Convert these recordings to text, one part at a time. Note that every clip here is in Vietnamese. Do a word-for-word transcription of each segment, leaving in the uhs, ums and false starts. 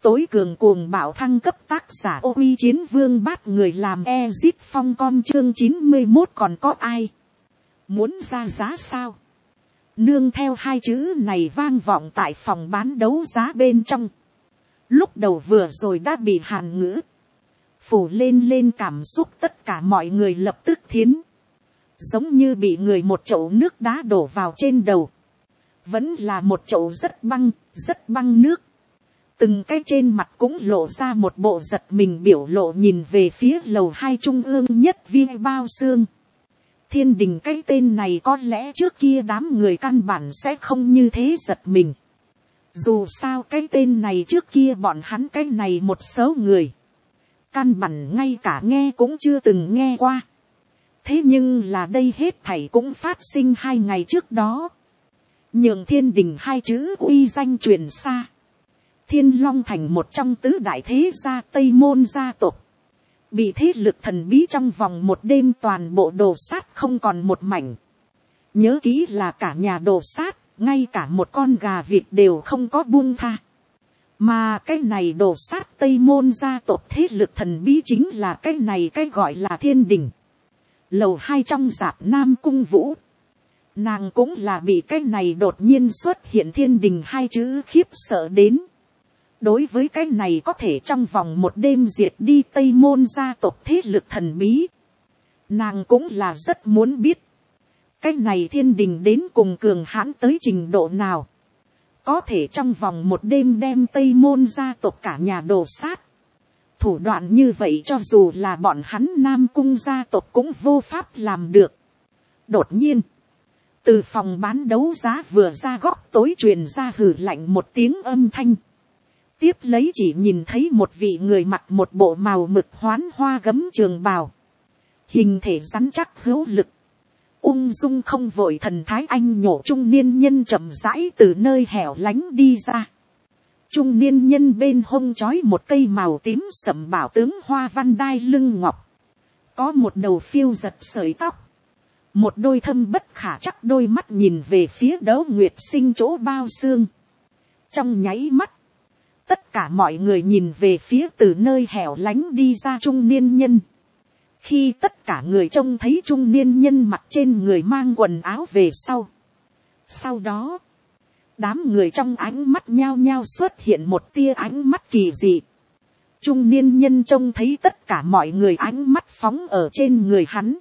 tối cường cuồng bạo thăng cấp, tác giả Ô Uy Chiến Vương Bát người làm Ezit Phong com, chương chín mươi mốt còn có ai muốn ra giá sao. Nương theo hai chữ này vang vọng tại phòng bán đấu giá bên trong. Lúc đầu vừa rồi đã bị hàn ngữ phủ lên lên cảm xúc, tất cả mọi người lập tức thiến, giống như bị người một chậu nước đá đổ vào trên đầu. Vẫn là một chậu rất băng, rất băng nước. Từng cái trên mặt cũng lộ ra một bộ giật mình biểu lộ, nhìn về phía lầu hai trung ương nhất viên bao xương. Thiên đình cái tên này có lẽ trước kia đám người căn bản sẽ không như thế giật mình. Dù sao cái tên này trước kia bọn hắn cái này một số người căn bản ngay cả nghe cũng chưa từng nghe qua. Thế nhưng là đây hết thảy cũng phát sinh hai ngày trước đó. Nhường thiên đình hai chữ uy danh truyền xa. Thiên Long thành một trong tứ đại thế gia Tây Môn gia tộc, bị thế lực thần bí trong vòng một đêm toàn bộ đồ sát không còn một mảnh. Nhớ kỹ là cả nhà đồ sát, ngay cả một con gà vịt đều không có buông tha. Mà cái này đồ sát Tây Môn gia tộc thế lực thần bí chính là cái này cái gọi là thiên đình. Lầu hai trong dạp Nam Cung Vũ, nàng cũng là bị cái này đột nhiên xuất hiện thiên đình hai chữ khiếp sợ đến. Đối với cái này có thể trong vòng một đêm diệt đi Tây Môn gia tộc thế lực thần bí, nàng cũng là rất muốn biết. Cái này thiên đình đến cùng cường hãn tới trình độ nào, có thể trong vòng một đêm đem Tây Môn gia tộc cả nhà đồ sát. Thủ đoạn như vậy cho dù là bọn hắn Nam Cung gia tộc cũng vô pháp làm được. Đột nhiên, từ phòng bán đấu giá vừa ra góc tối truyền ra hử lạnh một tiếng âm thanh. Tiếp lấy chỉ nhìn thấy một vị người mặc một bộ màu mực hoán hoa gấm trường bào, hình thể rắn chắc hữu lực, ung dung không vội thần thái anh nhổ trung niên nhân chậm rãi từ nơi hẻo lánh đi ra. Trung niên nhân bên hông trói một cây màu tím sẫm bảo tướng hoa văn đai lưng ngọc, có một đầu phiêu giật sợi tóc, một đôi thâm bất khả trắc đôi mắt nhìn về phía Đấu Nguyệt Sinh chỗ bao xương. Trong nháy mắt, tất cả mọi người nhìn về phía từ nơi hẻo lánh đi ra trung niên nhân. Khi tất cả người trông thấy trung niên nhân mặt trên người mang quần áo về sau. Sau đó, đám người trong ánh mắt nhao nhao xuất hiện một tia ánh mắt kỳ dị. Trung niên nhân trông thấy tất cả mọi người ánh mắt phóng ở trên người hắn.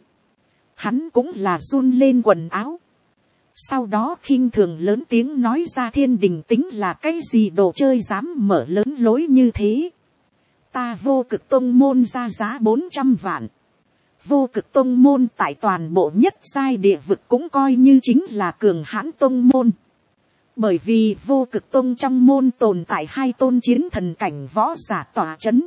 Hắn cũng là run lên quần áo. Sau đó khinh thường lớn tiếng nói ra, thiên đình tính là cái gì đồ chơi dám mở lớn lối như thế. Ta Vô Cực Tông môn ra giá bốn trăm vạn. Vô Cực Tông môn tại toàn bộ nhất giai địa vực cũng coi như chính là cường hãn tông môn. Bởi vì Vô Cực Tông trong môn tồn tại hai tôn chiến thần cảnh võ giả tỏa chấn.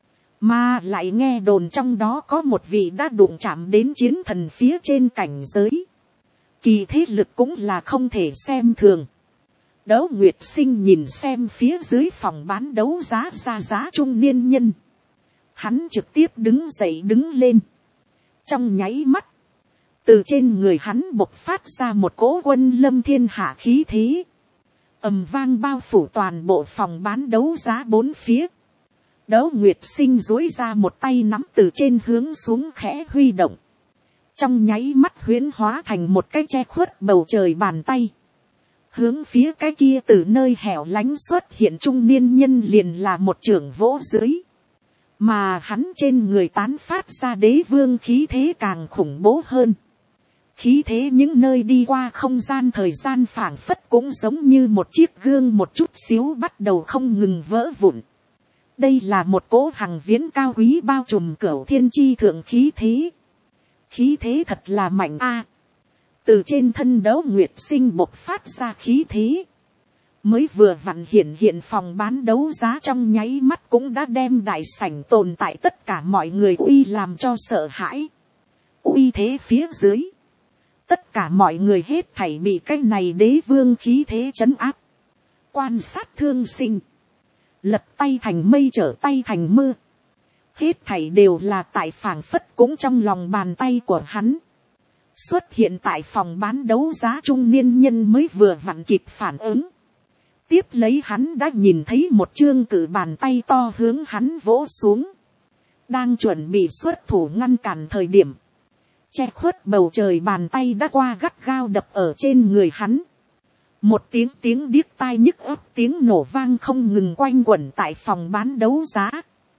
Mà lại nghe đồn trong đó có một vị đã đụng chạm đến chiến thần phía trên cảnh giới. Kỳ thế lực cũng là không thể xem thường. Đấu Nguyệt Sinh nhìn xem phía dưới phòng bán đấu giá ra giá trung niên nhân. Hắn trực tiếp đứng dậy đứng lên. Trong nháy mắt, từ trên người hắn bộc phát ra một cỗ quân lâm thiên hạ khí thế. Ầm vang bao phủ toàn bộ phòng bán đấu giá bốn phía. Đấu Nguyệt Sinh duỗi ra một tay nắm từ trên hướng xuống khẽ huy động. Trong nháy mắt huyễn hóa thành một cái che khuất bầu trời bàn tay. Hướng phía cái kia từ nơi hẻo lánh xuất hiện trung niên nhân liền là một trưởng vỗ dưới. Mà hắn trên người tán phát ra đế vương khí thế càng khủng bố hơn. Khí thế những nơi đi qua không gian thời gian phảng phất cũng giống như một chiếc gương một chút xíu bắt đầu không ngừng vỡ vụn. Đây là một cỗ hằng viễn cao quý bao trùm cửu thiên chi thượng khí thế. Khí thế thật là mạnh a. Từ trên thân Đấu Nguyệt Sinh bộc phát ra khí thế. Mới vừa vặn hiện hiện phòng bán đấu giá trong nháy mắt cũng đã đem đại sảnh tồn tại tất cả mọi người uy làm cho sợ hãi. Uy thế phía dưới, tất cả mọi người hết thảy bị cái này đế vương khí thế trấn áp. Quan sát thương sinh, lật tay thành mây trở tay thành mưa. Hết thảy đều là tại phảng phất cũng trong lòng bàn tay của hắn. Xuất hiện tại phòng bán đấu giá trung niên nhân mới vừa vặn kịp phản ứng. Tiếp lấy hắn đã nhìn thấy một chương cự bàn tay to hướng hắn vỗ xuống. Đang chuẩn bị xuất thủ ngăn cản thời điểm. Che khuất bầu trời bàn tay đã qua gắt gao đập ở trên người hắn. Một tiếng tiếng điếc tai nhức óc tiếng nổ vang không ngừng quanh quẩn tại phòng bán đấu giá.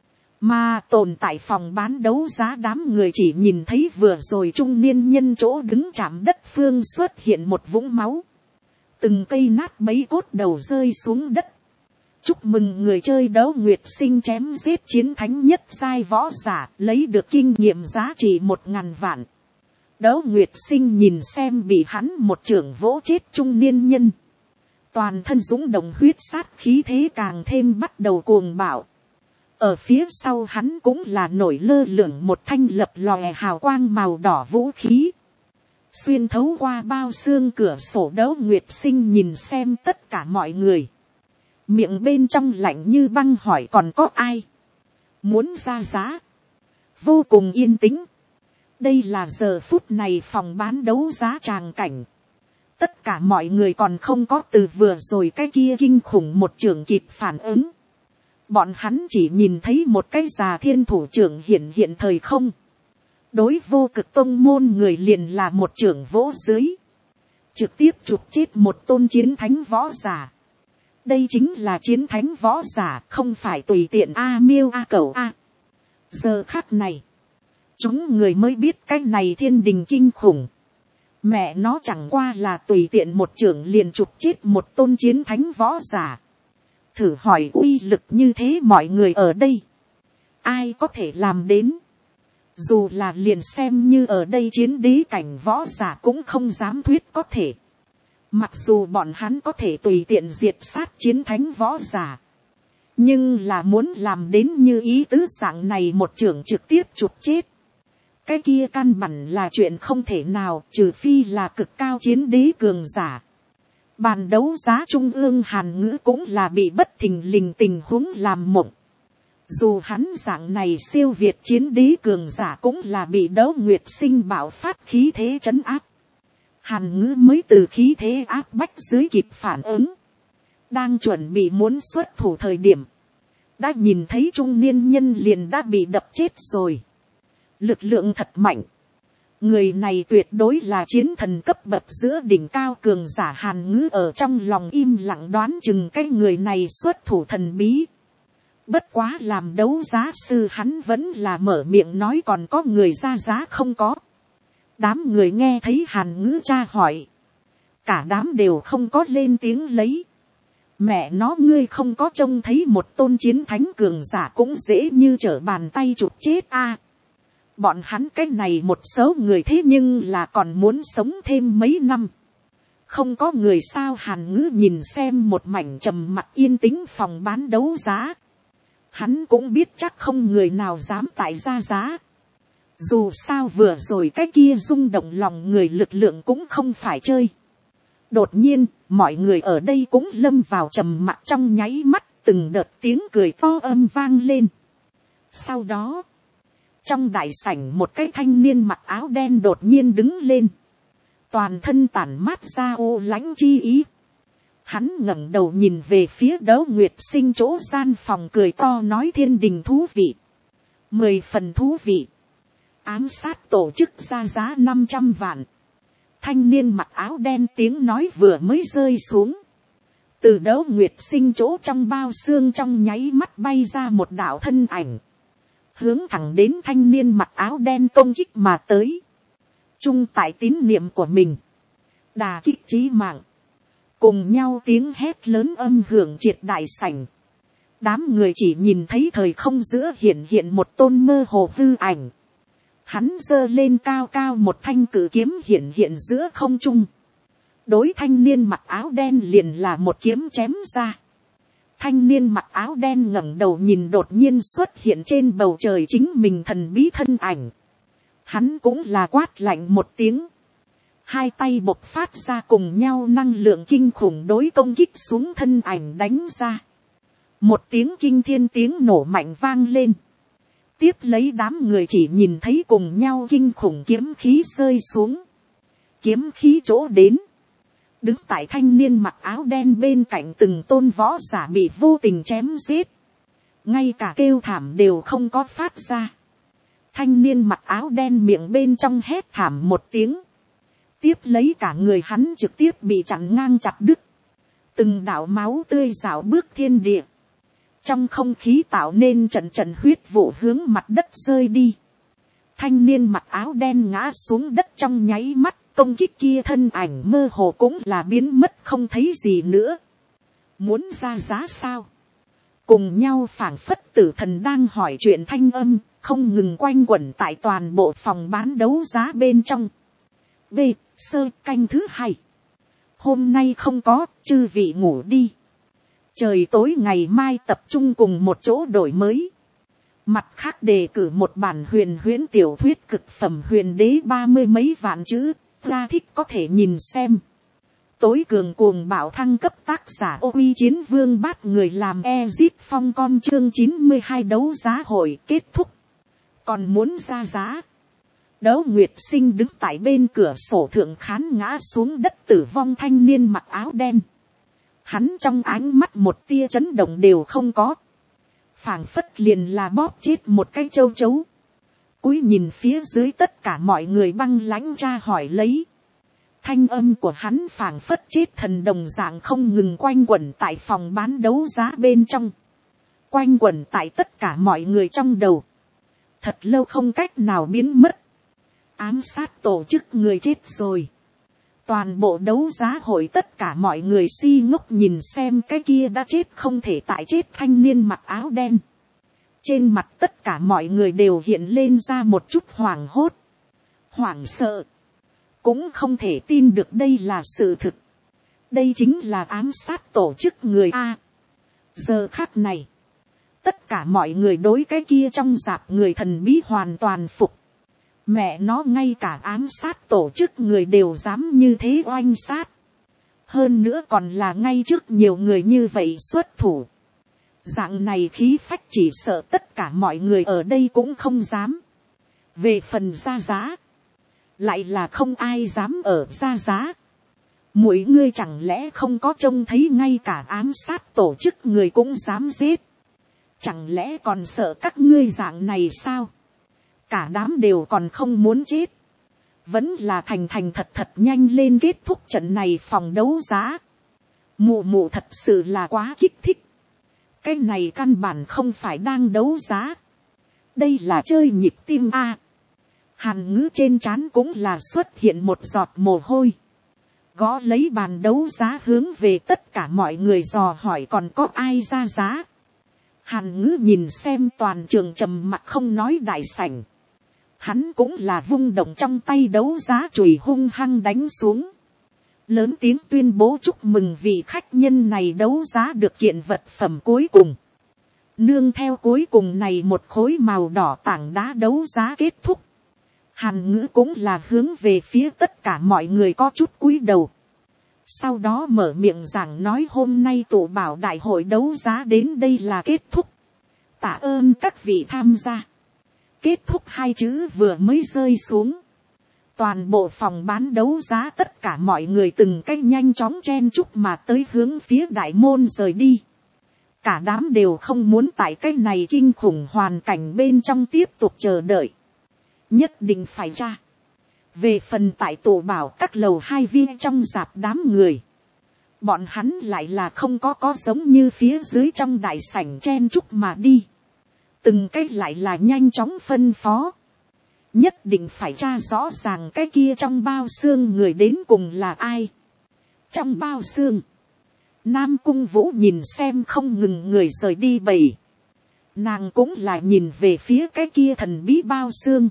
Mà tồn tại phòng bán đấu giá đám người chỉ nhìn thấy vừa rồi trung niên nhân chỗ đứng chạm đất phương xuất hiện một vũng máu. Từng cây nát bấy cốt đầu rơi xuống đất. Chúc mừng người chơi Đấu Nguyệt Sinh chém giết chiến thánh nhất giai võ giả, lấy được kinh nghiệm giá trị một ngàn vạn. Đấu Nguyệt Sinh nhìn xem bị hắn một chưởng vỗ chết trung niên nhân. Toàn thân dũng động huyết sát khí thế càng thêm bắt đầu cuồng bạo. Ở phía sau hắn cũng là nổi lơ lửng một thanh lập lòe hào quang màu đỏ vũ khí. Xuyên thấu qua bao xương cửa sổ Đấu Nguyệt Sinh nhìn xem tất cả mọi người. Miệng bên trong lạnh như băng hỏi còn có ai muốn ra giá. Vô cùng yên tĩnh. Đây là giờ phút này phòng bán đấu giá tràng cảnh. Tất cả mọi người còn không có từ vừa rồi cái kia kinh khủng một trường kịp phản ứng. Bọn hắn chỉ nhìn thấy một cái già thiên thủ trưởng hiện hiện thời không. Đối vô cực tông môn người liền là một trưởng vỗ dưới. Trực tiếp chụp chết một tôn chiến thánh võ giả. Đây chính là chiến thánh võ giả, không phải tùy tiện A miêu A cẩu A. Giờ khắc này, chúng người mới biết cái này thiên đình kinh khủng. Mẹ nó chẳng qua là tùy tiện một trưởng liền chụp chết một tôn chiến thánh võ giả. Thử hỏi uy lực như thế mọi người ở đây. Ai có thể làm đến? Dù là liền xem như ở đây chiến đế cảnh võ giả cũng không dám thuyết có thể. Mặc dù bọn hắn có thể tùy tiện diệt sát chiến thánh võ giả. Nhưng là muốn làm đến như ý tứ dạng này một trưởng trực tiếp chụp chết. Cái kia căn bản là chuyện không thể nào, trừ phi là cực cao chiến đế cường giả. Bàn đấu giá trung ương Hàn Ngữ cũng là bị bất thình lình tình huống làm mộng. Dù hắn dạng này siêu việt chiến đế cường giả cũng là bị Đấu Nguyệt Sinh bạo phát khí thế trấn áp. Hàn Ngữ mới từ khí thế áp bách dưới kịp phản ứng. Đang chuẩn bị muốn xuất thủ thời điểm. Đã nhìn thấy trung niên nhân liền đã bị đập chết rồi. Lực lượng thật mạnh. Người này tuyệt đối là chiến thần cấp bậc giữa đỉnh cao cường giả. Hàn Ngữ ở trong lòng im lặng đoán chừng cái người này xuất thủ thần bí. Bất quá làm đấu giá sư hắn vẫn là mở miệng nói còn có người ra giá không có. Đám người nghe thấy Hàn Ngữ tra hỏi. Cả đám đều không có lên tiếng lấy. Mẹ nó ngươi không có trông thấy một tôn chiến thánh cường giả cũng dễ như trở bàn tay chụp chết a. À, bọn hắn cái này một số người thế nhưng là còn muốn sống thêm mấy năm. Không có người sao. Hàn Ngữ nhìn xem một mảnh trầm mặc yên tĩnh phòng bán đấu giá. Hắn cũng biết chắc không người nào dám tại ra giá. Dù sao vừa rồi cái kia rung động lòng người lực lượng cũng không phải chơi. Đột nhiên, mọi người ở đây cũng lâm vào trầm mặc trong nháy mắt, từng đợt tiếng cười to âm vang lên. Sau đó, trong đại sảnh một cái thanh niên mặc áo đen đột nhiên đứng lên. Toàn thân tản mát ra ô lãnh chi ý. Hắn ngẩng đầu nhìn về phía Đấu Nguyệt Sinh chỗ gian phòng cười to nói thiên đình thú vị. Mười phần thú vị. Ám sát tổ chức ra giá năm trăm vạn. Thanh niên mặc áo đen tiếng nói vừa mới rơi xuống. Từ Đấu Nguyệt Sinh chỗ trong bao xương trong nháy mắt bay ra một đạo thân ảnh. Hướng thẳng đến thanh niên mặc áo đen công kích mà tới. Chung tại tín niệm của mình. Đà kích chí mạng. Cùng nhau tiếng hét lớn âm hưởng triệt đại sảnh. Đám người chỉ nhìn thấy thời không giữa hiện hiện một tôn mơ hồ hư ảnh. Hắn giơ lên cao cao một thanh cử kiếm hiện hiện giữa không trung. Đối thanh niên mặc áo đen liền là một kiếm chém ra. Thanh niên mặc áo đen ngẩng đầu nhìn đột nhiên xuất hiện trên bầu trời chính mình thần bí thân ảnh. Hắn cũng là quát lạnh một tiếng. Hai tay bộc phát ra cùng nhau năng lượng kinh khủng đối công kích xuống thân ảnh đánh ra. Một tiếng kinh thiên tiếng nổ mạnh vang lên. Tiếp lấy đám người chỉ nhìn thấy cùng nhau kinh khủng kiếm khí rơi xuống. Kiếm khí chỗ đến. đứng tại thanh niên mặc áo đen bên cạnh từng tôn võ giả bị vô tình chém giết. Ngay cả kêu thảm đều không có phát ra. Thanh niên mặc áo đen miệng bên trong hét thảm một tiếng. Tiếp lấy cả người hắn trực tiếp bị chặn ngang chặt đứt. Từng đạo máu tươi rào bước thiên địa. Trong không khí tạo nên trận trận huyết vụ hướng mặt đất rơi đi. Thanh niên mặc áo đen ngã xuống đất trong nháy mắt. Công kích kia thân ảnh mơ hồ cũng là biến mất không thấy gì nữa. Muốn ra giá sao? Cùng nhau phảng phất tử thần đang hỏi chuyện thanh âm, không ngừng quanh quẩn tại toàn bộ phòng bán đấu giá bên trong. B. Sơ canh thứ hai. Hôm nay không có, chư vị ngủ đi. Trời tối ngày mai tập trung cùng một chỗ đổi mới. Mặt khác đề cử một bản huyền huyễn tiểu thuyết cực phẩm huyền đế ba mươi mấy vạn chữ. Ra thích có thể nhìn xem. Tối cường cuồng bạo thăng cấp tác giả ô uy chiến vương bát người làm Exit phong com chương chín mươi hai đấu giá hội kết thúc. Còn muốn ra giá. Đấu Nguyệt Sinh đứng tại bên cửa sổ thượng khán ngã xuống đất tử vong thanh niên mặc áo đen. Hắn trong ánh mắt một tia chấn động đều không có. Phảng phất liền là bóp chết một cái châu chấu. Cúi nhìn phía dưới tất cả mọi người băng lãnh tra hỏi lấy. Thanh âm của hắn phảng phất chết thần đồng dạng không ngừng quanh quẩn tại phòng bán đấu giá bên trong. Quanh quẩn tại tất cả mọi người trong đầu. Thật lâu không cách nào biến mất. Ám sát tổ chức người chết rồi. Toàn bộ đấu giá hội tất cả mọi người si ngốc nhìn xem cái kia đã chết không thể tại chết thanh niên mặc áo đen. Trên mặt tất cả mọi người đều hiện lên ra một chút hoảng hốt. Hoảng sợ. Cũng không thể tin được đây là sự thực. Đây chính là ám sát tổ chức người A. Giờ khắc này. Tất cả mọi người đối cái kia trong rạp người thần bí hoàn toàn phục. Mẹ nó ngay cả ám sát tổ chức người đều dám như thế oanh sát. Hơn nữa còn là ngay trước nhiều người như vậy xuất thủ. Dạng này khí phách chỉ sợ tất cả mọi người ở đây cũng không dám. Về phần ra giá. Lại là không ai dám ở ra giá. Mỗi ngươi chẳng lẽ không có trông thấy ngay cả ám sát tổ chức người cũng dám giết. Chẳng lẽ còn sợ các ngươi dạng này sao? Cả đám đều còn không muốn chết. Vẫn là thành thành thật thật nhanh lên kết thúc trận này phòng đấu giá. Mụ mụ thật sự là quá kích thích. Cái này căn bản không phải đang đấu giá. Đây là chơi nhịp tim A. Hàn Ngữ trên trán cũng là xuất hiện một giọt mồ hôi. Gõ lấy bàn đấu giá hướng về tất cả mọi người dò hỏi còn có ai ra giá. Hàn Ngữ nhìn xem toàn trường trầm mặc không nói đại sảnh. Hắn cũng là vung động trong tay đấu giá chùy hung hăng đánh xuống. Lớn tiếng tuyên bố chúc mừng vị khách nhân này đấu giá được kiện vật phẩm cuối cùng. Nương theo cuối cùng này một khối màu đỏ tảng đá đấu giá kết thúc. Hàn Ngữ cũng là hướng về phía tất cả mọi người có chút cúi đầu. Sau đó mở miệng giảng nói hôm nay tụ bảo đại hội đấu giá đến đây là kết thúc. Tạ ơn các vị tham gia. Kết thúc hai chữ vừa mới rơi xuống. Toàn bộ phòng bán đấu giá tất cả mọi người từng cách nhanh chóng chen chúc mà tới hướng phía đại môn rời đi. Cả đám đều không muốn tại cái này kinh khủng hoàn cảnh bên trong tiếp tục chờ đợi. Nhất định phải tra. Về phần tại tổ bảo các lầu hai viên trong dạp đám người. Bọn hắn lại là không có có giống như phía dưới trong đại sảnh chen chúc mà đi. Từng cái lại là nhanh chóng phân phó. Nhất định phải tra rõ ràng cái kia trong bao xương người đến cùng là ai. Trong bao xương. Nam Cung Vũ nhìn xem không ngừng người rời đi bầy. Nàng cũng là nhìn về phía cái kia thần bí bao xương.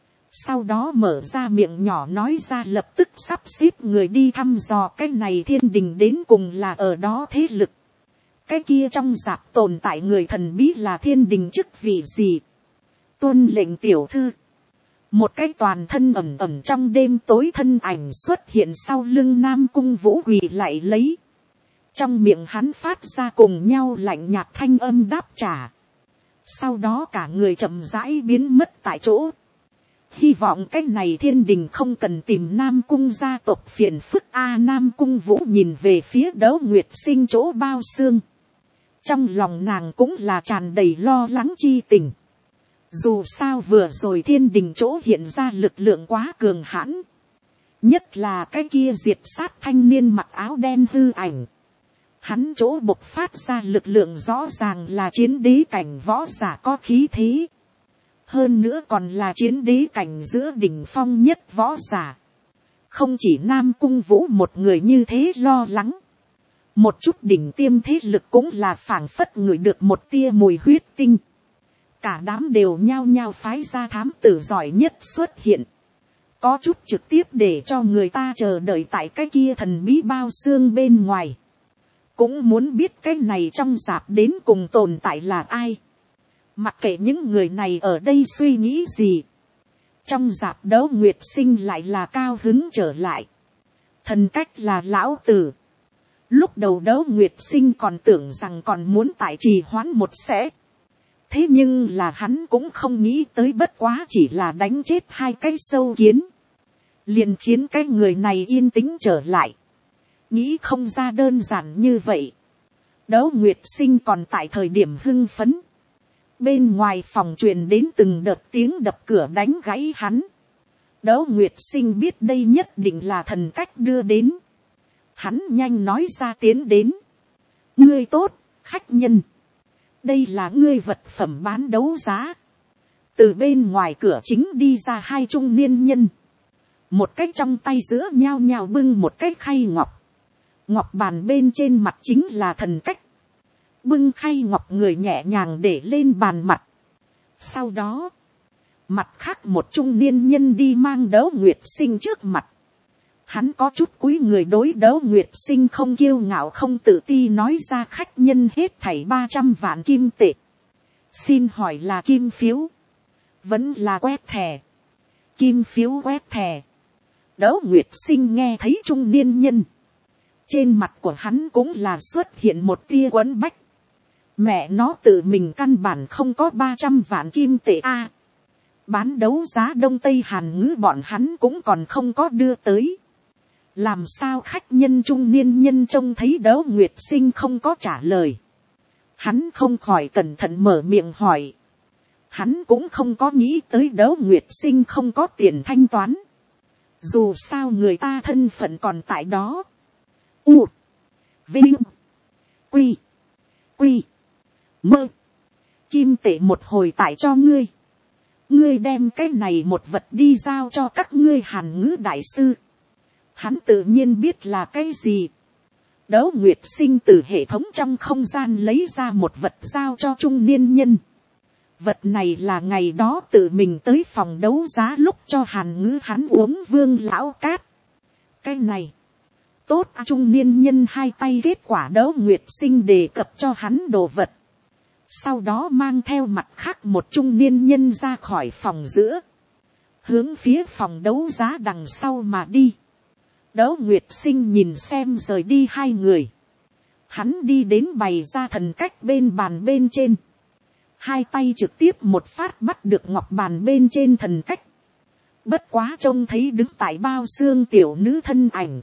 Sau đó mở ra miệng nhỏ nói ra lập tức sắp xếp người đi thăm dò cái này thiên đình đến cùng là ở đó thế lực. Cái kia trong dạp tồn tại người thần bí là thiên đình chức vị gì. Tuân lệnh tiểu thư. Một cái toàn thân ẩm ẩm trong đêm tối thân ảnh xuất hiện sau lưng Nam Cung Vũ quỳ lại lấy. Trong miệng hắn phát ra cùng nhau lạnh nhạt thanh âm đáp trả. Sau đó cả người chậm rãi biến mất tại chỗ. Hy vọng cái này thiên đình không cần tìm Nam Cung gia tộc phiền phức a. Nam Cung Vũ nhìn về phía Đấu Nguyệt Sinh chỗ bao xương. Trong lòng nàng cũng là tràn đầy lo lắng chi tình. Dù sao vừa rồi thiên đình chỗ hiện ra lực lượng quá cường hãn. Nhất là cái kia diệt sát thanh niên mặc áo đen hư ảnh. Hắn chỗ bộc phát ra lực lượng rõ ràng là chiến đế cảnh võ giả có khí thế. Hơn nữa còn là chiến đế cảnh giữa đỉnh phong nhất võ giả. Không chỉ Nam Cung Vũ một người như thế lo lắng. Một chút đỉnh tiêm thế lực cũng là phảng phất ngửi được một tia mùi huyết tinh. Cả đám đều nhao nhao phái ra thám tử giỏi nhất xuất hiện. Có chút trực tiếp để cho người ta chờ đợi tại cái kia thần bí bao xương bên ngoài. Cũng muốn biết cái này trong rạp đến cùng tồn tại là ai. Mặc kệ những người này ở đây suy nghĩ gì. Trong rạp Đấu Nguyệt Sinh lại là cao hứng trở lại. Thần cách là lão tử. Lúc đầu Đấu Nguyệt Sinh còn tưởng rằng còn muốn tại trì hoãn một sẽ. Thế nhưng là hắn cũng không nghĩ tới, bất quá chỉ là đánh chết hai cái sâu kiến. Liền khiến cái người này yên tĩnh trở lại. Nghĩ không ra đơn giản như vậy. Đấu Nguyệt Sinh còn tại thời điểm hưng phấn. Bên ngoài phòng truyền đến từng đợt tiếng đập cửa đánh gãy hắn. Đấu Nguyệt Sinh biết đây nhất định là thần cách đưa đến. Hắn nhanh nói ra tiến đến. Ngươi tốt, khách nhân. Đây là ngươi vật phẩm bán đấu giá. Từ bên ngoài cửa chính đi ra hai trung niên nhân. Một cái trong tay giữa nhao nhao bưng một cái khay ngọc. Ngọc bàn bên trên mặt chính là thần cách. Bưng khay ngọc người nhẹ nhàng để lên bàn mặt. Sau đó, mặt khác một trung niên nhân đi mang Đấu Nguyệt Sinh trước mặt. Hắn có chút cúi người đối Đấu Nguyệt Sinh không kiêu ngạo không tự ti nói ra khách nhân hết thảy ba trăm vạn kim tệ. Xin hỏi là kim phiếu. Vẫn là quét thẻ. Kim phiếu quét thẻ. Đấu Nguyệt Sinh nghe thấy trung niên nhân. Trên mặt của hắn cũng là xuất hiện một tia quẫn bách. Mẹ nó tự mình căn bản không có ba trăm vạn kim tệ a. Bán đấu giá Đông Tây Hàn ngữ bọn hắn cũng còn không có đưa tới. Làm sao khách nhân trung niên nhân trông thấy Đấu Nguyệt Sinh không có trả lời. Hắn không khỏi cẩn thận mở miệng hỏi. Hắn cũng không có nghĩ tới Đấu Nguyệt Sinh không có tiền thanh toán. Dù sao người ta thân phận còn tại đó. U. Vinh. Quy. Quy. Mơ. Kim tệ một hồi tải cho ngươi. Ngươi đem cái này một vật đi giao cho các ngươi Hàn ngữ đại sư. Hắn tự nhiên biết là cái gì. Đấu Nguyệt Sinh từ hệ thống trong không gian lấy ra một vật giao cho trung niên nhân. Vật này là ngày đó tự mình tới phòng đấu giá lúc cho Hàn ngữ hắn uống vương lão cát. Cái này. Tốt à, trung niên nhân hai tay kết quả Đấu Nguyệt Sinh đề cập cho hắn đồ vật. Sau đó mang theo mặt khác một trung niên nhân ra khỏi phòng giữa. Hướng phía phòng đấu giá đằng sau mà đi. Đấu Nguyệt Sinh nhìn xem rời đi hai người. Hắn đi đến bày ra thần cách bên bàn bên trên. Hai tay trực tiếp một phát bắt được ngọc bàn bên trên thần cách. Bất quá trông thấy đứng tại bao xương tiểu nữ thân ảnh.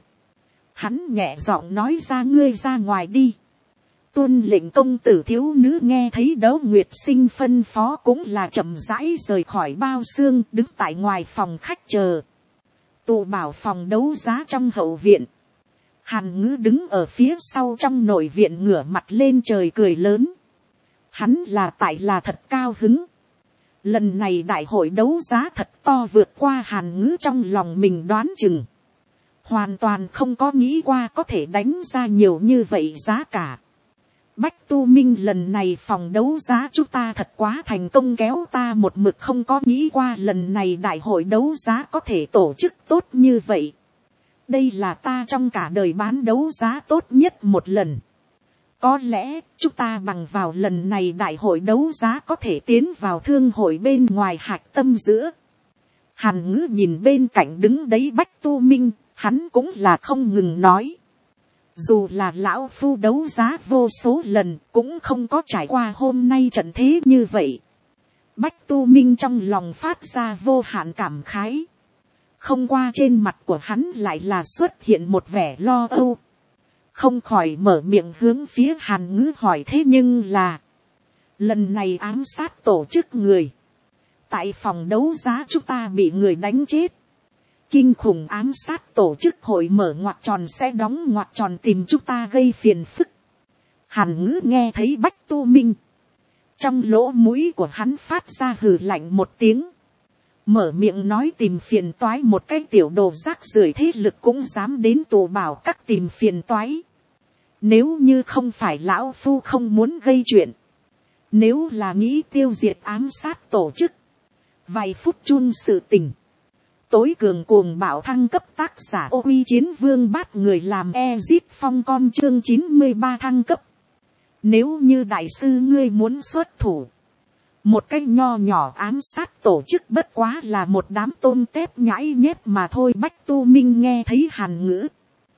Hắn nhẹ giọng nói ra ngươi ra ngoài đi. Tuân lệnh công tử thiếu nữ nghe thấy Đấu Nguyệt Sinh phân phó cũng là chậm rãi rời khỏi bao xương đứng tại ngoài phòng khách chờ. Tụ bảo phòng đấu giá trong hậu viện. Hàn ngữ đứng ở phía sau trong nội viện ngửa mặt lên trời cười lớn. Hắn là tại là thật cao hứng. Lần này đại hội đấu giá thật to vượt qua Hàn ngữ trong lòng mình đoán chừng. Hoàn toàn không có nghĩ qua có thể đánh ra nhiều như vậy giá cả. Bách Tu Minh lần này phòng đấu giá chúng ta thật quá thành công, kéo ta một mực không có nghĩ qua lần này đại hội đấu giá có thể tổ chức tốt như vậy. Đây là ta trong cả đời bán đấu giá tốt nhất một lần. Có lẽ chúng ta bằng vào lần này đại hội đấu giá có thể tiến vào thương hội bên ngoài hạch tâm giữa. Hàn ngữ nhìn bên cạnh đứng đấy Bách Tu Minh, hắn cũng là không ngừng nói. Dù là lão phu đấu giá vô số lần cũng không có trải qua hôm nay trận thế như vậy. Bách Tu Minh trong lòng phát ra vô hạn cảm khái. Không qua trên mặt của hắn lại là xuất hiện một vẻ lo âu. Không khỏi mở miệng hướng phía Hàn Ngữ hỏi, thế nhưng là lần này ám sát tổ chức người, tại phòng đấu giá chúng ta bị người đánh chết. Kinh khủng ám sát tổ chức hội mở ngoặc tròn sẽ đóng ngoặc tròn tìm chúng ta gây phiền phức. Hàn Ngữ nghe thấy Bách Tu Minh, trong lỗ mũi của hắn phát ra hừ lạnh một tiếng. Mở miệng nói tìm phiền toái một cái tiểu đồ rác rưởi thế lực cũng dám đến tù bảo các tìm phiền toái. Nếu như không phải lão phu không muốn gây chuyện, nếu là nghĩ tiêu diệt ám sát tổ chức, vài phút chun sự tình. Tối cường cuồng bạo thăng cấp tác giả Ô Uy Chiến Vương bắt người làm Ezit Phong con chương chín mươi ba thăng cấp. Nếu như đại sư ngươi muốn xuất thủ, một cái nho nhỏ ám sát tổ chức bất quá là một đám tôm tép nhãi nhép mà thôi. Bách Tu Minh nghe thấy Hàn Ngữ,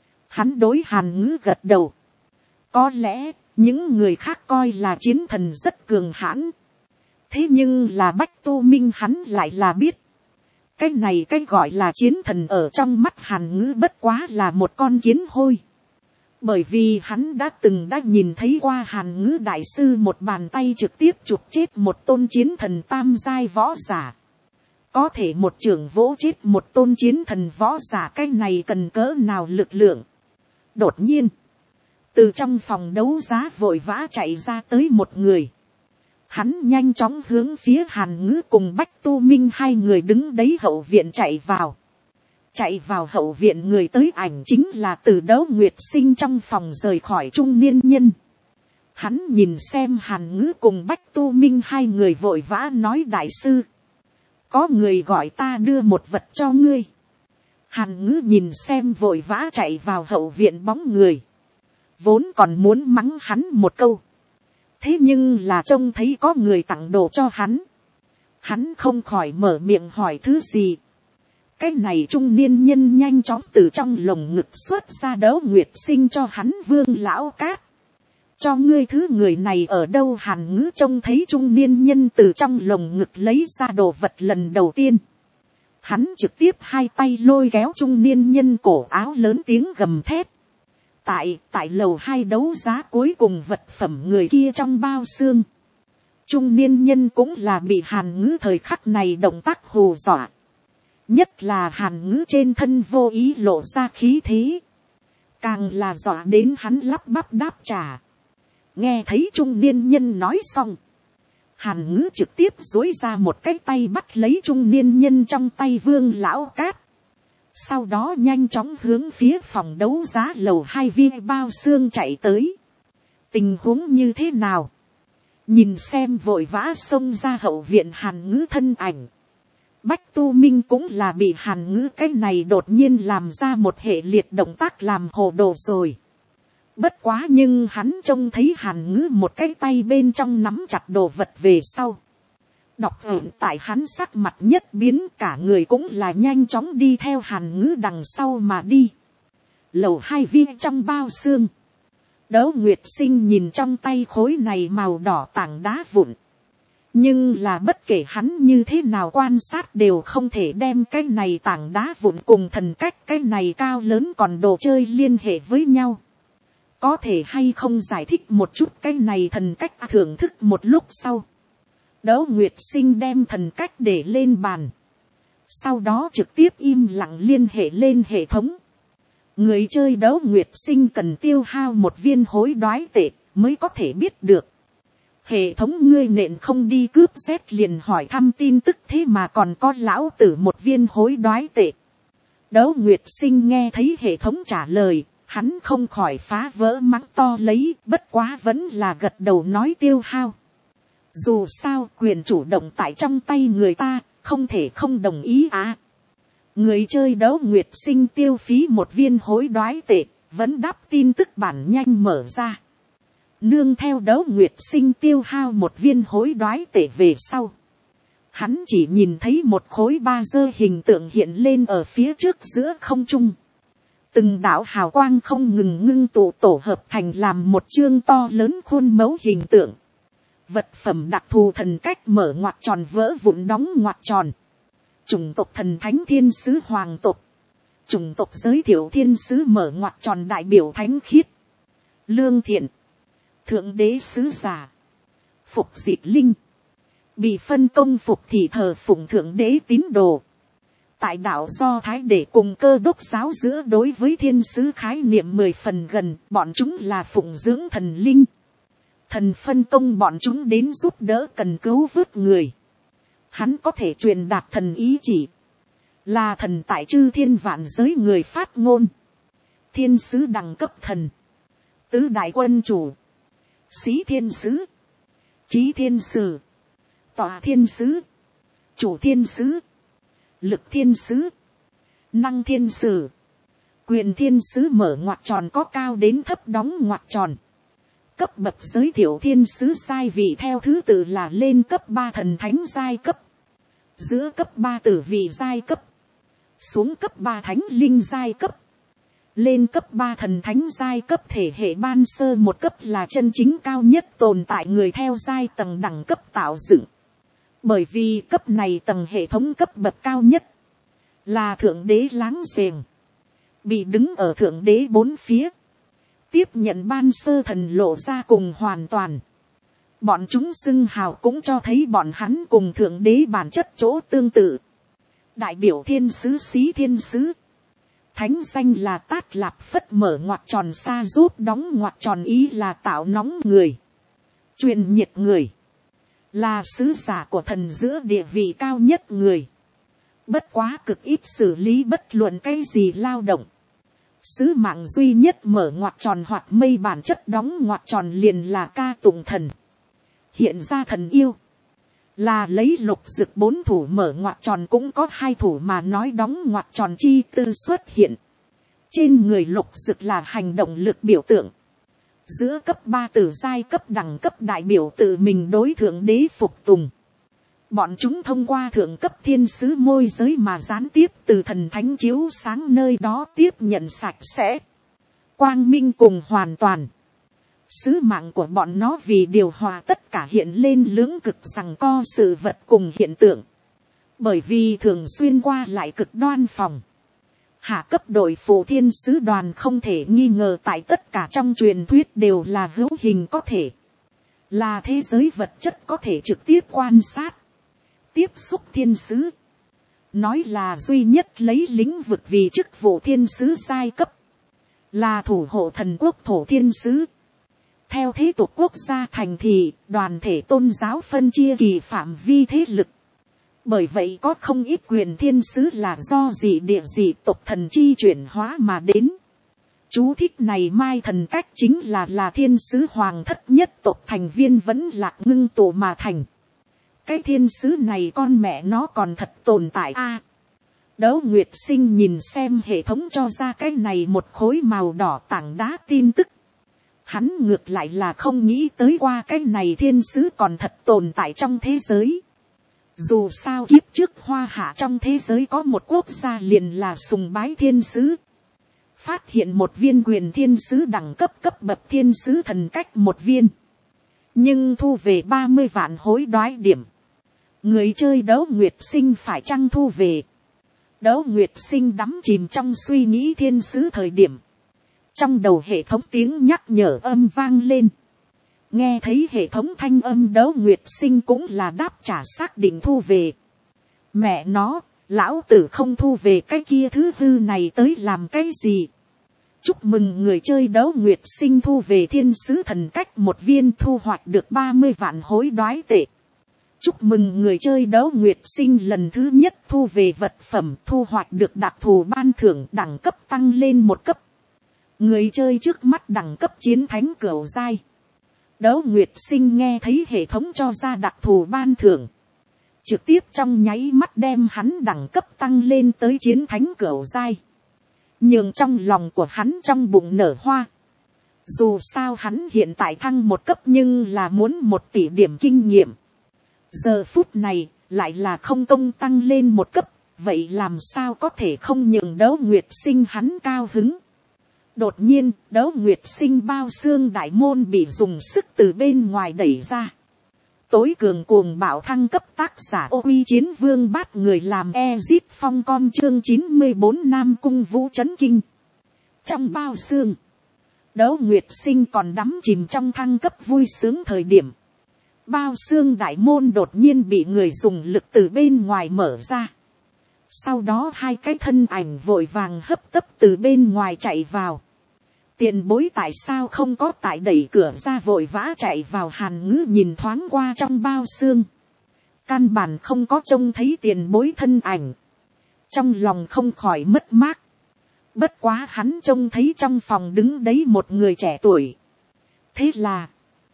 hắn đối Hàn Ngữ gật đầu. Có lẽ những người khác coi là chiến thần rất cường hãn, thế nhưng là Bách Tu Minh hắn lại là biết, cái này cái gọi là chiến thần ở trong mắt Hàn Ngữ bất quá là một con kiến hôi. Bởi vì hắn đã từng đã nhìn thấy qua Hàn Ngữ đại sư một bàn tay trực tiếp chụp chết một tôn chiến thần tam giai võ giả. Có thể một trưởng vỗ chết một tôn chiến thần võ giả, cái này cần cỡ nào lực lượng. Đột nhiên, từ trong phòng đấu giá vội vã chạy ra tới một người. Hắn nhanh chóng hướng phía Hàn Ngữ cùng Bách Tu Minh hai người đứng đấy hậu viện chạy vào. Chạy vào hậu viện người tới ảnh chính là từ Đấu Nguyệt Sinh trong phòng rời khỏi trung niên nhân. Hắn nhìn xem Hàn Ngữ cùng Bách Tu Minh hai người vội vã nói, đại sư, có người gọi ta đưa một vật cho ngươi. Hàn Ngữ nhìn xem vội vã chạy vào hậu viện bóng người, vốn còn muốn mắng hắn một câu. Thế nhưng là trông thấy có người tặng đồ cho hắn, hắn không khỏi mở miệng hỏi thứ gì. Cái này trung niên nhân nhanh chóng từ trong lồng ngực xuất ra Đấu Nguyệt Sinh cho hắn Vương lão cát. Cho ngươi thứ người này ở đâu? Hàn Ngữ trông thấy trung niên nhân từ trong lồng ngực lấy ra đồ vật lần đầu tiên, hắn trực tiếp hai tay lôi kéo trung niên nhân cổ áo, lớn tiếng gầm thét. Tại, tại lầu hai đấu giá cuối cùng vật phẩm người kia trong bao xương. Trung niên nhân cũng là bị Hàn Ngữ thời khắc này động tác hù dọa. Nhất là Hàn Ngữ trên thân vô ý lộ ra khí thế, càng là dọa đến hắn lắp bắp đáp trả. Nghe thấy trung niên nhân nói xong, Hàn Ngữ trực tiếp duỗi ra một cái tay bắt lấy trung niên nhân trong tay Vương lão cát. Sau đó nhanh chóng hướng phía phòng đấu giá lầu hai viên bao xương chạy tới. Tình huống như thế nào? Nhìn xem vội vã xông ra hậu viện Hàn Ngữ thân ảnh, Bách Tu Minh cũng là bị Hàn Ngữ cái này đột nhiên làm ra một hệ liệt động tác làm hồ đồ rồi. Bất quá nhưng hắn trông thấy Hàn Ngữ một cái tay bên trong nắm chặt đồ vật về sau, đọc ẩn tại hắn sắc mặt nhất biến, cả người cũng là nhanh chóng đi theo Hàn Ngữ đằng sau mà đi. Lầu hai viên trong bao xương, Đấu Nguyệt Sinh nhìn trong tay khối này màu đỏ tảng đá vụn, nhưng là bất kể hắn như thế nào quan sát đều không thể đem cái này tảng đá vụn cùng thần cách cái này cao lớn còn đồ chơi liên hệ với nhau. Có thể hay không giải thích một chút cái này thần cách? Thưởng thức một lúc sau, Đấu Nguyệt Sinh đem thần cách để lên bàn, sau đó trực tiếp im lặng liên hệ lên hệ thống. Người chơi Đấu Nguyệt Sinh cần tiêu hao một viên hối đoái tệ mới có thể biết được. Hệ thống ngươi nện không đi cướp xét liền hỏi thăm tin tức, thế mà còn có lão tử một viên hối đoái tệ. Đấu Nguyệt Sinh nghe thấy hệ thống trả lời, hắn không khỏi phá vỡ mắng to lấy, bất quá vẫn là gật đầu nói tiêu hao. Dù sao quyền chủ động tại trong tay người ta, không thể không đồng ý à. Người chơi Đấu Nguyệt Sinh tiêu phí một viên hối đoái tệ, vẫn đáp tin tức bản nhanh mở ra. Nương theo Đấu Nguyệt Sinh tiêu hao một viên hối đoái tệ về sau, hắn chỉ nhìn thấy một khối ba dơ hình tượng hiện lên ở phía trước giữa không trung. Từng đạo hào quang không ngừng ngưng tụ tổ hợp thành làm một chương to lớn khuôn mẫu hình tượng. Vật phẩm đặc thù thần cách mở ngoặc tròn vỡ vụn đóng ngoặc tròn. Chủng tộc thần thánh thiên sứ hoàng tộc. Chủng tộc giới thiệu thiên sứ mở ngoặc tròn đại biểu thánh khiết. Lương thiện. Thượng đế sứ giả. Phục dịch linh. Bị phân công phục thì thờ phụng thượng đế tín đồ. Tại đạo Do Thái để cùng Cơ Đốc giáo giữa đối với thiên sứ khái niệm mười phần gần, bọn chúng là phụng dưỡng thần linh. Thần phân công bọn chúng đến giúp đỡ cần cứu vớt người. Hắn có thể truyền đạt thần ý chỉ. Là thần tại chư thiên vạn giới người phát ngôn. Thiên sứ đẳng cấp thần. Tứ đại quân chủ. Sĩ thiên sứ. Chí thiên sử. Tọa thiên sứ. Chủ thiên sứ. Lực thiên sứ. Năng thiên sử. Quyền thiên sứ mở ngoặc tròn có cao đến thấp đóng ngoặc tròn. Cấp bậc giới thiệu thiên sứ sai vị theo thứ tự là lên cấp ba thần thánh giai cấp. Giữa cấp ba tử vị giai cấp. Xuống cấp ba thánh linh giai cấp. Lên cấp ba thần thánh giai cấp thể hệ ban sơ một cấp là chân chính cao nhất tồn tại người theo giai tầng đẳng cấp tạo dựng. Bởi vì cấp này tầng hệ thống cấp bậc cao nhất là thượng đế láng giềng. Bị đứng ở thượng đế bốn phía. Tiếp nhận ban sơ thần lộ ra cùng hoàn toàn. Bọn chúng xưng hào cũng cho thấy bọn hắn cùng thượng đế bản chất chỗ tương tự. Đại biểu thiên sứ sĩ thiên sứ. Thánh danh là Tát Lạp Phất mở ngoặc tròn xa giúp đóng ngoặc tròn ý là tạo nóng người. Truyền nhiệt người. Là sứ giả của thần giữa địa vị cao nhất người. Bất quá cực ít xử lý bất luận cái gì lao động. Sứ mạng duy nhất mở ngoặc tròn hoặc mây bản chất đóng ngoặc tròn liền là ca tụng thần. Hiện ra thần yêu. Là lấy lục dực bốn thủ mở ngoặc tròn cũng có hai thủ mà nói đóng ngoặc tròn chi tư xuất hiện. Trên người lục dực là hành động lực biểu tượng. Giữa cấp ba tử giai cấp đẳng cấp đại biểu tự mình đối thượng đế phục tùng. Bọn chúng thông qua thượng cấp thiên sứ môi giới mà gián tiếp từ thần thánh chiếu sáng nơi đó tiếp nhận sạch sẽ. Quang minh cùng hoàn toàn. Sứ mạng của bọn nó vì điều hòa tất cả hiện lên lưỡng cực rằng co sự vật cùng hiện tượng. Bởi vì thường xuyên qua lại cực đoan phòng. Hạ cấp đội phụ thiên sứ đoàn không thể nghi ngờ tại tất cả trong truyền thuyết đều là hữu hình có thể. Là thế giới vật chất có thể trực tiếp quan sát. Tiếp xúc thiên sứ. Nói là duy nhất lấy lĩnh vực vì chức vụ thiên sứ giai cấp. Là thủ hộ thần quốc thổ thiên sứ. Theo thế tục quốc gia thành thị, đoàn thể tôn giáo phân chia kỳ phạm vi thế lực. Bởi vậy có không ít quyền thiên sứ là do dị địa dị tộc thần chi chuyển hóa mà đến. Chú thích này mai thần cách chính là là thiên sứ hoàng thất nhất tộc thành viên vẫn lạc ngưng tụ mà thành. Cái thiên sứ này con mẹ nó còn thật tồn tại a. À, Đấu Nguyệt Sinh nhìn xem hệ thống cho ra cái này một khối màu đỏ tảng đá tin tức. Hắn ngược lại là không nghĩ tới qua cái này thiên sứ còn thật tồn tại trong thế giới. Dù sao kiếp trước hoa hạ trong thế giới có một quốc gia liền là sùng bái thiên sứ. Phát hiện một viên quyền thiên sứ đẳng cấp cấp bậc thiên sứ thần cách một viên. Nhưng thu về ba mươi vạn hối đoái điểm. Người chơi Đấu Nguyệt Sinh phải chăng thu về. Đấu Nguyệt Sinh đắm chìm trong suy nghĩ thiên sứ thời điểm. Trong đầu hệ thống tiếng nhắc nhở âm vang lên. Nghe thấy hệ thống thanh âm Đấu Nguyệt Sinh cũng là đáp trả xác định thu về. Mẹ nó, lão tử không thu về cái kia thứ hư này tới làm cái gì. Chúc mừng người chơi Đấu Nguyệt Sinh thu về thiên sứ thần cách một viên thu hoạch được ba mươi vạn hối đoái tệ. Chúc mừng người chơi Đấu Nguyệt Sinh lần thứ nhất thu về vật phẩm thu hoạch được đặc thù ban thưởng đẳng cấp tăng lên một cấp. Người chơi trước mắt đẳng cấp chiến thánh cửu giai. Đấu Nguyệt Sinh nghe thấy hệ thống cho ra đặc thù ban thưởng. Trực tiếp trong nháy mắt đem hắn đẳng cấp tăng lên tới chiến thánh cửu giai. Nhưng trong lòng của hắn trong bụng nở hoa. Dù sao hắn hiện tại thăng một cấp nhưng là muốn một tỷ điểm kinh nghiệm. Giờ phút này lại là không công tăng lên một cấp. Vậy làm sao có thể không nhường Đấu Nguyệt Sinh hắn cao hứng. Đột nhiên, Đấu Nguyệt Sinh bao xương đại môn bị dùng sức từ bên ngoài đẩy ra. Tối cường cuồng bạo thăng cấp tác giả ô uy chiến vương bát người làm Ezit phong com chương chín mươi bốn Nam Cung Vũ chấn kinh. Trong bao xương, Đấu Nguyệt Sinh còn đắm chìm trong thăng cấp vui sướng thời điểm. Bao xương đại môn đột nhiên bị người dùng lực từ bên ngoài mở ra. Sau đó hai cái thân ảnh vội vàng hấp tấp từ bên ngoài chạy vào. Tiền bối tại sao không có tại đẩy cửa ra vội vã chạy vào. Hàn Ngữ nhìn thoáng qua trong bao xương. Căn bản không có trông thấy tiền bối thân ảnh. Trong lòng không khỏi mất mát. Bất quá hắn trông thấy trong phòng đứng đấy một người trẻ tuổi. Thế là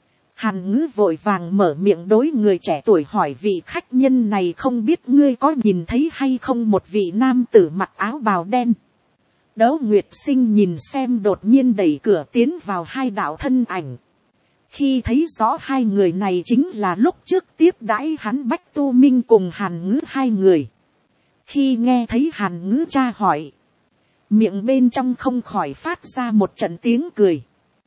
Hàn Ngữ vội vàng mở miệng đối người trẻ tuổi hỏi vị khách nhân này không biết ngươi có nhìn thấy hay không một vị nam tử mặc áo bào đen. Đấu Nguyệt Sinh nhìn xem đột nhiên đẩy cửa tiến vào hai đạo thân ảnh. Khi thấy rõ hai người này chính là lúc trước tiếp đãi hắn Bách Tu Minh cùng Hàn Ngữ hai người. Khi nghe thấy Hàn Ngữ tra hỏi, miệng bên trong không khỏi phát ra một trận tiếng cười.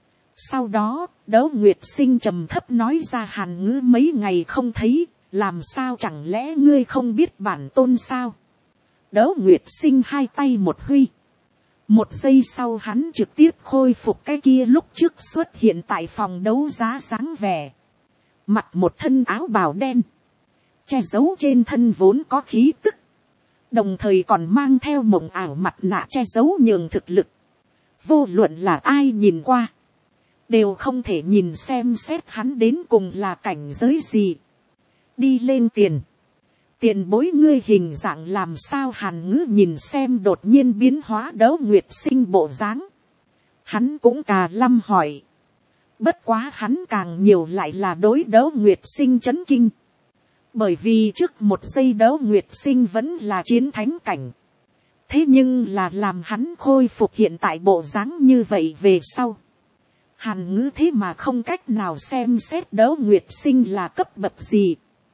Sau đó, Đấu Nguyệt Sinh trầm thấp nói ra Hàn Ngữ mấy ngày không thấy, làm sao chẳng lẽ ngươi không biết bản tôn sao? Đấu Nguyệt Sinh hai tay một huy. Một giây sau hắn trực tiếp khôi phục cái kia lúc trước xuất hiện tại phòng đấu giá dáng vẻ. Mặc một thân áo bào đen. Che giấu trên thân vốn có khí tức. Đồng thời còn mang theo mộng ảo mặt nạ che giấu nhường thực lực. Vô luận là ai nhìn qua. Đều không thể nhìn xem xét hắn đến cùng là cảnh giới gì. Đi lên tiền. Tiền bối ngươi hình dạng làm sao? Hàn Ngữ nhìn xem đột nhiên biến hóa Đấu Nguyệt Sinh bộ dáng. Hắn cũng cà lâm hỏi. Bất quá hắn càng nhiều lại là đối Đấu Nguyệt Sinh chấn kinh. Bởi vì trước một giây Đấu Nguyệt Sinh vẫn là chiến thánh cảnh. Thế nhưng là làm hắn khôi phục hiện tại bộ dáng như vậy về sau. Hàn Ngữ thế mà không cách nào xem xét Đấu Nguyệt Sinh là cấp bậc gì.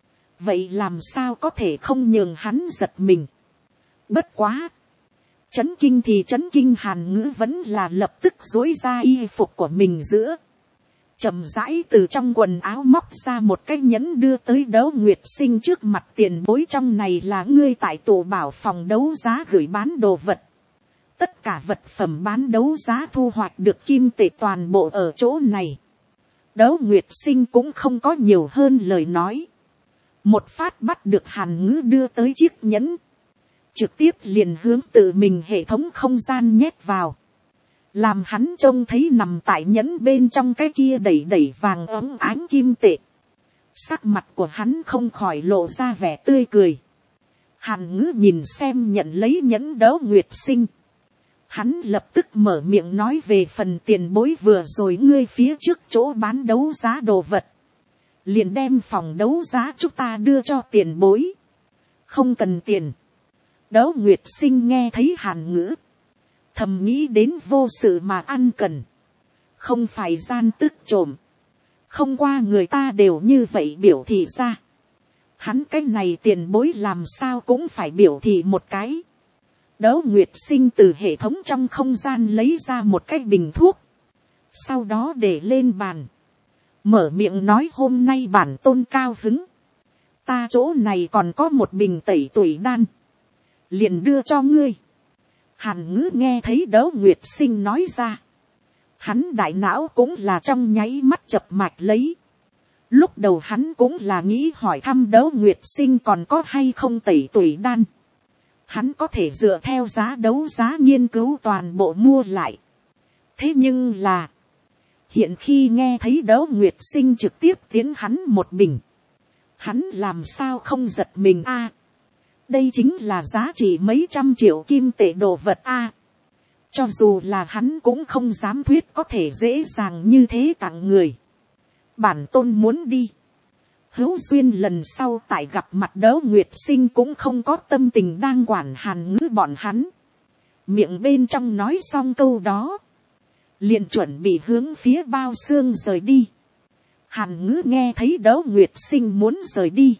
Vậy làm sao có thể không nhường hắn giật mình. Bất quá. Chấn kinh thì chấn kinh, Hàn Ngữ vẫn là lập tức duỗi ra y phục của mình giữa. Chậm rãi từ trong quần áo móc ra một cái nhẫn đưa tới Đấu Nguyệt Sinh trước mặt. Tiền bối, trong này là ngươi tại tụ bảo phòng đấu giá gửi bán đồ vật. Tất cả vật phẩm bán đấu giá thu hoạch được kim tệ toàn bộ ở chỗ này. Đấu Nguyệt Sinh cũng không có nhiều hơn lời nói. Một phát bắt được Hàn Ngữ đưa tới chiếc nhẫn. Trực tiếp liền hướng tự mình hệ thống không gian nhét vào. Làm hắn trông thấy nằm tại nhẫn bên trong cái kia đẩy đẩy vàng óng ánh kim tệ. Sắc mặt của hắn không khỏi lộ ra vẻ tươi cười. Hàn Ngữ nhìn xem nhận lấy nhẫn Đấu Nguyệt Sinh. Hắn lập tức mở miệng nói về phần tiền bối vừa rồi ngươi phía trước chỗ bán đấu giá đồ vật. Liền đem phòng đấu giá chúng ta đưa cho tiền bối. Không cần tiền. Đấu Nguyệt Sinh nghe thấy Hàn Ngữ. Thầm nghĩ đến vô sự mà ăn cần. Không phải gian tức trộm. Không qua người ta đều như vậy biểu thị ra. Hắn cái này tiền bối làm sao cũng phải biểu thị một cái. Đấu Nguyệt Sinh từ hệ thống trong không gian lấy ra một cái bình thuốc. Sau đó để lên bàn. Mở miệng nói hôm nay bản tôn cao hứng. Ta chỗ này còn có một bình tẩy tuổi đan. Liền đưa cho ngươi. Hàn Ngữ nghe thấy Đấu Nguyệt Sinh nói ra. Hắn đại não cũng là trong nháy mắt chập mạch lấy. Lúc đầu hắn cũng là nghĩ hỏi thăm Đấu Nguyệt Sinh còn có hay không tẩy tuổi đan. Hắn có thể dựa theo giá đấu giá nghiên cứu toàn bộ mua lại. Thế nhưng là. Hiện khi nghe thấy Đấu Nguyệt Sinh trực tiếp tiến hắn một bình. Hắn làm sao không giật mình a? Đây chính là giá trị mấy trăm triệu kim tệ đồ vật a. Cho dù là hắn cũng không dám thuyết có thể dễ dàng như thế tặng người. Bản tôn muốn đi. Hữu duyên lần sau tại gặp mặt Đấu Nguyệt Sinh cũng không có tâm tình đang quản Hàn Ngữ bọn hắn. Miệng bên trong nói xong câu đó. Liền chuẩn bị hướng phía bao xương rời đi. Hàn Ngữ nghe thấy Đấu Nguyệt Sinh muốn rời đi.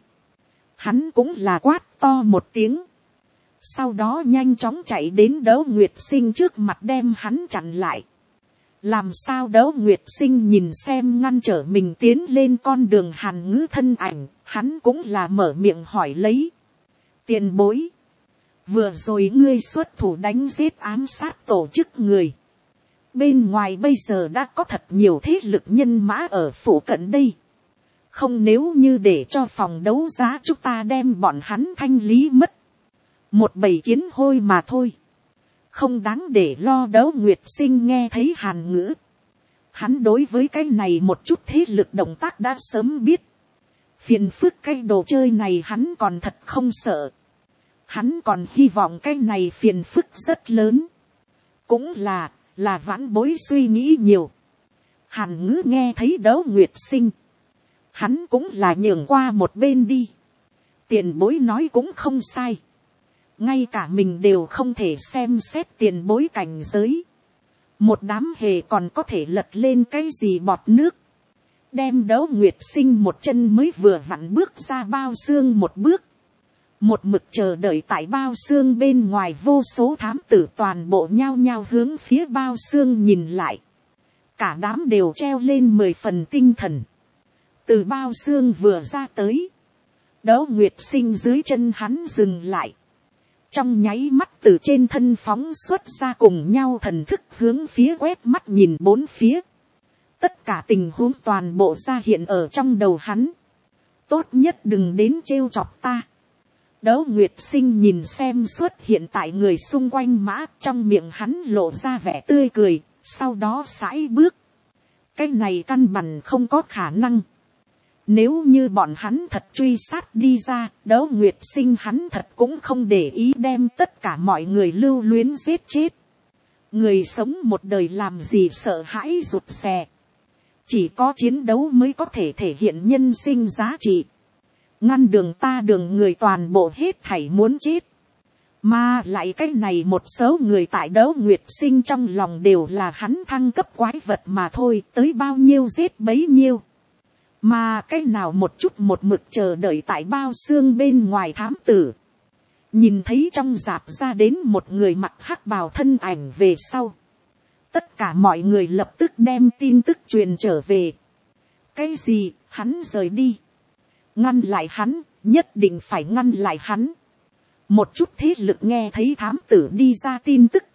Hắn cũng là quát to một tiếng. Sau đó nhanh chóng chạy đến Đấu Nguyệt Sinh trước mặt đem hắn chặn lại. Làm sao Đỗ Nguyệt Sinh nhìn xem ngăn trở mình tiến lên con đường Hàn Ngữ thân ảnh, hắn cũng là mở miệng hỏi lấy. Tiền bối. Vừa rồi ngươi xuất thủ đánh giết ám sát tổ chức người. Bên ngoài bây giờ đã có thật nhiều thế lực nhân mã ở phủ cận đây. Không nếu như để cho phòng đấu giá chúng ta đem bọn hắn thanh lý mất. Một bầy kiến hôi mà thôi. Không đáng để lo. Đỗ Nguyệt Sinh nghe thấy Hàn Ngữ. Hắn đối với cái này một chút thế lực động tác đã sớm biết. Phiền phức cái đồ chơi này hắn còn thật không sợ. Hắn còn hy vọng cái này phiền phức rất lớn. Cũng là, là vãn bối suy nghĩ nhiều. Hàn Ngữ nghe thấy Đỗ Nguyệt Sinh. Hắn cũng là nhường qua một bên đi. Tiền bối nói cũng không sai. Ngay cả mình đều không thể xem xét tiền bối cảnh giới. Một đám hề còn có thể lật lên cái gì bọt nước. Đem Đỗ Nguyệt Sinh một chân mới vừa vặn bước ra bao xương một bước. Một mực chờ đợi tại bao xương bên ngoài, vô số thám tử toàn bộ nhao nhao hướng phía bao xương nhìn lại. Cả đám đều treo lên mười phần tinh thần. Từ bao xương vừa ra tới. Đỗ Nguyệt Sinh dưới chân hắn dừng lại. Trong nháy mắt từ trên thân phóng xuất ra cùng nhau thần thức hướng phía quét mắt nhìn bốn phía. Tất cả tình huống toàn bộ ra hiện ở trong đầu hắn. Tốt nhất đừng đến trêu chọc ta. Đỗ Nguyệt Sinh nhìn xem xuất hiện tại người xung quanh mã, trong miệng hắn lộ ra vẻ tươi cười, sau đó sải bước. Cái này căn bản không có khả năng. Nếu như bọn hắn thật truy sát đi ra, Đỗ Nguyệt Sinh hắn thật cũng không để ý đem tất cả mọi người lưu luyến giết chết. Người sống một đời làm gì sợ hãi rụt rè. Chỉ có chiến đấu mới có thể thể hiện nhân sinh giá trị. Ngăn đường ta đường người toàn bộ hết thảy muốn chết. Mà lại cái này một số người tại Đỗ Nguyệt Sinh trong lòng đều là hắn thăng cấp quái vật mà thôi, tới bao nhiêu giết bấy nhiêu. Mà cái nào một chút một mực chờ đợi tại bao xương bên ngoài thám tử. Nhìn thấy trong rạp ra đến một người mặc hắc bào thân ảnh về sau. Tất cả mọi người lập tức đem tin tức truyền trở về. Cái gì, hắn rời đi. Ngăn lại hắn, nhất định phải ngăn lại hắn. Một chút thế lực nghe thấy thám tử đi ra tin tức.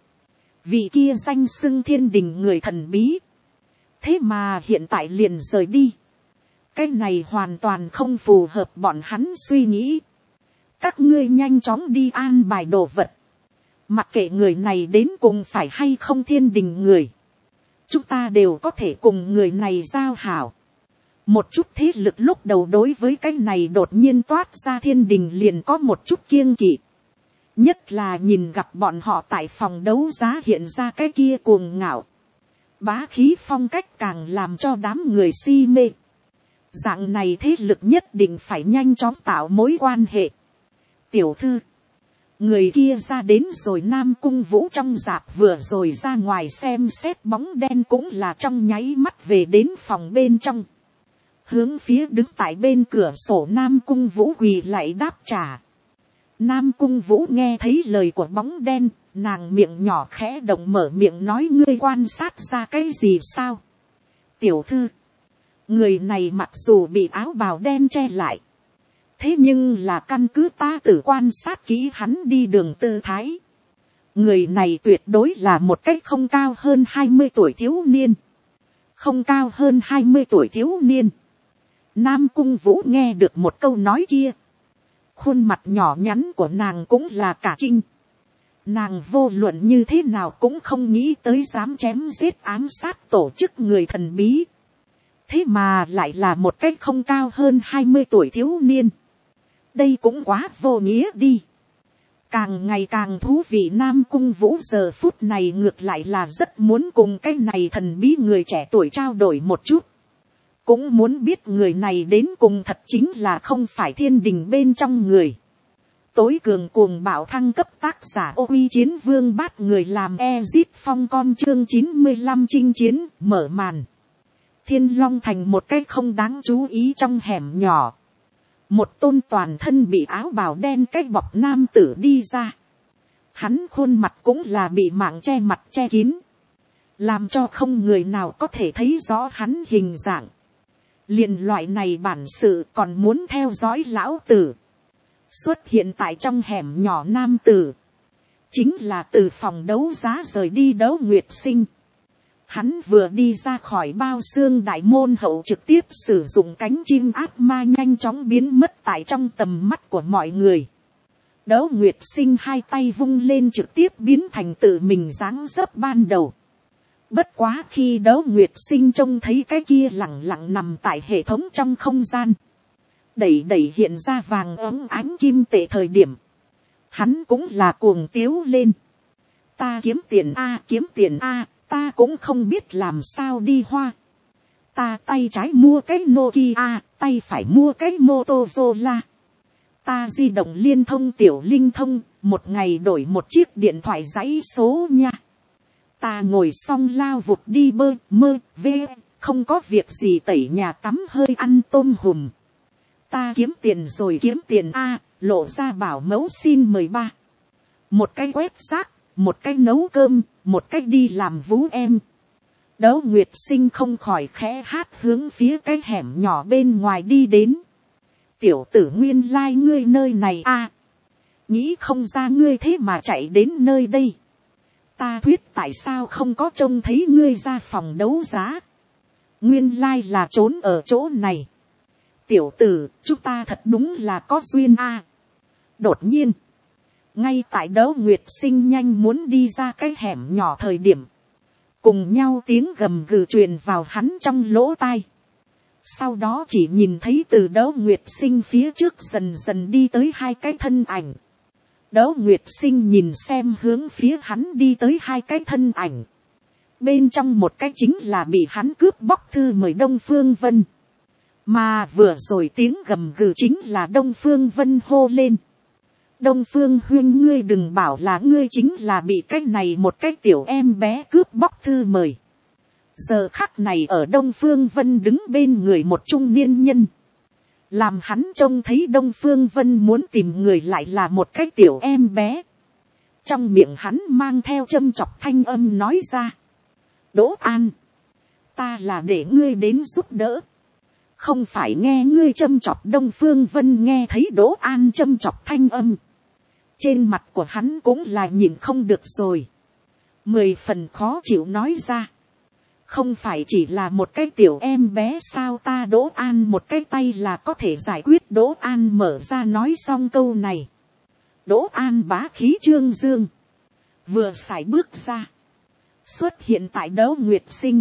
Vị kia danh xưng thiên đình người thần bí. Thế mà hiện tại liền rời đi. Cái này hoàn toàn không phù hợp bọn hắn suy nghĩ. Các ngươi nhanh chóng đi an bài đồ vật. Mặc kệ người này đến cùng phải hay không thiên đình người. Chúng ta đều có thể cùng người này giao hảo. Một chút thế lực lúc đầu đối với cái này đột nhiên toát ra thiên đình liền có một chút kiêng kỵ. Nhất là nhìn gặp bọn họ tại phòng đấu giá hiện ra cái kia cuồng ngạo. Bá khí phong cách càng làm cho đám người si mê. Dạng này thế lực nhất định phải nhanh chóng tạo mối quan hệ. Tiểu thư. Người kia ra đến rồi. Nam Cung Vũ trong rạp vừa rồi ra ngoài xem xét bóng đen cũng là trong nháy mắt về đến phòng bên trong. Hướng phía đứng tại bên cửa sổ Nam Cung Vũ quỳ lại đáp trả. Nam Cung Vũ nghe thấy lời của bóng đen, nàng miệng nhỏ khẽ động mở miệng nói ngươi quan sát ra cái gì sao? Tiểu thư. Người này mặc dù bị áo bào đen che lại. Thế nhưng là căn cứ ta tự quan sát kỹ hắn đi đường tư thái. Người này tuyệt đối là một cách không cao hơn hai mươi tuổi thiếu niên. Không cao hơn hai mươi tuổi thiếu niên. Nam Cung Vũ nghe được một câu nói kia. Khuôn mặt nhỏ nhắn của nàng cũng là cả kinh. Nàng vô luận như thế nào cũng không nghĩ tới dám chém giết ám sát tổ chức người thần bí. Thế mà lại là một cách không cao hơn hai mươi tuổi thiếu niên. Đây cũng quá vô nghĩa đi. Càng ngày càng thú vị. Nam Cung Vũ giờ phút này ngược lại là rất muốn cùng cái này thần bí người trẻ tuổi trao đổi một chút. Cũng muốn biết người này đến cùng thật chính là không phải thiên đình bên trong người. Tối cường cuồng bạo thăng cấp tác giả Ô Uy Chiến Vương Bát người làm Ezit Phong con chương chín mươi lăm chinh chiến mở màn. Thiên Long Thành một cái không đáng chú ý trong hẻm nhỏ. Một tôn toàn thân bị áo bào đen cách bọc nam tử đi ra. Hắn khuôn mặt cũng là bị mạng che mặt che kín. làm cho không người nào có thể thấy rõ hắn hình dạng. Liền loại này bản sự còn muốn theo dõi lão tử. Xuất hiện tại trong hẻm nhỏ nam tử, chính là từ phòng đấu giá rời đi Đấu Nguyệt Sinh. Hắn vừa đi ra khỏi bao xương đại môn hậu, trực tiếp sử dụng cánh chim ác ma nhanh chóng biến mất tại trong tầm mắt của mọi người. Đấu Nguyệt Sinh hai tay vung lên, trực tiếp biến thành tự mình dáng dấp ban đầu. Bất quá khi Đấu Nguyệt Sinh trông thấy cái kia lẳng lặng nằm tại hệ thống trong không gian, đẩy đẩy hiện ra vàng óng ánh kim tệ thời điểm, hắn cũng là cuồng tiếu lên. Ta kiếm tiền a, kiếm tiền a, ta cũng không biết làm sao đi hoa. Ta tay trái mua cái Nokia, tay phải mua cái Motorola. Ta di động liên thông tiểu linh thông, một ngày đổi một chiếc điện thoại dãy số nha. Ta ngồi xong lao vụt đi bơ, mơ, vê, không có việc gì tẩy nhà tắm hơi ăn tôm hùm. Ta kiếm tiền rồi kiếm tiền a, lộ ra bảo mẫu xin mời ba. Một cái quét rác, một cái nấu cơm, một cái đi làm vú em. Đấu Nguyệt Sinh không khỏi khẽ hát hướng phía cái hẻm nhỏ bên ngoài đi đến. Tiểu tử nguyên lai like ngươi nơi này a, nghĩ không ra ngươi thế mà chạy đến nơi đây. Ta thuyết tại sao không có trông thấy ngươi ra phòng đấu giá. Nguyên lai like là trốn ở chỗ này. Tiểu tử, chúng ta thật đúng là có duyên a. Đột nhiên, ngay tại Đấu Nguyệt Sinh nhanh muốn đi ra cái hẻm nhỏ thời điểm, cùng nhau tiếng gầm gừ truyền vào hắn trong lỗ tai. Sau đó chỉ nhìn thấy từ Đấu Nguyệt Sinh phía trước dần dần đi tới hai cái thân ảnh. Đấu Nguyệt Sinh nhìn xem hướng phía hắn đi tới hai cái thân ảnh. Bên trong một cái chính là bị hắn cướp bóc thư mời Đông Phương Vân. Mà vừa rồi tiếng gầm gừ chính là Đông Phương Vân hô lên. Đông Phương huynh, ngươi đừng bảo là ngươi chính là bị cái này một cái tiểu em bé cướp bóc thư mời. Giờ khắc này ở Đông Phương Vân đứng bên người một trung niên nhân. Làm hắn trông thấy Đông Phương Vân muốn tìm người lại là một cái tiểu em bé. Trong miệng hắn mang theo châm chọc thanh âm nói ra. Đỗ An, ta là để ngươi đến giúp đỡ. Không phải nghe ngươi châm chọc. Đông Phương Vân nghe thấy Đỗ An châm chọc thanh âm. Trên mặt của hắn cũng là nhìn không được rồi. Mười phần khó chịu nói ra. Không phải chỉ là một cái tiểu em bé sao, ta Đỗ An một cái tay là có thể giải quyết. Đỗ An mở ra nói xong câu này. Đỗ An bá khí trương dương. Vừa sải bước ra. Xuất hiện tại Đấu Nguyệt Sinh.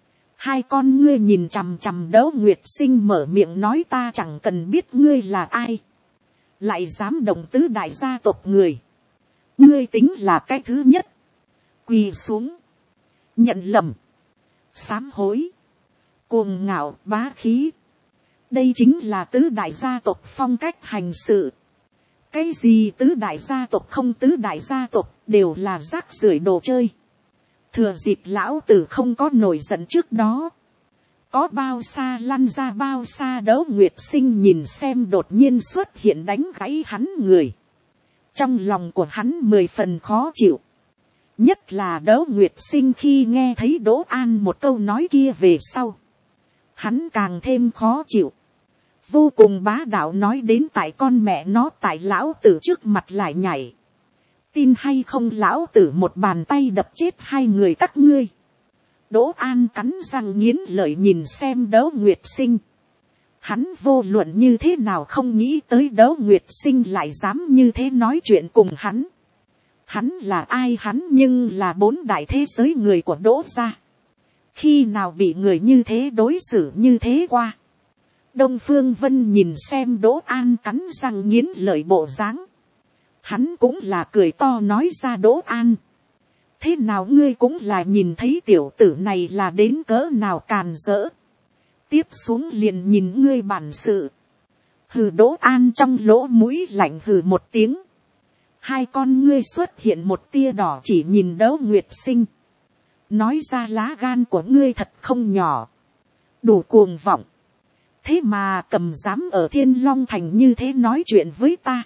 Hai con ngươi nhìn chằm chằm Đấu Nguyệt Sinh mở miệng nói, ta chẳng cần biết ngươi là ai. Lại dám động tứ đại gia tộc người. Ngươi tính là cái thứ nhất. Quỳ xuống. Nhận lầm. Sám hối. Cuồng ngạo bá khí. Đây chính là tứ đại gia tộc phong cách hành sự. Cái gì tứ đại gia tộc không tứ đại gia tộc đều là rác rưởi đồ chơi. Thừa dịp lão tử không có nổi giận trước đó. Có bao xa lăn ra bao xa. Đấu Nguyệt Sinh nhìn xem đột nhiên xuất hiện đánh gãy hắn người. Trong lòng của hắn mười phần khó chịu. Nhất là Đấu Nguyệt Sinh khi nghe thấy Đỗ An một câu nói kia về sau. Hắn càng thêm khó chịu. Vô cùng bá đạo nói đến tại con mẹ nó tại lão tử trước mặt lại nhảy. Tin hay không lão tử một bàn tay đập chết hai người các ngươi. Đỗ An cắn răng nghiến lợi nhìn xem Đấu Nguyệt Sinh. Hắn vô luận như thế nào không nghĩ tới Đấu Nguyệt Sinh lại dám như thế nói chuyện cùng hắn. Hắn là ai? Hắn nhưng là bốn đại thế giới người của Đỗ gia. Khi nào bị người như thế đối xử như thế qua? Đông Phương Vân nhìn xem Đỗ An cắn răng nghiến lợi bộ dáng. Hắn cũng là cười to nói ra, Đỗ An. Thế nào ngươi cũng là nhìn thấy tiểu tử này là đến cỡ nào càn rỡ. Tiếp xuống liền nhìn ngươi bản sự. Hừ. Đỗ An trong lỗ mũi lạnh hừ một tiếng. Hai con ngươi xuất hiện một tia đỏ chỉ nhìn Đấu Nguyệt Sinh. Nói ra lá gan của ngươi thật không nhỏ. Đủ cuồng vọng. Thế mà cầm dám ở Thiên Long Thành như thế nói chuyện với ta.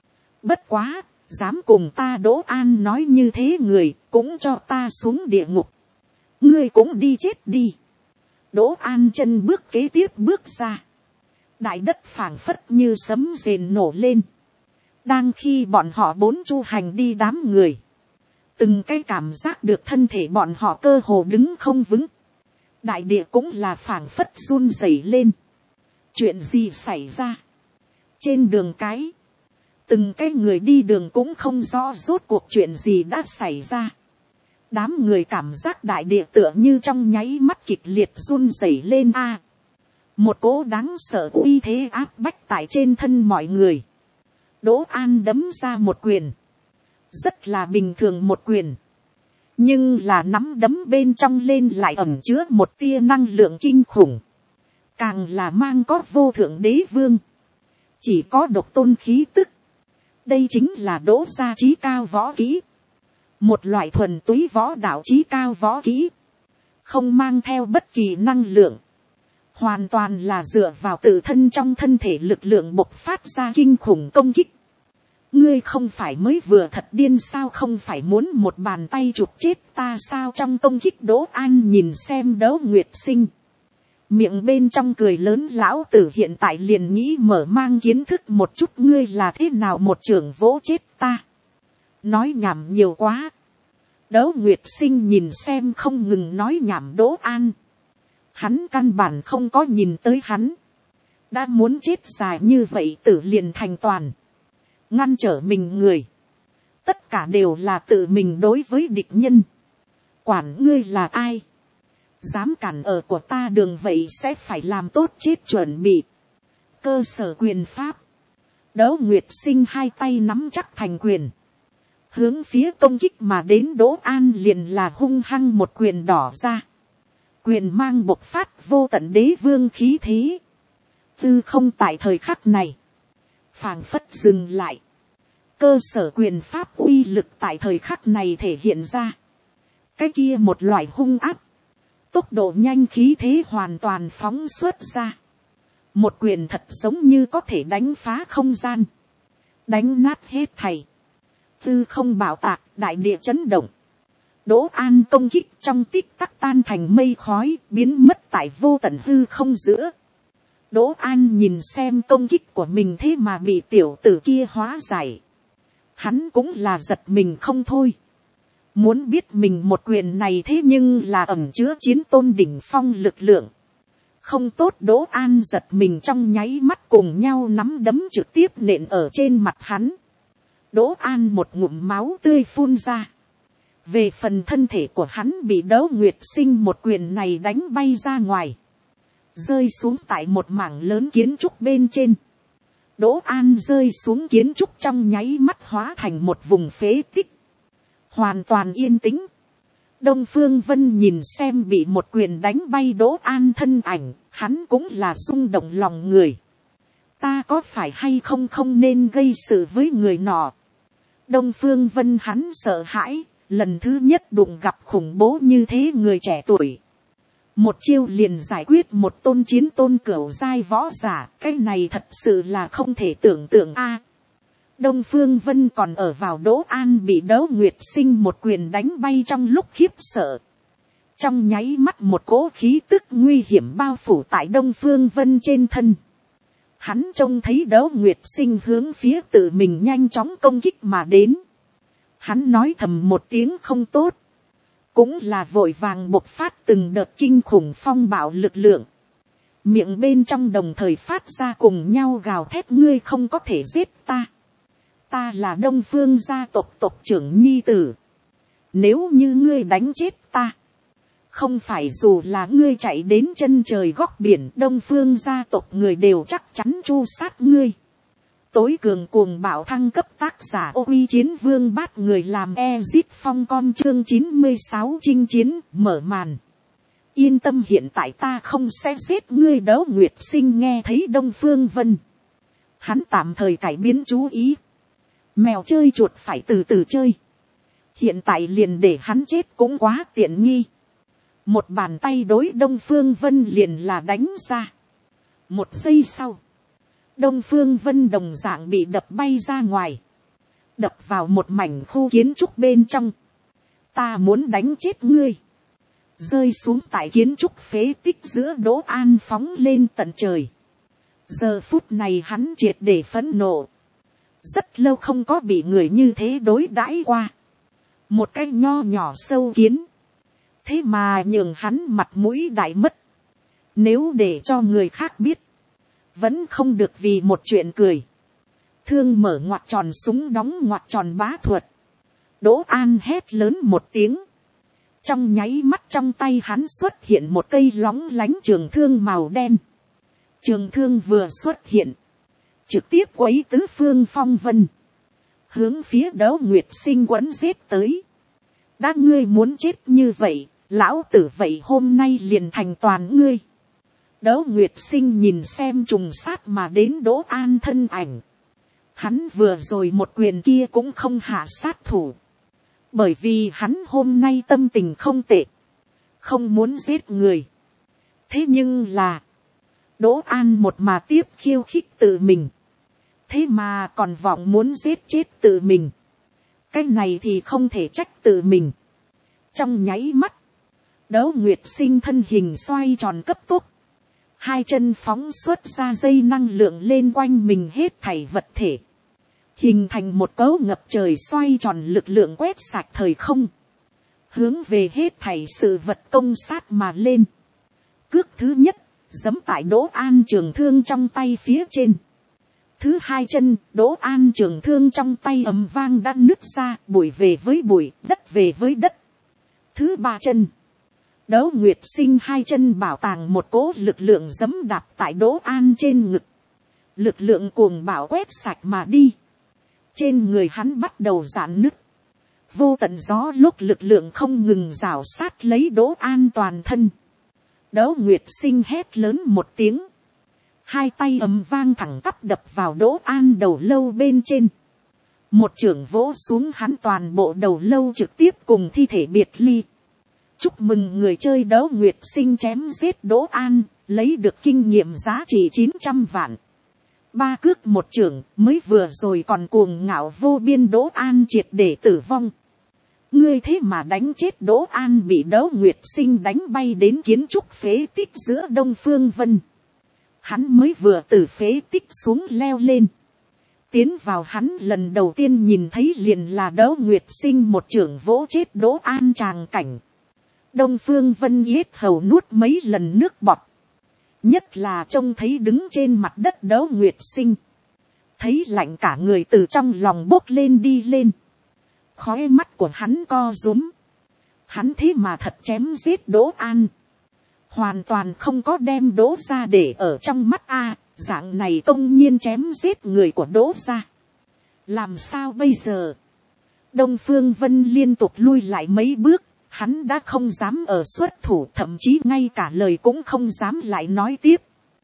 Bất quá, dám cùng ta Đỗ An nói như thế người, cũng cho ta xuống địa ngục. ngươi cũng đi chết đi. Đỗ An chân bước kế tiếp bước ra, đại đất phảng phất như sấm rền nổ lên. Đang khi bọn họ bốn chu hành đi đám người, từng cái cảm giác được thân thể bọn họ cơ hồ đứng không vững, đại địa cũng là phảng phất run rẩy lên. Chuyện gì xảy ra? Trên đường cái, từng cái người đi đường cũng không rõ rốt cuộc chuyện gì đã xảy ra. Đám người cảm giác đại địa tựa như trong nháy mắt kịch liệt run rẩy lên a. Một cỗ đáng sợ uy thế áp bách tại trên thân mọi người. Đỗ An đấm ra một quyền, rất là bình thường một quyền, nhưng là nắm đấm bên trong lên lại ẩn chứa một tia năng lượng kinh khủng, càng là mang có vô thượng đế vương, chỉ có độc tôn khí tức. Đây chính là Đỗ gia trí cao võ kỹ, một loại thuần túy võ đạo trí cao võ kỹ, không mang theo bất kỳ năng lượng, hoàn toàn là dựa vào tự thân trong thân thể lực lượng bộc phát ra kinh khủng công kích. Ngươi không phải mới vừa thật điên sao, không phải muốn một bàn tay chụp chết ta sao? Trong công kích Đỗ An nhìn xem Đỗ Nguyệt Sinh, miệng bên trong cười lớn, lão tử hiện tại liền nghĩ mở mang kiến thức một chút ngươi là thế nào một trường vỗ chết ta. Nói nhảm nhiều quá. Đỗ Nguyệt Sinh nhìn xem không ngừng nói nhảm Đỗ An, hắn căn bản không có nhìn tới hắn, đã muốn chết dài như vậy tử liền thành toàn, ngăn trở mình người, tất cả đều là tự mình đối với địch nhân. Quản ngươi là ai, dám cản ở của ta đường vậy sẽ phải làm tốt chết chuẩn bị. Cơ sở quyền pháp. Đỗ Nguyệt Sinh hai tay nắm chắc thành quyền, hướng phía công kích mà đến Đỗ An liền là hung hăng một quyền đỏ ra. Quyền mang bộc phát vô tận đế vương khí thế. Tư không tại thời khắc này phảng phất dừng lại. Cơ sở quyền pháp uy lực tại thời khắc này thể hiện ra. Cái kia một loại hung áp, tốc độ nhanh khí thế hoàn toàn phóng xuất ra. Một quyền thật giống như có thể đánh phá không gian, đánh nát hết thảy. Tư không bạo tạc, đại địa chấn động. Đỗ An công kích trong tích tắc tan thành mây khói, biến mất tại vô tận hư không giữa. Đỗ An nhìn xem công kích của mình thế mà bị tiểu tử kia hóa giải. Hắn cũng là giật mình không thôi. Muốn biết mình một quyền này thế nhưng là ẩn chứa chiến tôn đỉnh phong lực lượng. Không tốt, Đỗ An giật mình trong nháy mắt cùng nhau nắm đấm trực tiếp nện ở trên mặt hắn. Đỗ An một ngụm máu tươi phun ra. Về phần thân thể của hắn bị Đỗ Nguyệt Sinh một quyền này đánh bay ra ngoài, rơi xuống tại một mảng lớn kiến trúc bên trên. Đỗ An rơi xuống kiến trúc trong nháy mắt hóa thành một vùng phế tích, hoàn toàn yên tĩnh. Đông Phương Vân nhìn xem bị một quyền đánh bay Đỗ An thân ảnh, hắn cũng là rung động lòng người. Ta có phải hay không không nên gây sự với người nọ? Đông Phương Vân hắn sợ hãi, lần thứ nhất đụng gặp khủng bố như thế người trẻ tuổi. Một chiêu liền giải quyết một tôn chiến tôn cửu giai võ giả, cái này thật sự là không thể tưởng tượng a. Đông Phương Vân còn ở vào Đỗ An bị Đỗ Nguyệt Sinh một quyền đánh bay trong lúc khiếp sợ. Trong nháy mắt một cỗ khí tức nguy hiểm bao phủ tại Đông Phương Vân trên thân. Hắn trông thấy Đỗ Nguyệt Sinh hướng phía tự mình nhanh chóng công kích mà đến. Hắn nói thầm một tiếng không tốt, cũng là vội vàng bộc phát từng đợt kinh khủng phong bạo lực lượng. Miệng bên trong đồng thời phát ra cùng nhau gào thét, ngươi không có thể giết ta. Ta là Đông Phương gia tộc tộc trưởng nhi tử. Nếu như ngươi đánh chết ta, không phải dù là ngươi chạy đến chân trời góc biển, Đông Phương gia tộc người đều chắc chắn tru sát ngươi. Tối cường cuồng bạo thăng cấp tác giả Ô Uy Chiến Vương Bát người làm Ezit Phong con chương chín mươi sáu chinh chiến mở màn. Yên tâm, hiện tại ta không sẽ giết ngươi. Đỗ Nguyệt Sinh nghe thấy Đông Phương Vân, hắn tạm thời cải biến chú ý. Mèo chơi chuột phải từ từ chơi. Hiện tại liền để hắn chết cũng quá tiện nghi. Một bàn tay đối Đông Phương Vân liền là đánh ra. Một giây sau, Đông Phương Vân đồng dạng bị đập bay ra ngoài, đập vào một mảnh khu kiến trúc bên trong. Ta muốn đánh chết ngươi. rơi xuống tại kiến trúc phế tích giữa Đỗ An phóng lên tận trời. Giờ phút này hắn triệt để phẫn nộ. Rất lâu không có bị người như thế đối đãi qua. Một cái nho nhỏ sâu kiến. Thế mà nhường hắn mặt mũi đại mất. Nếu để cho người khác biết. Vẫn không được vì một chuyện cười. Thương mở ngoặt tròn súng đóng ngoặt tròn bá thuật. Đỗ An hét lớn một tiếng. Trong nháy mắt trong tay hắn xuất hiện một cây lóng lánh trường thương màu đen. Trường thương vừa xuất hiện. Trực tiếp quấy tứ phương phong vân. Hướng phía Đỗ Nguyệt Sinh quấn giết tới. Đã ngươi muốn chết như vậy, lão tử vậy hôm nay liền thành toàn ngươi. Đỗ Nguyệt Sinh nhìn xem trùng sát mà đến Đỗ An thân ảnh. Hắn vừa rồi một quyền kia cũng không hạ sát thủ. Bởi vì hắn hôm nay tâm tình không tệ. Không muốn giết người. Thế nhưng là. Đỗ An một mà tiếp khiêu khích tự mình. Thế mà còn vọng muốn giết chết tự mình. Cái này thì không thể trách tự mình. Trong nháy mắt. Đỗ Nguyệt Sinh thân hình xoay tròn cấp tốc. Hai chân phóng xuất ra dây năng lượng lên quanh mình hết thảy vật thể. Hình thành một cấu ngập trời xoay tròn lực lượng quét sạch thời không. Hướng về hết thảy sự vật công sát mà lên. Cước thứ nhất, giẫm tại Đỗ An trường thương trong tay phía trên. Thứ hai chân, Đỗ An trường thương trong tay ầm vang đã nứt ra, bụi về với bụi, đất về với đất. Thứ ba chân. Đỗ Nguyệt Sinh hai chân bảo tàng một cỗ lực lượng giẫm đạp tại Đỗ An trên ngực. Lực lượng cuồng bạo quét sạch mà đi. Trên người hắn bắt đầu giãn nứt. Vô tận gió lúc lực lượng không ngừng rào sát lấy Đỗ An toàn thân. Đỗ Nguyệt Sinh hét lớn một tiếng. Hai tay ầm vang thẳng tắp đập vào Đỗ An đầu lâu bên trên. Một chưởng vỗ xuống hắn toàn bộ đầu lâu trực tiếp cùng thi thể biệt ly. Chúc mừng người chơi Đỗ Nguyệt Sinh chém giết Đỗ An, lấy được kinh nghiệm giá trị chín trăm vạn. Ba cước một chưởng mới vừa rồi còn cuồng ngạo vô biên Đỗ An triệt để tử vong. Ngươi thế mà đánh chết Đỗ An bị Đỗ Nguyệt Sinh đánh bay đến kiến trúc phế tích giữa Đông Phương Vân. Hắn mới vừa từ phế tích xuống leo lên. Tiến vào hắn lần đầu tiên nhìn thấy liền là Đỗ Nguyệt Sinh một chưởng vỗ chết Đỗ An tràng cảnh. Đông Phương Vân yết hầu nuốt mấy lần nước bọt. Nhất là trông thấy đứng trên mặt đất Đỗ Nguyệt Sinh. Thấy lạnh cả người từ trong lòng bốc lên đi lên. Khóe mắt của hắn co rúm. Hắn thế mà thật chém giết Đỗ An. Hoàn toàn không có đem Đỗ ra để ở trong mắt a. Dạng này công nhiên chém giết người của Đỗ ra. Làm sao bây giờ? Đông Phương Vân liên tục lui lại mấy bước. Hắn đã không dám ở xuất thủ, thậm chí ngay cả lời cũng không dám lại nói tiếp.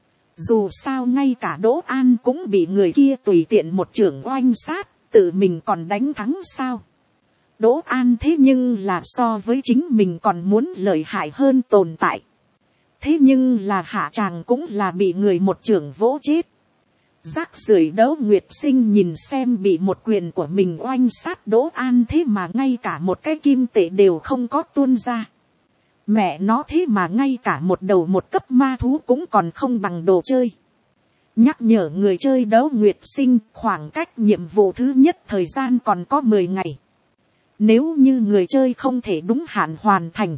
Dù sao ngay cả Đỗ An cũng bị người kia tùy tiện một chưởng oanh sát, tự mình còn đánh thắng sao? Đỗ An thế nhưng là so với chính mình còn muốn lợi hại hơn tồn tại. Thế nhưng là hạ tràng cũng là bị người một chưởng vỗ chết. Rác rưởi Đỗ Nguyệt Sinh nhìn xem bị một quyền của mình oanh sát Đỗ An thế mà ngay cả một cái kim tệ đều không có tuôn ra. Mẹ nó thế mà ngay cả một đầu một cấp ma thú cũng còn không bằng đồ chơi. Nhắc nhở người chơi Đỗ Nguyệt Sinh khoảng cách nhiệm vụ thứ nhất thời gian còn có mười ngày. Nếu như người chơi không thể đúng hạn hoàn thành.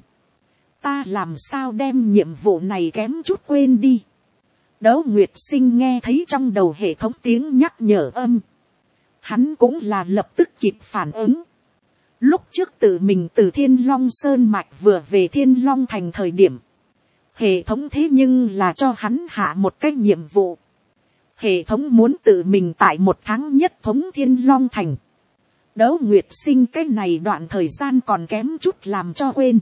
Ta làm sao đem nhiệm vụ này kém chút quên đi. Đỗ Nguyệt Sinh nghe thấy trong đầu hệ thống tiếng nhắc nhở âm. Hắn cũng là lập tức kịp phản ứng. Lúc trước tự mình từ Thiên Long Sơn Mạch vừa về Thiên Long Thành thời điểm. Hệ thống thế nhưng là cho hắn hạ một cái nhiệm vụ. Hệ thống muốn tự mình tại một tháng nhất thống Thiên Long Thành. Đỗ Nguyệt Sinh cái này đoạn thời gian còn kém chút làm cho quên.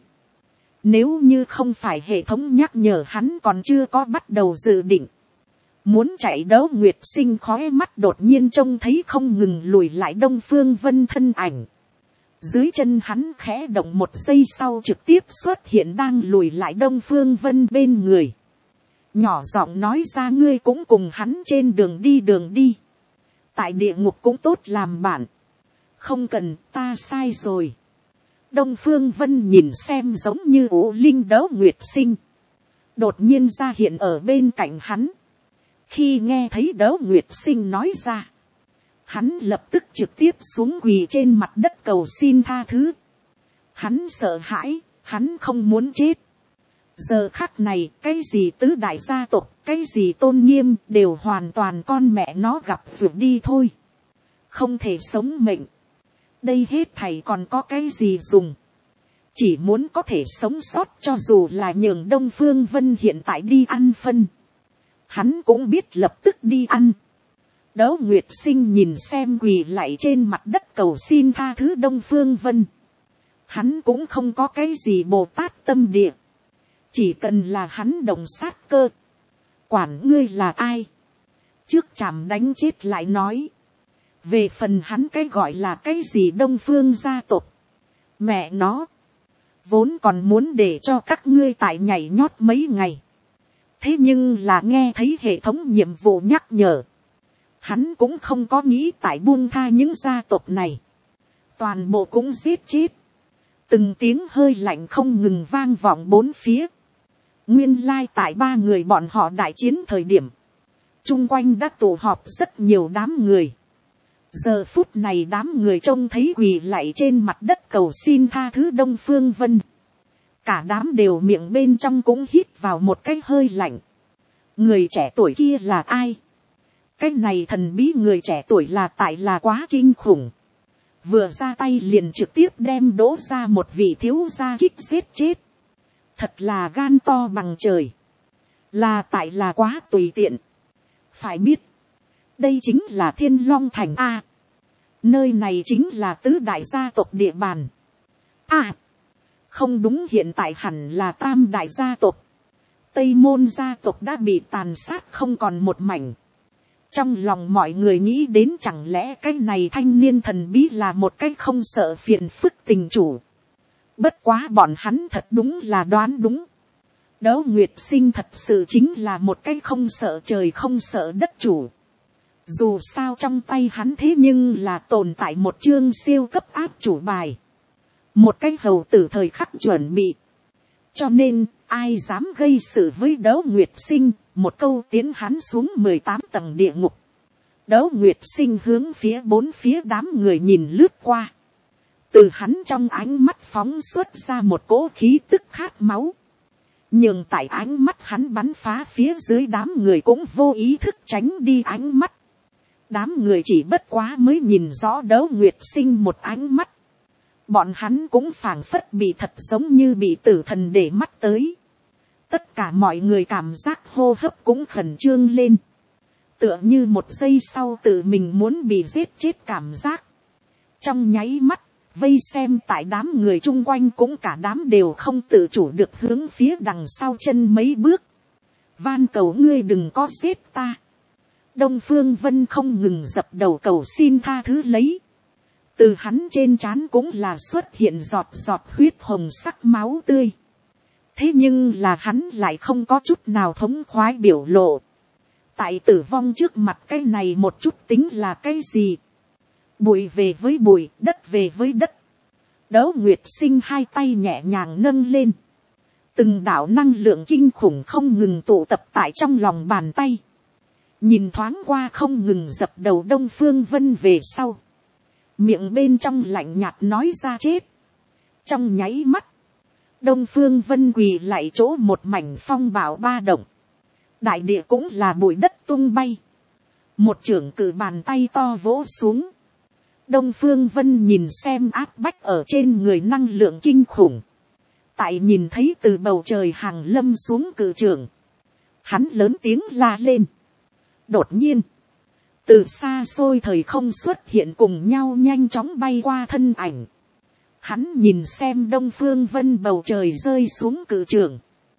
Nếu như không phải hệ thống nhắc nhở hắn còn chưa có bắt đầu dự định. Muốn chạy Đỗ Nguyệt Sinh khóe mắt đột nhiên trông thấy không ngừng lùi lại Đông Phương Vân thân ảnh. Dưới chân hắn khẽ động một giây sau trực tiếp xuất hiện đang lùi lại Đông Phương Vân bên người. Nhỏ giọng nói ra ngươi cũng cùng hắn trên đường đi đường đi. Tại địa ngục cũng tốt làm bạn. Không cần, ta sai rồi. Đông Phương Vân nhìn xem giống như ủ linh Đỗ Nguyệt Sinh, đột nhiên ra hiện ở bên cạnh hắn. Khi nghe thấy Đỗ Nguyệt Sinh nói ra, hắn lập tức trực tiếp xuống quỳ trên mặt đất cầu xin tha thứ. Hắn sợ hãi, hắn không muốn chết. Giờ khắc này, cái gì tứ đại gia tộc, cái gì tôn nghiêm đều hoàn toàn con mẹ nó gặp vượt đi thôi. Không thể sống mệnh. Đây hết thảy còn có cái gì dùng. Chỉ muốn có thể sống sót, cho dù là nhường Đông Phương Vân hiện tại đi ăn phân, hắn cũng biết lập tức đi ăn. Đỗ Nguyệt Sinh nhìn xem quỳ lại trên mặt đất cầu xin tha thứ Đông Phương Vân. Hắn cũng không có cái gì Bồ Tát tâm địa. Chỉ cần là hắn động sát cơ. Quản ngươi là ai. Trước chạm đánh chết lại nói. Về phần hắn cái gọi là cái gì Đông Phương gia tộc. Mẹ nó. Vốn còn muốn để cho các ngươi tại nhảy nhót mấy ngày. Thế nhưng là nghe thấy hệ thống nhiệm vụ nhắc nhở. Hắn cũng không có nghĩ tại buông tha những gia tộc này. Toàn bộ cũng giết chết. Từng tiếng hơi lạnh không ngừng vang vọng bốn phía. Nguyên lai tại ba người bọn họ đại chiến thời điểm. Chung quanh đã tụ họp rất nhiều đám người. Giờ phút này đám người trông thấy quỳ lạy trên mặt đất cầu xin tha thứ Đông Phương Vân. Cả đám đều miệng bên trong cũng hít vào một cái hơi lạnh. Người trẻ tuổi kia là ai? Cái này thần bí người trẻ tuổi là tại là quá kinh khủng. Vừa ra tay liền trực tiếp đem đỗ ra một vị thiếu gia kích giết chết. Thật là gan to bằng trời. Là tại là quá tùy tiện. Phải biết. Đây chính là Thiên Long Thành A. Nơi này chính là tứ đại gia tộc địa bàn. A. Không đúng, hiện tại hẳn là tam đại gia tộc. Tây Môn gia tộc đã bị tàn sát không còn một mảnh. Trong lòng mọi người nghĩ đến chẳng lẽ cái này thanh niên thần bí là một cái không sợ phiền phức tình chủ. Bất quá bọn hắn thật đúng là đoán đúng. Đỗ Nguyệt Sinh thật sự chính là một cái không sợ trời không sợ đất chủ. Dù sao trong tay hắn thế nhưng là tồn tại một chương siêu cấp áp chủ bài. Một cái hầu tử thời khắc chuẩn bị. Cho nên ai dám gây sự với Đỗ Nguyệt Sinh, một câu tiến hắn xuống mười tám tầng địa ngục. Đỗ Nguyệt Sinh hướng phía bốn phía đám người nhìn lướt qua. Từ hắn trong ánh mắt phóng xuất ra một cỗ khí tức khát máu. Nhưng tại ánh mắt hắn bắn phá phía dưới đám người cũng vô ý thức tránh đi ánh mắt. Đám người chỉ bất quá mới nhìn rõ Đỗ Nguyệt Sinh một ánh mắt. Bọn hắn cũng phảng phất bị thật giống như bị tử thần để mắt tới. Tất cả mọi người cảm giác hô hấp cũng khẩn trương lên. Tựa như một giây sau tự mình muốn bị giết chết cảm giác. Trong nháy mắt, vây xem tại đám người chung quanh cũng cả đám đều không tự chủ được hướng phía đằng sau chân mấy bước. Van cầu ngươi đừng có giết ta. Đông Phương Vân không ngừng dập đầu cầu xin tha thứ lấy. Từ hắn trên trán cũng là xuất hiện giọt giọt huyết hồng sắc máu tươi. Thế nhưng là hắn lại không có chút nào thống khoái biểu lộ. Tại tử vong trước mặt cái này một chút tính là cái gì? Bụi về với bụi, đất về với đất. Đỗ Nguyệt Sinh hai tay nhẹ nhàng nâng lên. Từng đạo năng lượng kinh khủng không ngừng tụ tập tại trong lòng bàn tay. Nhìn thoáng qua không ngừng dập đầu Đông Phương Vân về sau. Miệng bên trong lạnh nhạt nói ra chết. Trong nháy mắt. Đông Phương Vân quỳ lại chỗ một mảnh phong bạo ba động. Đại địa cũng là bụi đất tung bay. Một chưởng cử bàn tay to vỗ xuống. Đông Phương Vân nhìn xem áp bách ở trên người năng lượng kinh khủng. Tại nhìn thấy từ bầu trời hàng lâm xuống cử trưởng. Hắn lớn tiếng la lên. Đột nhiên. Từ xa xôi thời không xuất hiện cùng nhau nhanh chóng bay qua thân ảnh. Hắn nhìn xem Đông Phương Vân bầu trời rơi xuống cử trưởng.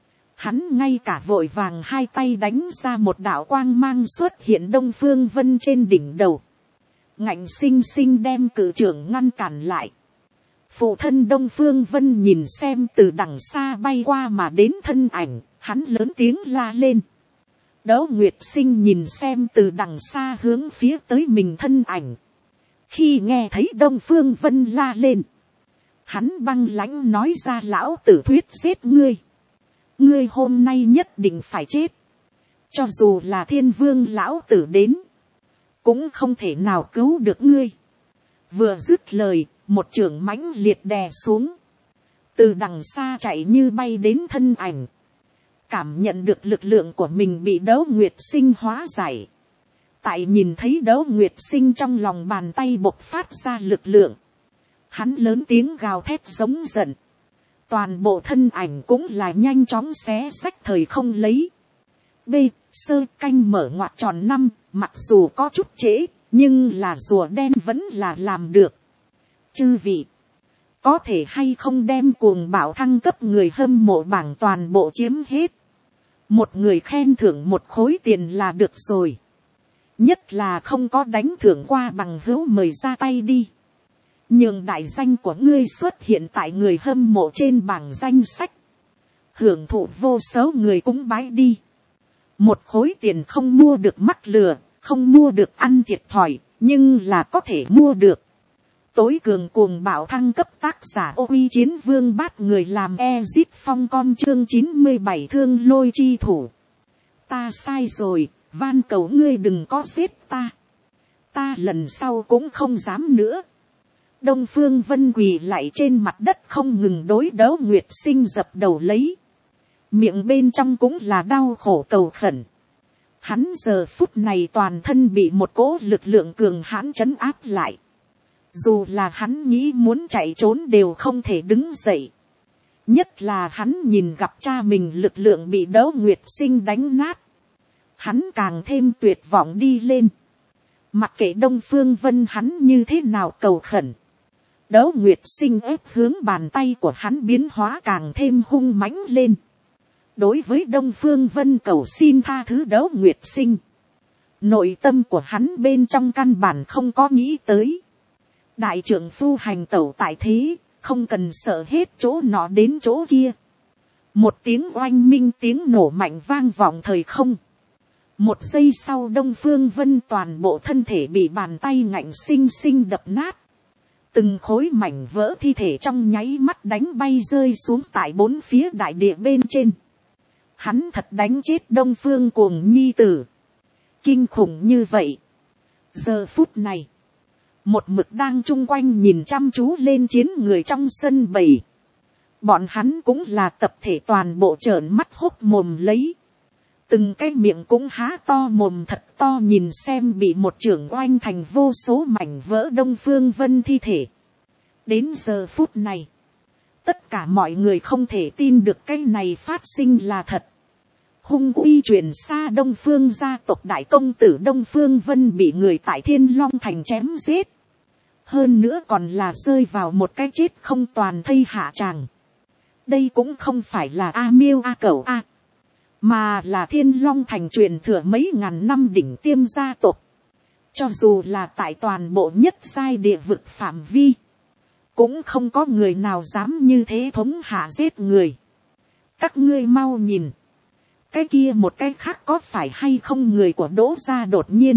Hắn ngay cả vội vàng hai tay đánh ra một đạo quang mang xuất hiện Đông Phương Vân trên đỉnh đầu. Ngạnh sinh sinh đem cử trưởng ngăn cản lại. Phụ thân Đông Phương Vân nhìn xem từ đằng xa bay qua mà đến thân ảnh, hắn lớn tiếng la lên. Đỗ Nguyệt Sinh nhìn xem từ đằng xa hướng phía tới mình thân ảnh. Khi nghe thấy Đông Phương Vân la lên, Hắn băng lãnh nói ra, lão tử thuyết giết ngươi. Ngươi hôm nay nhất định phải chết. Cho dù là thiên vương lão tử đến, cũng không thể nào cứu được ngươi. Vừa dứt lời, một chưởng mãnh liệt đè xuống. Từ đằng xa chạy như bay đến thân ảnh. Cảm nhận được lực lượng của mình bị Đấu Nguyệt Sinh hóa giải. Tại nhìn thấy Đấu Nguyệt Sinh trong lòng bàn tay bộc phát ra lực lượng. Hắn lớn tiếng gào thét giống giận. Toàn bộ thân ảnh cũng là nhanh chóng xé xách thời không lấy. B. Sơ canh mở ngoặc tròn năm, mặc dù có chút trễ, nhưng là rùa đen vẫn là làm được. Chư vị, có thể hay không đem cuồng bạo thăng cấp người hâm mộ bảng toàn bộ chiếm hết. Một người khen thưởng một khối tiền là được rồi. Nhất là không có đánh thưởng qua bằng hữu mời ra tay đi. Nhường đại danh của ngươi xuất hiện tại người hâm mộ trên bảng danh sách. Hưởng thụ vô số người cúng bái đi. Một khối tiền không mua được mắt lừa, không mua được ăn thiệt thòi, nhưng là có thể mua được. Tối cường cuồng bạo thăng cấp tác giả Ô Uy Chiến Vương Bát người làm Ezit Phong com chương chín mươi bảy thương lôi chi thủ. Ta sai rồi, van cầu ngươi đừng có giết ta. Ta lần sau cũng không dám nữa. Đông Phương Vân quỳ lại trên mặt đất không ngừng đối Đấu Nguyệt Sinh dập đầu lấy. Miệng bên trong cũng là đau khổ cầu khẩn. Hắn giờ phút này toàn thân bị một cỗ lực lượng cường hãn trấn áp lại. Dù là hắn nghĩ muốn chạy trốn đều không thể đứng dậy. Nhất là hắn nhìn gặp cha mình lực lượng bị Đấu Nguyệt Sinh đánh nát. Hắn càng thêm tuyệt vọng đi lên. Mặc kệ Đông Phương Vân hắn như thế nào cầu khẩn. Đấu Nguyệt Sinh ép hướng bàn tay của hắn biến hóa càng thêm hung mãnh lên. Đối với Đông Phương Vân cầu xin tha thứ Đấu Nguyệt Sinh. Nội tâm của hắn bên trong căn bản không có nghĩ tới. Đại trưởng phu hành tẩu tại thế, không cần sợ hết chỗ nọ đến chỗ kia. Một tiếng oanh minh tiếng nổ mạnh vang vọng thời không. Một giây sau Đông Phương Vân toàn bộ thân thể bị bàn tay ngạnh xinh xinh đập nát. Từng khối mảnh vỡ thi thể trong nháy mắt đánh bay rơi xuống tại bốn phía đại địa bên trên. Hắn thật đánh chết Đông Phương Cuồng nhi tử. Kinh khủng như vậy. Giờ phút này. Một mực đang chung quanh nhìn chăm chú lên chiến người trong sân bầy. Bọn hắn cũng là tập thể toàn bộ trợn mắt hốc mồm lấy. Từng cái miệng cũng há to mồm thật to nhìn xem bị một trưởng oanh thành vô số mảnh vỡ Đông Phương Vân thi thể. Đến giờ phút này. Tất cả mọi người không thể tin được cái này phát sinh là thật. Hung uy truyền xa Đông Phương gia tộc đại công tử Đông Phương Vân bị người tại Thiên Long Thành chém giết. Hơn nữa còn là rơi vào một cái chết không toàn thây hạ tràng. Đây cũng không phải là A Miêu A Cẩu A. Mà là Thiên Long Thành truyền thừa mấy ngàn năm đỉnh tiêm gia tộc. Cho dù là tại toàn bộ nhất giai địa vực phạm vi. Cũng không có người nào dám như thế thống hạ giết người. Các ngươi mau nhìn. Cái kia một cái khác có phải hay không người của Đỗ gia đột nhiên.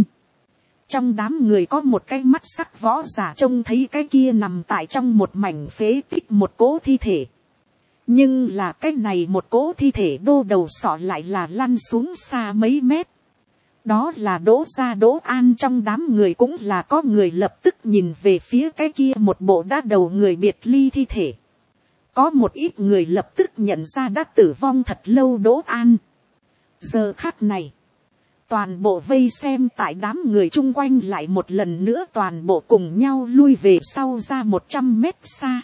Trong đám người có một cái mắt sắc võ giả trông thấy cái kia nằm tại trong một mảnh phế tích một cỗ thi thể. Nhưng là cái này một cỗ thi thể đô đầu sọ lại là lăn xuống xa mấy mét. Đó là Đỗ gia Đỗ An, trong đám người cũng là có người lập tức nhìn về phía cái kia một bộ đã đầu người biệt ly thi thể. Có một ít người lập tức nhận ra đã tử vong thật lâu Đỗ An. Giờ khắc này. Toàn bộ vây xem tại đám người chung quanh lại một lần nữa toàn bộ cùng nhau lui về sau ra một trăm mét xa.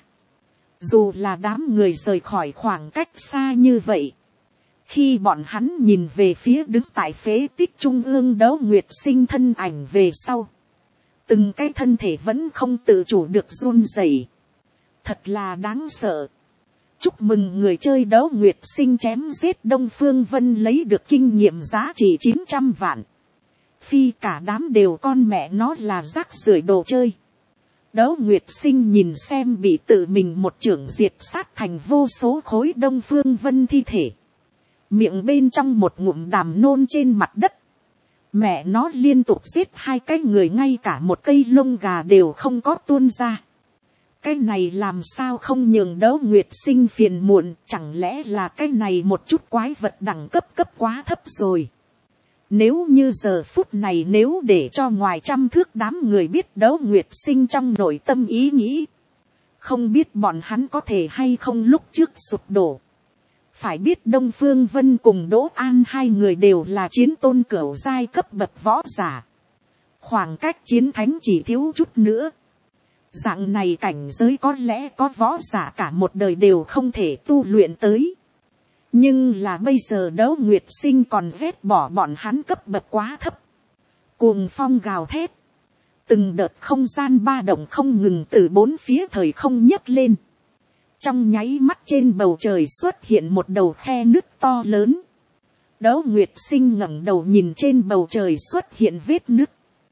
Dù là đám người rời khỏi khoảng cách xa như vậy. Khi bọn hắn nhìn về phía đứng tại phế tích trung ương Đấu Nguyệt Sinh thân ảnh về sau. Từng cái thân thể vẫn không tự chủ được run rẩy. Thật là đáng sợ. Chúc mừng người chơi Đấu Nguyệt Sinh chém giết Đông Phương Vân lấy được kinh nghiệm giá trị chín trăm vạn. Phi cả đám đều con mẹ nó là rác rưởi đồ chơi. Đấu Nguyệt Sinh nhìn xem bị tự mình một trưởng diệt sát thành vô số khối Đông Phương Vân thi thể. Miệng bên trong một ngụm đàm nôn trên mặt đất. Mẹ nó liên tục giết hai cái người ngay cả một cây lông gà đều không có tuôn ra. cái này làm sao không nhường Đỗ Nguyệt Sinh phiền muộn, chẳng lẽ là cái này một chút quái vật đẳng cấp cấp quá thấp rồi. Nếu như giờ phút này nếu để cho ngoài trăm thước đám người biết Đỗ Nguyệt Sinh trong nội tâm ý nghĩ, không biết bọn hắn có thể hay không lúc trước sụp đổ. Phải biết Đông Phương Vân cùng Đỗ An hai người đều là chiến tôn cửu giai cấp bậc võ giả. Khoảng cách chiến thánh chỉ thiếu chút nữa. Dạng này cảnh giới có lẽ có võ giả cả một đời đều không thể tu luyện tới. Nhưng là bây giờ Đỗ Nguyệt Sinh còn vét bỏ bọn hắn cấp bậc quá thấp. Cuồng phong gào thét. Từng đợt không gian ba động không ngừng từ bốn phía thời không nhấc lên. Trong nháy mắt trên bầu trời xuất hiện một đầu khe nứt to lớn. Đỗ Nguyệt Sinh ngẩng đầu nhìn trên bầu trời xuất hiện vết nứt.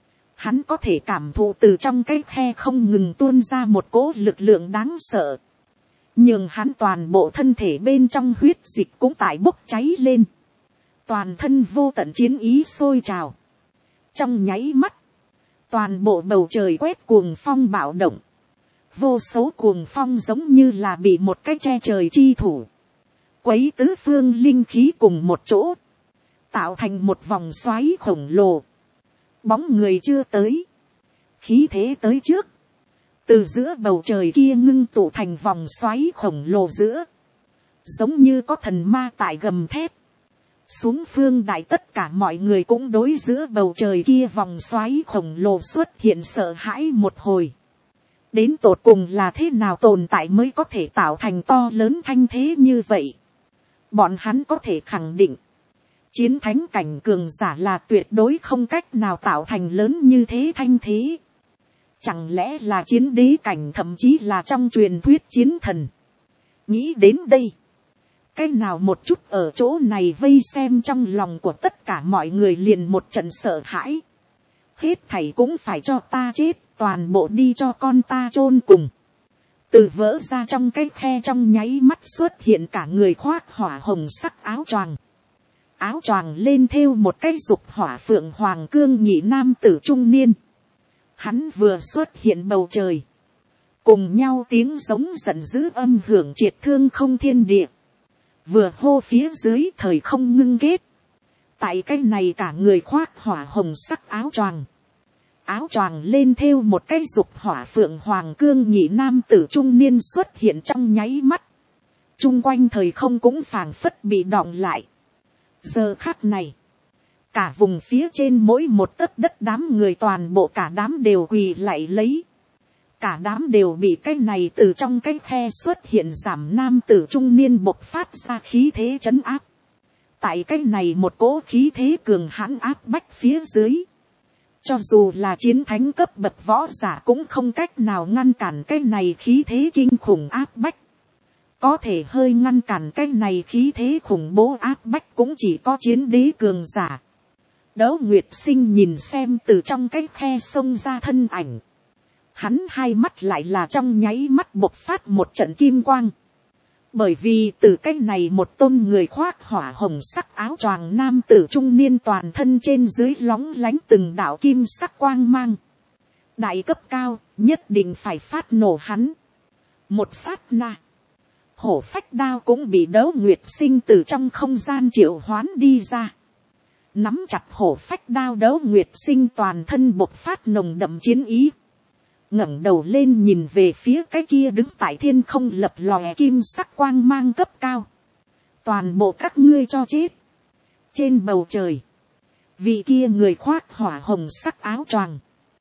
Hắn có thể cảm thụ từ trong cái khe không ngừng tuôn ra một cỗ lực lượng đáng sợ. Nhưng hắn toàn bộ thân thể bên trong huyết dịch cũng tại bốc cháy lên. Toàn thân vô tận chiến ý sôi trào. Trong nháy mắt, toàn bộ bầu trời quét cuồng phong bạo động. Vô số cuồng phong giống như là bị một cái che trời chi thủ. Quấy tứ phương linh khí cùng một chỗ. Tạo thành một vòng xoáy khổng lồ. Bóng người chưa tới. Khí thế tới trước. Từ giữa bầu trời kia ngưng tụ thành vòng xoáy khổng lồ giữa. Giống như có thần ma tại gầm thép. Xuống phương đại tất cả mọi người cũng đối giữa bầu trời kia vòng xoáy khổng lồ xuất hiện sợ hãi một hồi. Đến tột cùng là thế nào tồn tại mới có thể tạo thành to lớn thanh thế như vậy. Bọn hắn có thể khẳng định. Chiến thánh cảnh cường giả là tuyệt đối không cách nào tạo thành lớn như thế thanh thế. Chẳng lẽ là chiến đế cảnh thậm chí là trong truyền thuyết chiến thần. Nghĩ đến đây. Cái nào một chút ở chỗ này vây xem trong lòng của tất cả mọi người liền một trận sợ hãi. Hết thảy cũng phải cho ta chết, toàn bộ đi cho con ta chôn cùng. Từ vỡ ra trong cái khe trong nháy mắt xuất hiện cả người khoác hỏa hồng sắc áo choàng. Áo choàng lên thêu một cái dục hỏa phượng hoàng cương nhị nam tử trung niên. Hắn vừa xuất hiện bầu trời. Cùng nhau tiếng giống giận dữ âm hưởng triệt thương không thiên địa. Vừa hô phía dưới thời không ngưng kết. Tại cái này cả người khoác hỏa hồng sắc áo choàng. Áo choàng lên thêu một cái dục hỏa phượng hoàng cương nhị nam tử trung niên xuất hiện trong nháy mắt. Trung quanh thời không cũng phảng phất bị đọng lại. Giờ khắc này. Cả vùng phía trên mỗi một tấc đất đám người toàn bộ cả đám đều quỳ lạy lấy. Cả đám đều bị cái này từ trong cái khe xuất hiện giảm nam tử trung niên bộc phát ra khí thế trấn áp. Tại cái này một cỗ khí thế cường hãn áp bách phía dưới. Cho dù là chiến thánh cấp bậc võ giả cũng không cách nào ngăn cản cái này khí thế kinh khủng áp bách. Có thể hơi ngăn cản cái này khí thế khủng bố áp bách cũng chỉ có chiến đế cường giả. Đỗ Nguyệt Sinh nhìn xem từ trong cái khe xông ra thân ảnh. Hắn hai mắt lại là trong nháy mắt bộc phát một trận kim quang. Bởi vì từ cái này một tôn người khoác hỏa hồng sắc áo choàng nam tử trung niên toàn thân trên dưới lóng lánh từng đạo kim sắc quang mang. Đại cấp cao nhất định phải phát nổ hắn. Một sát na. Hổ phách đao cũng bị Đỗ Nguyệt Sinh từ trong không gian triệu hoán đi ra. Nắm chặt hổ phách đao Đỗ Nguyệt Sinh toàn thân bộc phát nồng đậm chiến ý. Ngẩng đầu lên nhìn về phía cái kia đứng tại thiên không lập lòe kim sắc quang mang cấp cao. Toàn bộ các ngươi cho chết. Trên bầu trời. Vị kia người khoác hỏa hồng sắc áo choàng.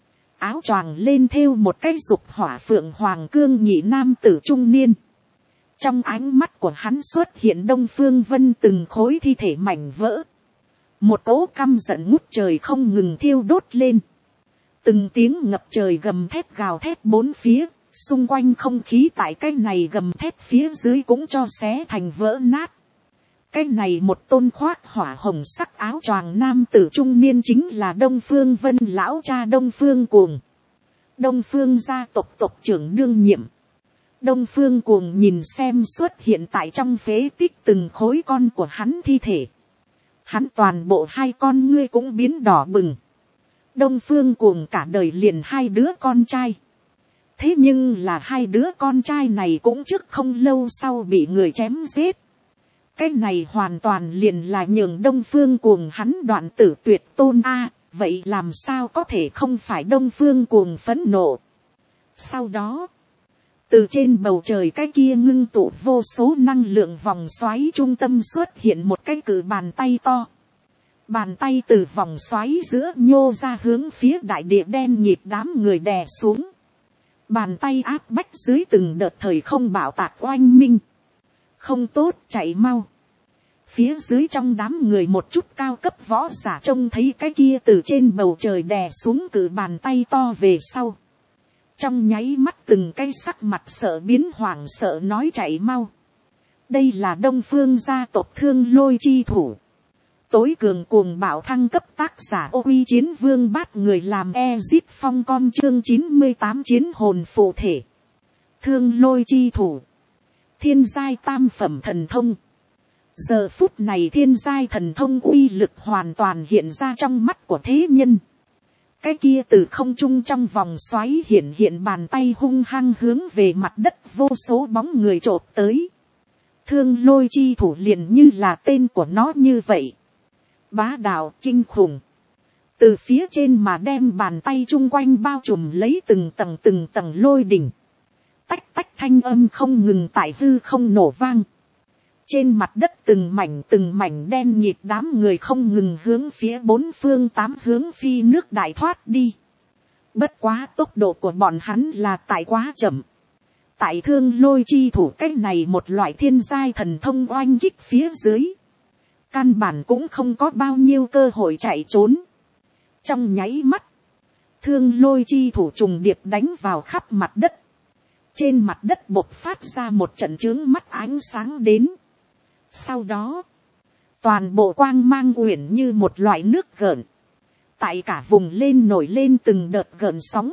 Áo choàng lên thêu một cái dục hỏa phượng hoàng cương nhị nam tử trung niên. Trong ánh mắt của hắn xuất hiện Đông Phương Vân từng khối thi thể mảnh vỡ. Một cỗ căm giận ngút trời không ngừng thiêu đốt lên. Từng tiếng ngập trời gầm thét gào thét bốn phía, xung quanh không khí tại cái này gầm thét phía dưới cũng cho xé thành vỡ nát. Cái này một tôn khoác hỏa hồng sắc áo choàng nam tử trung niên chính là Đông Phương Vân lão cha Đông Phương Cuồng. Đông Phương gia tộc tộc trưởng đương nhiệm. Đông Phương Cuồng nhìn xem xuất hiện tại trong phế tích từng khối con của hắn thi thể. Hắn toàn bộ hai con ngươi cũng biến đỏ bừng. Đông Phương Cuồng cả đời liền hai đứa con trai. Thế nhưng là hai đứa con trai này cũng trước không lâu sau bị người chém giết. Cái này hoàn toàn liền là nhường Đông Phương Cuồng hắn đoạn tử tuyệt tôn a. Vậy làm sao có thể không phải Đông Phương Cuồng phẫn nộ. Sau đó, từ trên bầu trời cái kia ngưng tụ vô số năng lượng vòng xoáy trung tâm xuất hiện một cái cự bàn tay to. Bàn tay từ vòng xoáy giữa nhô ra hướng phía đại địa đen nhịp đám người đè xuống. Bàn tay áp bách dưới từng đợt thời không bạo tạc oanh minh. Không tốt, chạy mau. Phía dưới trong đám người một chút cao cấp võ giả trông thấy cái kia từ trên bầu trời đè xuống cự bàn tay to về sau. Trong nháy mắt từng cái sắc mặt sợ biến hoảng sợ nói chạy mau. Đây là Đông Phương gia tộc Thương Lôi chi thủ. Tối cường cuồng bạo thăng cấp tác giả Ô Uy Chiến Vương bát người làm Ezip Phong com chương chín mươi tám chiến hồn phụ thể. Thương Lôi chi thủ. Thiên giai tam phẩm thần thông. Giờ phút này thiên giai thần thông uy lực hoàn toàn hiện ra trong mắt của thế nhân. Cái kia từ không trung trong vòng xoáy hiện hiện bàn tay hung hăng hướng về mặt đất vô số bóng người chộp tới. Thương Lôi chi thủ liền như là tên của nó như vậy. Bá đạo kinh khủng. Từ phía trên mà đem bàn tay chung quanh bao trùm lấy từng tầng từng tầng lôi đỉnh. Tách tách thanh âm không ngừng tại hư không nổ vang. Trên mặt đất từng mảnh từng mảnh đen nhịt đám người không ngừng hướng phía bốn phương tám hướng phi nước đại thoát đi. Bất quá tốc độ của bọn hắn là tại quá chậm. Tại Thương Lôi chi thủ cách này một loại thiên giai thần thông oanh kích phía dưới. Căn bản cũng không có bao nhiêu cơ hội chạy trốn. Trong nháy mắt, Thương Lôi chi thủ trùng điệp đánh vào khắp mặt đất. Trên mặt đất bộc phát ra một trận chướng mắt ánh sáng đến. Sau đó, toàn bộ quang mang uyển như một loại nước gợn. Tại cả vùng lên nổi lên từng đợt gợn sóng.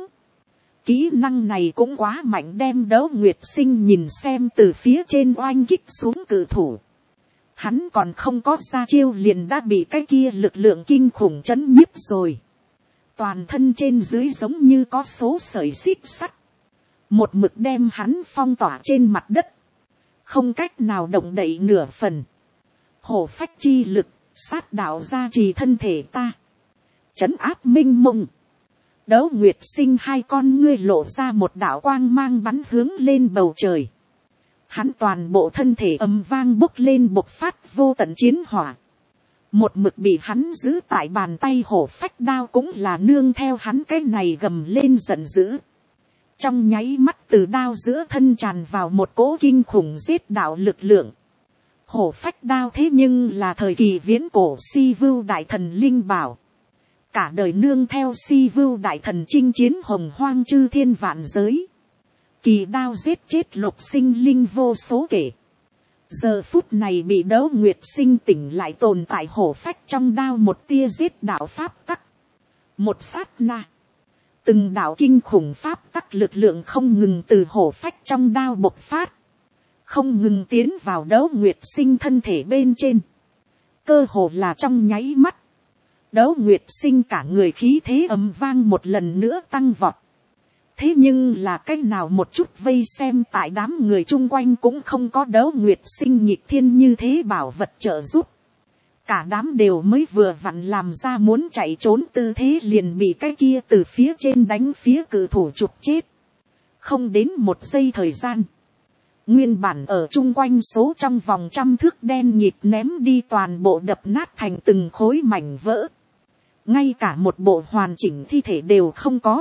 Kỹ năng này cũng quá mạnh, đem Đấu Nguyệt Sinh nhìn xem từ phía trên oanh kích xuống cự thủ. Hắn còn không có ra chiêu liền đã bị cái kia lực lượng kinh khủng chấn nhiếp rồi. Toàn thân trên dưới giống như có số sợi xích sắt. Một mực đem hắn phong tỏa trên mặt đất. Không cách nào động đậy nửa phần. Hổ phách chi lực, sát đạo gia trì thân thể ta. Chấn áp minh mông. Đấu Nguyệt Sinh hai con ngươi lộ ra một đạo quang mang bắn hướng lên bầu trời. Hắn toàn bộ thân thể ầm vang bốc lên bộc phát vô tận chiến hỏa. Một mực bị hắn giữ tại bàn tay hổ phách đao cũng là nương theo hắn cái này gầm lên giận dữ. Trong nháy mắt từ đao giữa thân tràn vào một cỗ kinh khủng giết đạo lực lượng. Hổ phách đao thế nhưng là thời kỳ viễn cổ Si Vưu đại thần linh bảo. Cả đời nương theo Si Vưu đại thần chinh chiến hồng hoang chư thiên vạn giới. Kỳ đao giết chết lục sinh linh vô số kể. Giờ phút này bị Đấu Nguyệt Sinh tỉnh lại tồn tại hổ phách trong đao một tia giết đạo pháp tắc. Một sát na. Từng đạo kinh khủng pháp tắc lực lượng không ngừng từ hổ phách trong đao bộc phát. Không ngừng tiến vào Đấu Nguyệt Sinh thân thể bên trên. Cơ hồ là trong nháy mắt. Đấu Nguyệt Sinh cả người khí thế ầm vang một lần nữa tăng vọt. Thế nhưng là cách nào một chút vây xem tại đám người chung quanh cũng không có Đấu Nguyệt Sinh nghịch thiên như thế bảo vật trợ giúp. Cả đám đều mới vừa vặn làm ra muốn chạy trốn tư thế liền bị cái kia từ phía trên đánh phía cự thủ chụp chết. Không đến một giây thời gian. Nguyên bản ở chung quanh số trong vòng trăm thước đen nhịp ném đi toàn bộ đập nát thành từng khối mảnh vỡ. Ngay cả một bộ hoàn chỉnh thi thể đều không có.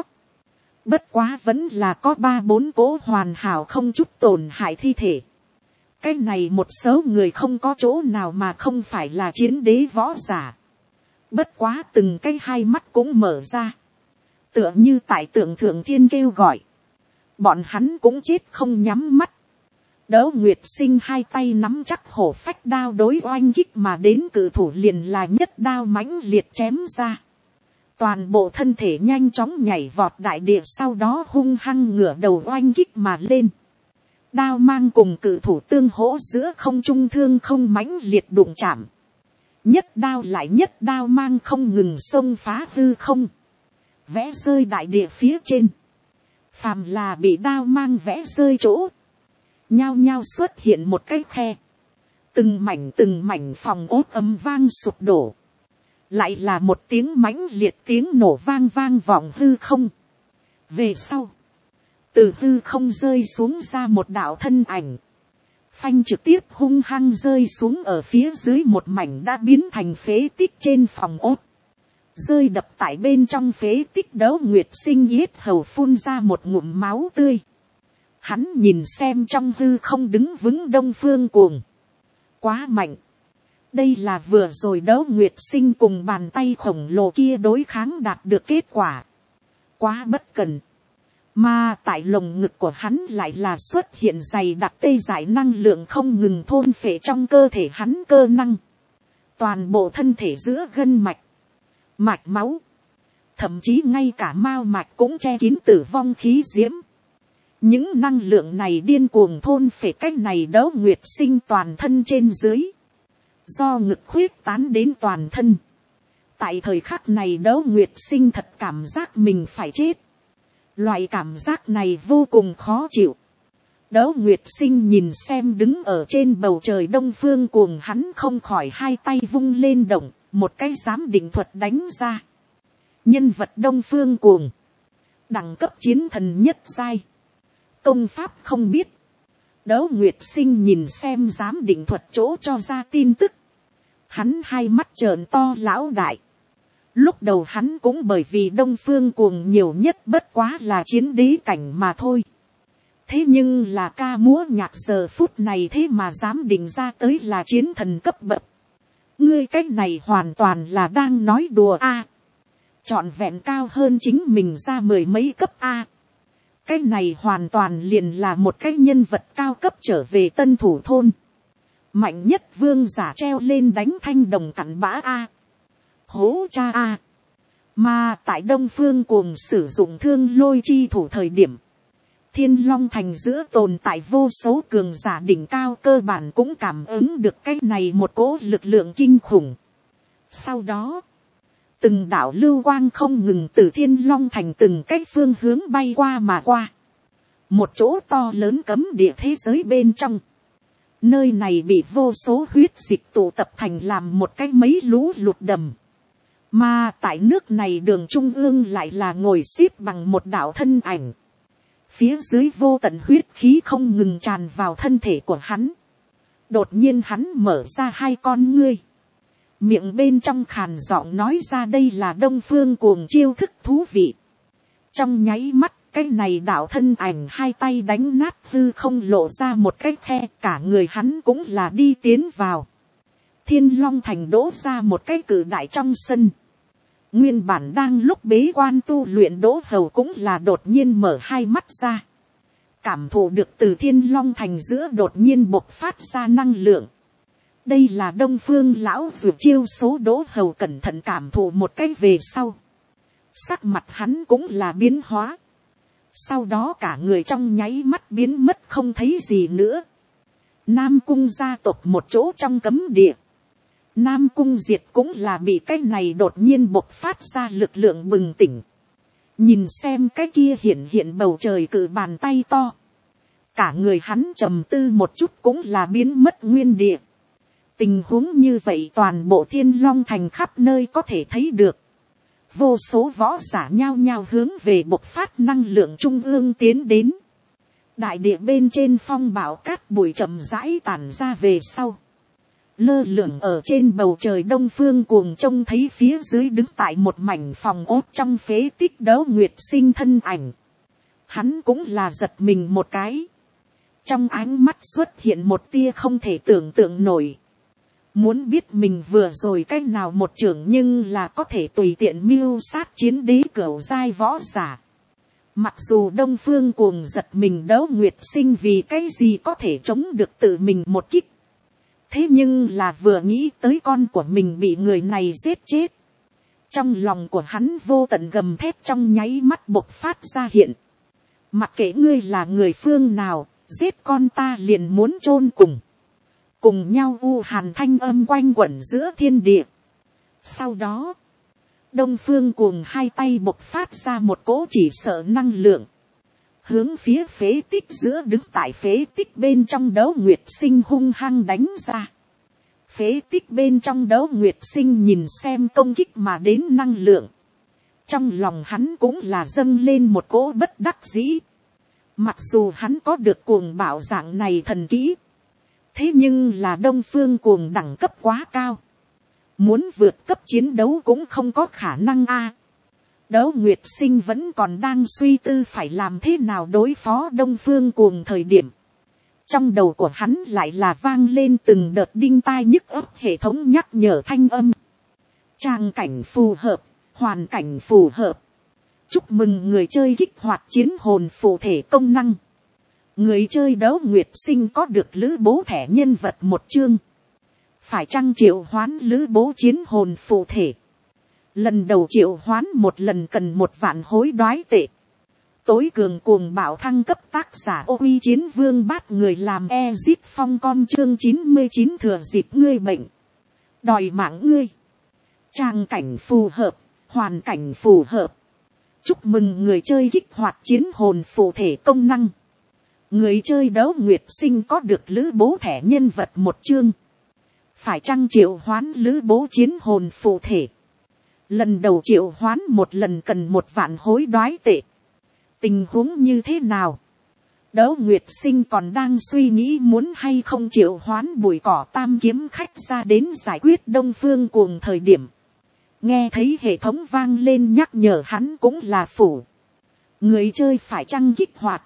Bất quá vẫn là có ba bốn cỗ hoàn hảo không chút tổn hại thi thể. Cái này một số người không có chỗ nào mà không phải là chiến đế võ giả. Bất quá từng cái hai mắt cũng mở ra. Tựa như tại tượng thượng thiên kêu gọi. Bọn hắn cũng chết không nhắm mắt. Đấu Nguyệt Sinh hai tay nắm chắc hổ phách đao đối oanh kích mà đến cự thủ liền là nhất đao mãnh liệt chém ra. Toàn bộ thân thể nhanh chóng nhảy vọt đại địa sau đó hung hăng ngửa đầu oanh kích mà lên. Đao mang cùng cự thủ tương hỗ giữa không trung thương không mãnh liệt đụng chạm. Nhất đao lại nhất đao mang không ngừng xông phá hư không. Vẽ rơi đại địa phía trên. phàm là bị đao mang vẽ rơi chỗ, nhao nhao xuất hiện một cái khe, từng mảnh từng mảnh phòng ốt ầm vang sụp đổ, lại là một tiếng mãnh liệt tiếng nổ vang vang vọng hư không. Về sau, từ hư không rơi xuống ra một đạo thân ảnh, phanh trực tiếp hung hăng rơi xuống ở phía dưới một mảnh đã biến thành phế tích trên phòng ốt, rơi đập tại bên trong phế tích. Đấu Nguyệt Sinh yết hầu phun ra một ngụm máu tươi, hắn nhìn xem trong hư không đứng vững Đông Phương Cuồng, quá mạnh. Đây là vừa rồi Đấu Nguyệt Sinh cùng bàn tay khổng lồ kia đối kháng đạt được kết quả, quá bất cần. Mà tại lồng ngực của hắn lại là xuất hiện dày đặc tê dại năng lượng không ngừng thôn phệ trong cơ thể hắn cơ năng. Toàn bộ thân thể giữa gân mạch, mạch máu, thậm chí ngay cả mao mạch cũng che kín tử vong khí diễm. Những năng lượng này điên cuồng thôn phệ cách này Đấu Nguyệt Sinh toàn thân trên dưới, do ngực khuyết tán đến toàn thân. Tại thời khắc này Đấu Nguyệt Sinh thật cảm giác mình phải chết. Loại cảm giác này vô cùng khó chịu. Đấu Nguyệt Sinh nhìn xem đứng ở trên bầu trời Đông Phương Cuồng, hắn không khỏi hai tay vung lên động, một cái giám định thuật đánh ra. Nhân vật Đông Phương Cuồng, đẳng cấp chiến thần nhất giai, công pháp không biết. Đấu Nguyệt Sinh nhìn xem giám định thuật chỗ cho ra tin tức, hắn hai mắt trợn to lão đại. Lúc đầu hắn cũng bởi vì Đông Phương Cuồng nhiều nhất bất quá là chiến đế cảnh mà thôi. Thế nhưng là ca múa nhạc giờ phút này thế mà dám định ra tới là chiến thần cấp bậc. Ngươi cách này hoàn toàn là đang nói đùa a. Trọn vẹn cao hơn chính mình ra mười mấy cấp a. Cái này hoàn toàn liền là một cái nhân vật cao cấp trở về Tân Thủ Thôn. Mạnh nhất vương giả treo lên đánh thanh đồng cặn bã a. Hố cha a. Mà tại Đông Phương Cuồng sử dụng thương lôi chi thủ thời điểm, Thiên Long Thành giữa tồn tại vô số cường giả đỉnh cao cơ bản cũng cảm ứng được cái này một cỗ lực lượng kinh khủng. Sau đó, từng đạo lưu quang không ngừng từ Thiên Long Thành từng cái phương hướng bay qua mà qua. Một chỗ to lớn cấm địa thế giới bên trong. Nơi này bị vô số huyết dịch tụ tập thành làm một cái mấy lũ lụt đầm. Mà tại nước này đường trung ương lại là ngồi xếp bằng một đạo thân ảnh. Phía dưới vô tận huyết khí không ngừng tràn vào thân thể của hắn. Đột nhiên hắn mở ra hai con ngươi. Miệng bên trong khàn giọng nói ra đây là Đông Phương Cuồng chiêu thức thú vị. Trong nháy mắt cái này đạo thân ảnh hai tay đánh nát hư không lộ ra một cái khe, cả người hắn cũng là đi tiến vào. Thiên Long Thành đỗ ra một cái cử đại trong sân. Nguyên bản đang lúc bế quan tu luyện Đỗ Hầu cũng là đột nhiên mở hai mắt ra. Cảm thụ được từ Thiên Long Thành giữa đột nhiên bộc phát ra năng lượng. Đây là Đông Phương lão dược chiêu số. Đỗ Hầu cẩn thận cảm thụ một cái về sau. Sắc mặt hắn cũng là biến hóa. Sau đó cả người trong nháy mắt biến mất không thấy gì nữa. Nam Cung gia tộc một chỗ trong cấm địa. Nam Cung Diệt cũng là bị cái này đột nhiên bộc phát ra lực lượng bừng tỉnh. Nhìn xem cái kia hiện hiện bầu trời cự bàn tay to. Cả người hắn trầm tư một chút cũng là biến mất nguyên địa. Tình huống như vậy toàn bộ Thiên Long Thành khắp nơi có thể thấy được. Vô số võ giả nhao nhao hướng về bộc phát năng lượng trung ương tiến đến. Đại địa bên trên phong bão cát bụi chậm rãi tản ra về sau. Lơ lửng ở trên bầu trời Đông Phương Cuồng trông thấy phía dưới đứng tại một mảnh phòng ốt trong phế tích Đấu Nguyệt Sinh thân ảnh. Hắn cũng là giật mình một cái. Trong ánh mắt xuất hiện một tia không thể tưởng tượng nổi. Muốn biết mình vừa rồi cách nào một trưởng nhưng là có thể tùy tiện mưu sát chiến đế cửu giai võ giả. Mặc dù Đông Phương Cuồng giật mình Đấu Nguyệt Sinh vì cái gì có thể chống được tự mình một kích. Thế nhưng là vừa nghĩ tới con của mình bị người này giết chết. Trong lòng của hắn vô tận gầm thép trong nháy mắt bộc phát ra hiện. Mặc kệ ngươi là người phương nào, giết con ta liền muốn chôn cùng. Cùng nhau u hàn thanh âm quanh quẩn giữa thiên địa. Sau đó, Đông Phương Cuồng hai tay bộc phát ra một cỗ chỉ sợ năng lượng. hướng phía phế tích giữa đứng tại phế tích bên trong Đấu Nguyệt Sinh hung hăng đánh ra. Phế tích bên trong Đấu Nguyệt Sinh nhìn xem công kích mà đến năng lượng, trong lòng hắn cũng là dâng lên một cỗ bất đắc dĩ. Mặc dù hắn có được cuồng bạo dạng này thần kỹ, thế nhưng là Đông Phương cuồng đẳng cấp quá cao, muốn vượt cấp chiến đấu cũng không có khả năng a. Đấu Nguyệt Sinh vẫn còn đang suy tư phải làm thế nào đối phó Đông Phương cuồng thời điểm, trong đầu của hắn lại là vang lên từng đợt đinh tai nhức óc hệ thống nhắc nhở thanh âm. Tràng cảnh phù hợp, hoàn cảnh phù hợp. Chúc mừng người chơi kích hoạt chiến hồn phụ thể công năng. Người chơi Đấu Nguyệt Sinh có được lữ bố thẻ nhân vật một chương. Phải chăng triệu hoán lữ bố chiến hồn phụ thể? Lần đầu triệu hoán một lần cần một vạn hối đoái tệ. Tối cường cuồng bạo thăng cấp tác giả ô uy chiến vương bát người làm Ezit Phong con chương chín mươi chín thừa dịp ngươi bệnh. Đòi mạng ngươi. Tràng cảnh phù hợp, hoàn cảnh phù hợp. Chúc mừng người chơi kích hoạt chiến hồn phụ thể công năng. Người chơi Đấu Nguyệt Sinh có được lữ bố thẻ nhân vật một chương. Phải chăng triệu hoán lữ bố chiến hồn phụ thể? Lần đầu triệu hoán một lần cần một vạn hối đoái tệ. Tình huống như thế nào? Đấu Nguyệt Sinh còn đang suy nghĩ muốn hay không triệu hoán bụi cỏ tam kiếm khách ra đến giải quyết Đông Phương cuồng thời điểm. Nghe thấy hệ thống vang lên nhắc nhở, hắn cũng là phủ. Người chơi phải chăng kích hoạt?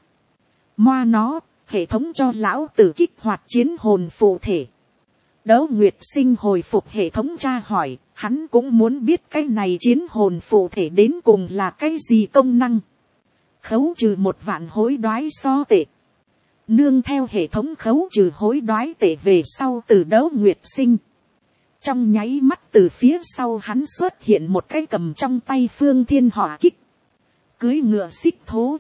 Moa nó, hệ thống cho lão tử kích hoạt chiến hồn phụ thể. Đấu Nguyệt Sinh hồi phục hệ thống tra hỏi, hắn cũng muốn biết cái này chiến hồn phụ thể đến cùng là cái gì công năng. Khấu trừ một vạn hối đoái so tệ. Nương theo hệ thống khấu trừ hối đoái tệ về sau từ Đấu Nguyệt Sinh. Trong nháy mắt từ phía sau hắn xuất hiện một cái cầm trong tay phương thiên hỏa kích. Cưới ngựa xích thố.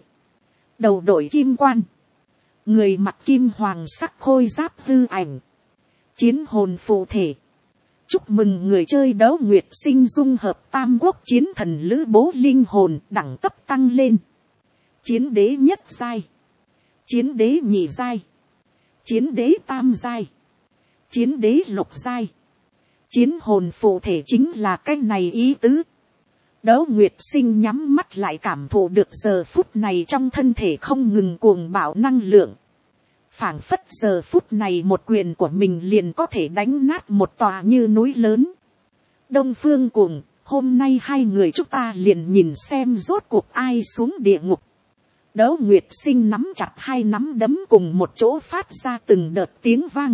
Đầu đội kim quan. Người mặc kim hoàng sắc khôi giáp hư ảnh. Chiến hồn phụ thể. Chúc mừng người chơi Đấu Nguyệt Sinh dung hợp tam quốc chiến thần lữ bố linh hồn đẳng cấp tăng lên. Chiến đế nhất giai. Chiến đế nhị giai. Chiến đế tam giai. Chiến đế lục giai. Chiến hồn phụ thể chính là cái này ý tứ. Đấu Nguyệt Sinh nhắm mắt lại cảm thụ được giờ phút này trong thân thể không ngừng cuồng bạo năng lượng. Phảng phất giờ phút này một quyền của mình liền có thể đánh nát một tòa như núi lớn. Đông Phương cuồng, hôm nay hai người chúng ta liền nhìn xem rốt cuộc ai xuống địa ngục. Đấu Nguyệt Sinh nắm chặt hai nắm đấm cùng một chỗ phát ra từng đợt tiếng vang.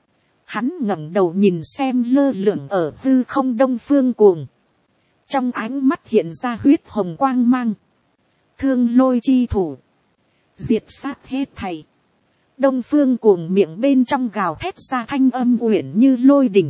Hắn ngẩng đầu nhìn xem lơ lửng ở hư không Đông Phương cuồng. Trong ánh mắt hiện ra huyết hồng quang mang. Thương lôi chi thủ. Diệt sát hết thảy. Đông Phương cuồng miệng bên trong gào thét ra thanh âm uyển như lôi đình.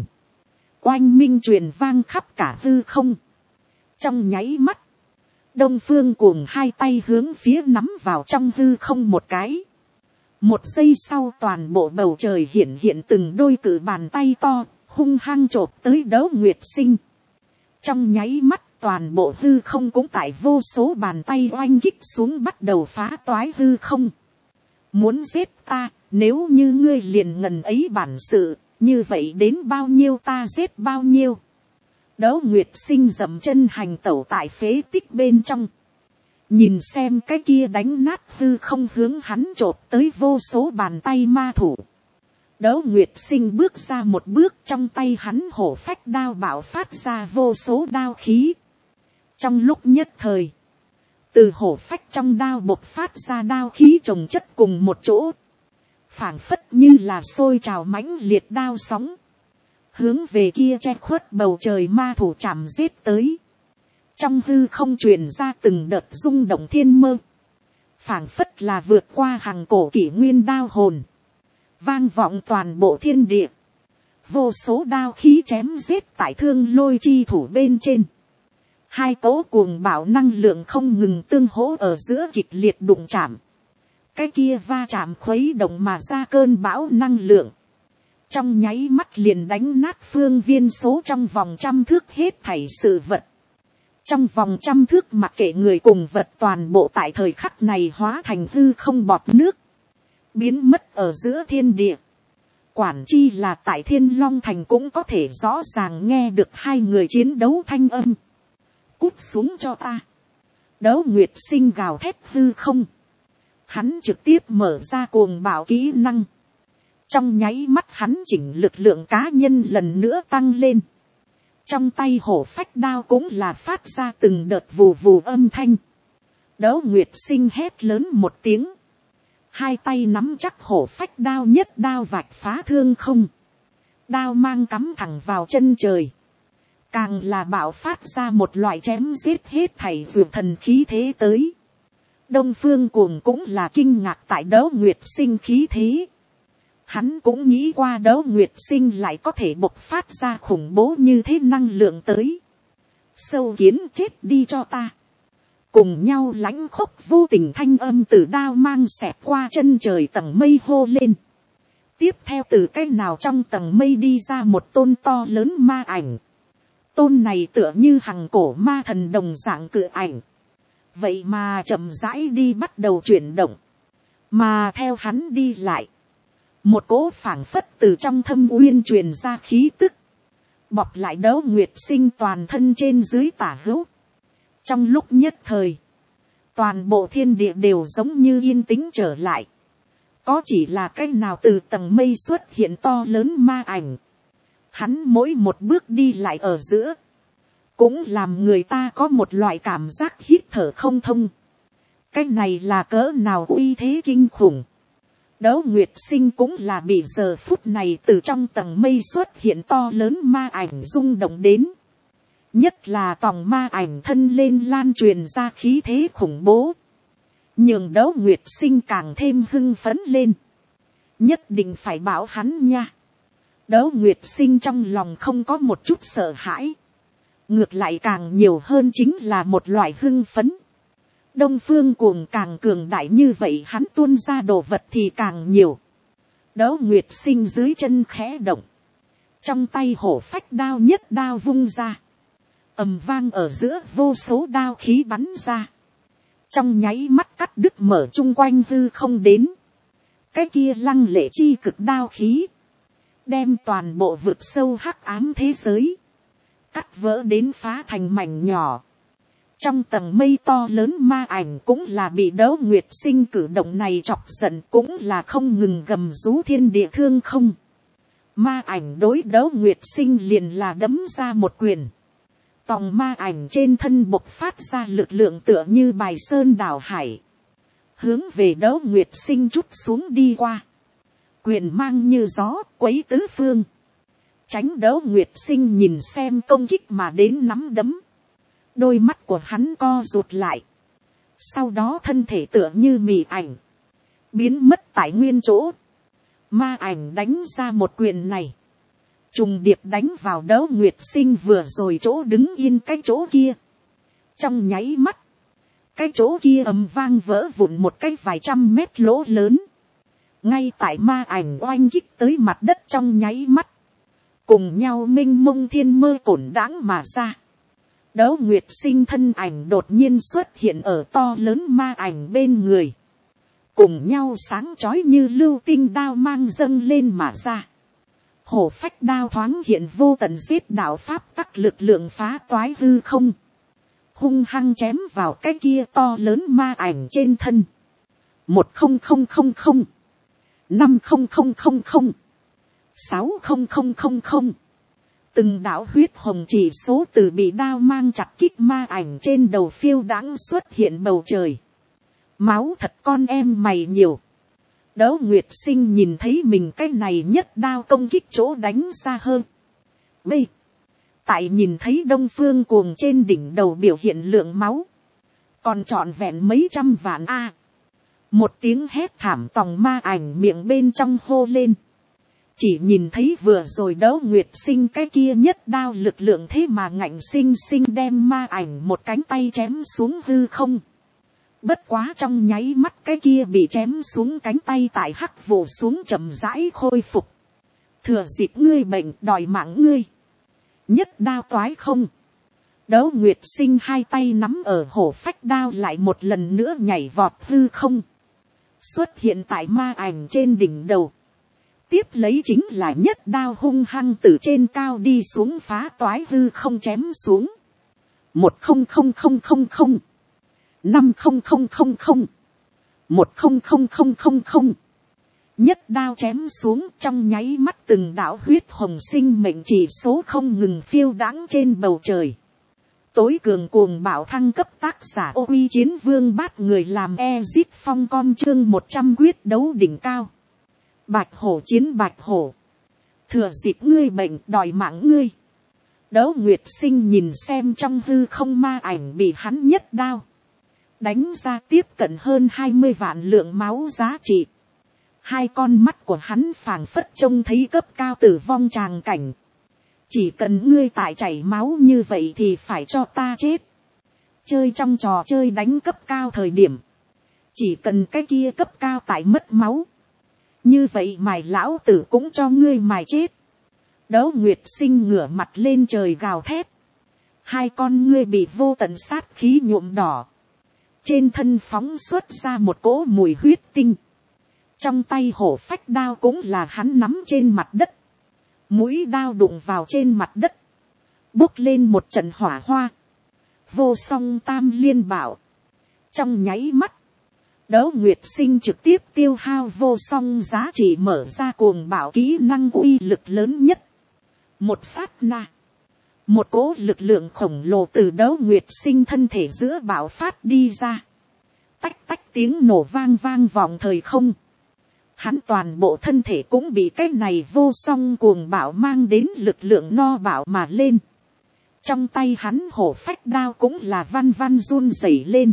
Oanh minh truyền vang khắp cả hư không. Trong nháy mắt. Đông Phương cuồng hai tay hướng phía nắm vào trong hư không một cái. Một giây sau toàn bộ bầu trời hiện hiện từng đôi cự bàn tay to, hung hăng chộp tới Đấu Nguyệt Sinh. Trong nháy mắt toàn bộ hư không cũng tại vô số bàn tay oanh kích xuống bắt đầu phá toái hư không. Muốn giết ta, nếu như ngươi liền ngần ấy bản sự, như vậy đến bao nhiêu ta giết bao nhiêu. Đấu Nguyệt Sinh dậm chân hành tẩu tại phế tích bên trong. Nhìn xem cái kia đánh nát hư không hướng hắn chộp tới vô số bàn tay ma thủ. Đấu Nguyệt Sinh bước ra một bước, trong tay hắn hổ phách đao bạo phát ra vô số đao khí. Trong lúc nhất thời, từ hổ phách trong đao bộc phát ra đao khí chồng chất cùng một chỗ. Phảng phất như là sôi trào mãnh liệt đao sóng. Hướng về kia che khuất bầu trời ma thủ chạm giết tới. Trong hư không truyền ra từng đợt rung động thiên mơ. Phảng phất là vượt qua hàng cổ kỷ nguyên đao hồn. Vang vọng toàn bộ thiên địa. Vô số đao khí chém giết tại thương lôi chi thủ bên trên. Hai cỗ cuồng bạo năng lượng không ngừng tương hỗ ở giữa kịch liệt đụng chạm. Cái kia va chạm khuấy động mà ra cơn bão năng lượng. Trong nháy mắt liền đánh nát phương viên số trong vòng trăm thước hết thảy sự vật. Trong vòng trăm thước mặc kệ người cùng vật toàn bộ tại thời khắc này hóa thành hư không bọt nước. Biến mất ở giữa thiên địa. Quản chi là tại Thiên Long Thành cũng có thể rõ ràng nghe được hai người chiến đấu thanh âm. Cút xuống cho ta. Đấu Nguyệt Sinh gào thét hư không. Hắn trực tiếp mở ra cuồng bạo kỹ năng. Trong nháy mắt hắn chỉnh lực lượng cá nhân lần nữa tăng lên. Trong tay hổ phách đao cũng là phát ra từng đợt vù vù âm thanh. Đấu Nguyệt Sinh hét lớn một tiếng. Hai tay nắm chắc hổ phách đao nhất đao vạch phá thương không. Đao mang cắm thẳng vào chân trời. Càng là bạo phát ra một loại chém giết hết thảy dược thần khí thế tới. Đông Phương Cuồng cũng là kinh ngạc tại Đấu Nguyệt Sinh khí thế. Hắn cũng nghĩ qua Đấu Nguyệt Sinh lại có thể bộc phát ra khủng bố như thế năng lượng tới. Sâu kiến chết đi cho ta. Cùng nhau lãnh khốc vô tình thanh âm từ đao mang xẹt qua chân trời tầng mây hô lên. Tiếp theo từ cái nào trong tầng mây đi ra một tôn to lớn ma ảnh. Tôn này tựa như hằng cổ ma thần đồng dạng cự ảnh. Vậy mà chậm rãi đi bắt đầu chuyển động. Mà theo hắn đi lại. Một cỗ phảng phất từ trong thâm uyên truyền ra khí tức. Bọc lại Đấu Nguyệt Sinh toàn thân trên dưới tả hữu. Trong lúc nhất thời. Toàn bộ thiên địa đều giống như yên tĩnh trở lại. Có chỉ là cái nào từ tầng mây xuất hiện to lớn ma ảnh. Hắn mỗi một bước đi lại ở giữa. Cũng làm người ta có một loại cảm giác hít thở không thông. Cái này là cỡ nào uy thế kinh khủng. Đấu Nguyệt Sinh cũng là bị giờ phút này từ trong tầng mây xuất hiện to lớn ma ảnh rung động đến. Nhất là tòng ma ảnh thân lên lan truyền ra khí thế khủng bố. Nhường Đấu Nguyệt Sinh càng thêm hưng phấn lên. Nhất định phải bảo hắn nha. Đấu Nguyệt Sinh trong lòng không có một chút sợ hãi. Ngược lại càng nhiều hơn chính là một loại hưng phấn. Đông Phương Cuồng càng cường đại như vậy hắn tuôn ra đồ vật thì càng nhiều. Đấu Nguyệt Sinh dưới chân khẽ động. Trong tay hổ phách đao nhất đao vung ra. Ầm vang ở giữa vô số đao khí bắn ra. Trong nháy mắt cắt đứt mở chung quanh hư không đến. Cái kia lăng lệ chi cực đao khí. Đem toàn bộ vực sâu hắc ám thế giới. Cắt vỡ đến phá thành mảnh nhỏ. Trong tầng mây to lớn ma ảnh cũng là bị Đấu Nguyệt Sinh cử động này chọc giận cũng là không ngừng gầm rú thiên địa thương không. Ma ảnh đối Đấu Nguyệt Sinh liền là đấm ra một quyền. Tòng ma ảnh trên thân bộc phát ra lực lượng tựa như bài sơn đảo hải. Hướng về Đấu Nguyệt Sinh chút xuống đi qua. Quyền mang như gió quấy tứ phương. Tránh Đấu Nguyệt Sinh nhìn xem công kích mà đến nắm đấm. Đôi mắt của hắn co rụt lại. Sau đó thân thể tựa như mì ảnh. Biến mất tại nguyên chỗ. Ma ảnh đánh ra một quyền này. Trùng điệp đánh vào Đấu Nguyệt Sinh vừa rồi chỗ đứng yên cái chỗ kia. Trong nháy mắt. Cái chỗ kia ầm vang vỡ vụn một cái vài trăm mét lỗ lớn. Ngay tại ma ảnh oanh kích tới mặt đất trong nháy mắt. Cùng nhau minh mông thiên mơ cổn đãng mà ra. Đấu Nguyệt Sinh thân ảnh đột nhiên xuất hiện ở to lớn ma ảnh bên người. Cùng nhau sáng chói như lưu tinh đao mang dâng lên mà ra. Hổ phách đao thoáng hiện vô tận giết đạo pháp tắc lực lượng phá toái hư không. Hung hăng chém vào cái kia to lớn ma ảnh trên thân. Một không không không không. Năm không không không không. Sáu không không không không. Từng đạo huyết hồng chỉ số từ bị đao mang chặt kích ma ảnh trên đầu phiêu đãng xuất hiện bầu trời. Máu thật con em mày nhiều. Đấu Nguyệt Sinh nhìn thấy mình cái này nhất đao công kích chỗ đánh ra hơn. B. Tại nhìn thấy Đông Phương Cuồng trên đỉnh đầu biểu hiện lượng máu. Còn trọn vẹn mấy trăm vạn A. Một tiếng hét thảm tòng ma ảnh miệng bên trong hô lên. Chỉ nhìn thấy vừa rồi Đấu Nguyệt Sinh cái kia nhất đao lực lượng thế mà ngạnh sinh sinh đem ma ảnh một cánh tay chém xuống hư không. Bất quá trong nháy mắt cái kia bị chém xuống cánh tay tại hắc vụ xuống chậm rãi khôi phục. Thừa dịp ngươi bệnh đòi mạng ngươi. Nhất đao toái không. Đấu Nguyệt Sinh hai tay nắm ở hổ phách đao lại một lần nữa nhảy vọt hư không. Xuất hiện tại ma ảnh trên đỉnh đầu. Tiếp lấy chính là nhất đao hung hăng từ trên cao đi xuống phá toái hư không chém xuống. Một không không không không không. Năm không không không không. Một không không không không không. Nhất đao chém xuống trong nháy mắt từng đạo huyết hồng sinh mệnh chỉ số không ngừng phiêu đãng trên bầu trời. Tối cường cuồng bạo thăng cấp tác giả ô uy chiến vương bát người làm Ezit phong con chương một trăm quyết đấu đỉnh cao. Bạch hổ chiến bạch hổ. Thừa dịp ngươi bệnh đòi mạng ngươi. Đấu Nguyệt Sinh nhìn xem trong hư không ma ảnh bị hắn nhất đao đánh ra tiếp cận hơn hai mươi vạn lượng máu giá trị. Hai con mắt của hắn phảng phất trông thấy cấp cao tử vong tràng cảnh. Chỉ cần ngươi tại chảy máu như vậy thì phải cho ta chết. Chơi trong trò chơi đánh cấp cao thời điểm. Chỉ cần cái kia cấp cao tại mất máu. Như vậy mài lão tử cũng cho ngươi mài chết. Đấu Nguyệt Sinh ngửa mặt lên trời gào thét. Hai con ngươi bị vô tận sát khí nhuộm đỏ. Trên thân phóng xuất ra một cỗ mùi huyết tinh. Trong tay hổ phách đao cũng là hắn nắm trên mặt đất. Mũi đao đụng vào trên mặt đất. Bốc lên một trận hỏa hoa. Vô song tam liên bảo. Trong nháy mắt. Đấu Nguyệt Sinh trực tiếp tiêu hao vô song giá trị mở ra cuồng bạo kỹ năng uy lực lớn nhất. Một sát na. Một cỗ lực lượng khổng lồ từ Đấu Nguyệt Sinh thân thể giữa bạo phát đi ra. Tách tách tiếng nổ vang vang vọng thời không. Hắn toàn bộ thân thể cũng bị cái này vô song cuồng bạo mang đến lực lượng no bạo mà lên. Trong tay hắn hổ phách đao cũng là văn văn run rẩy lên.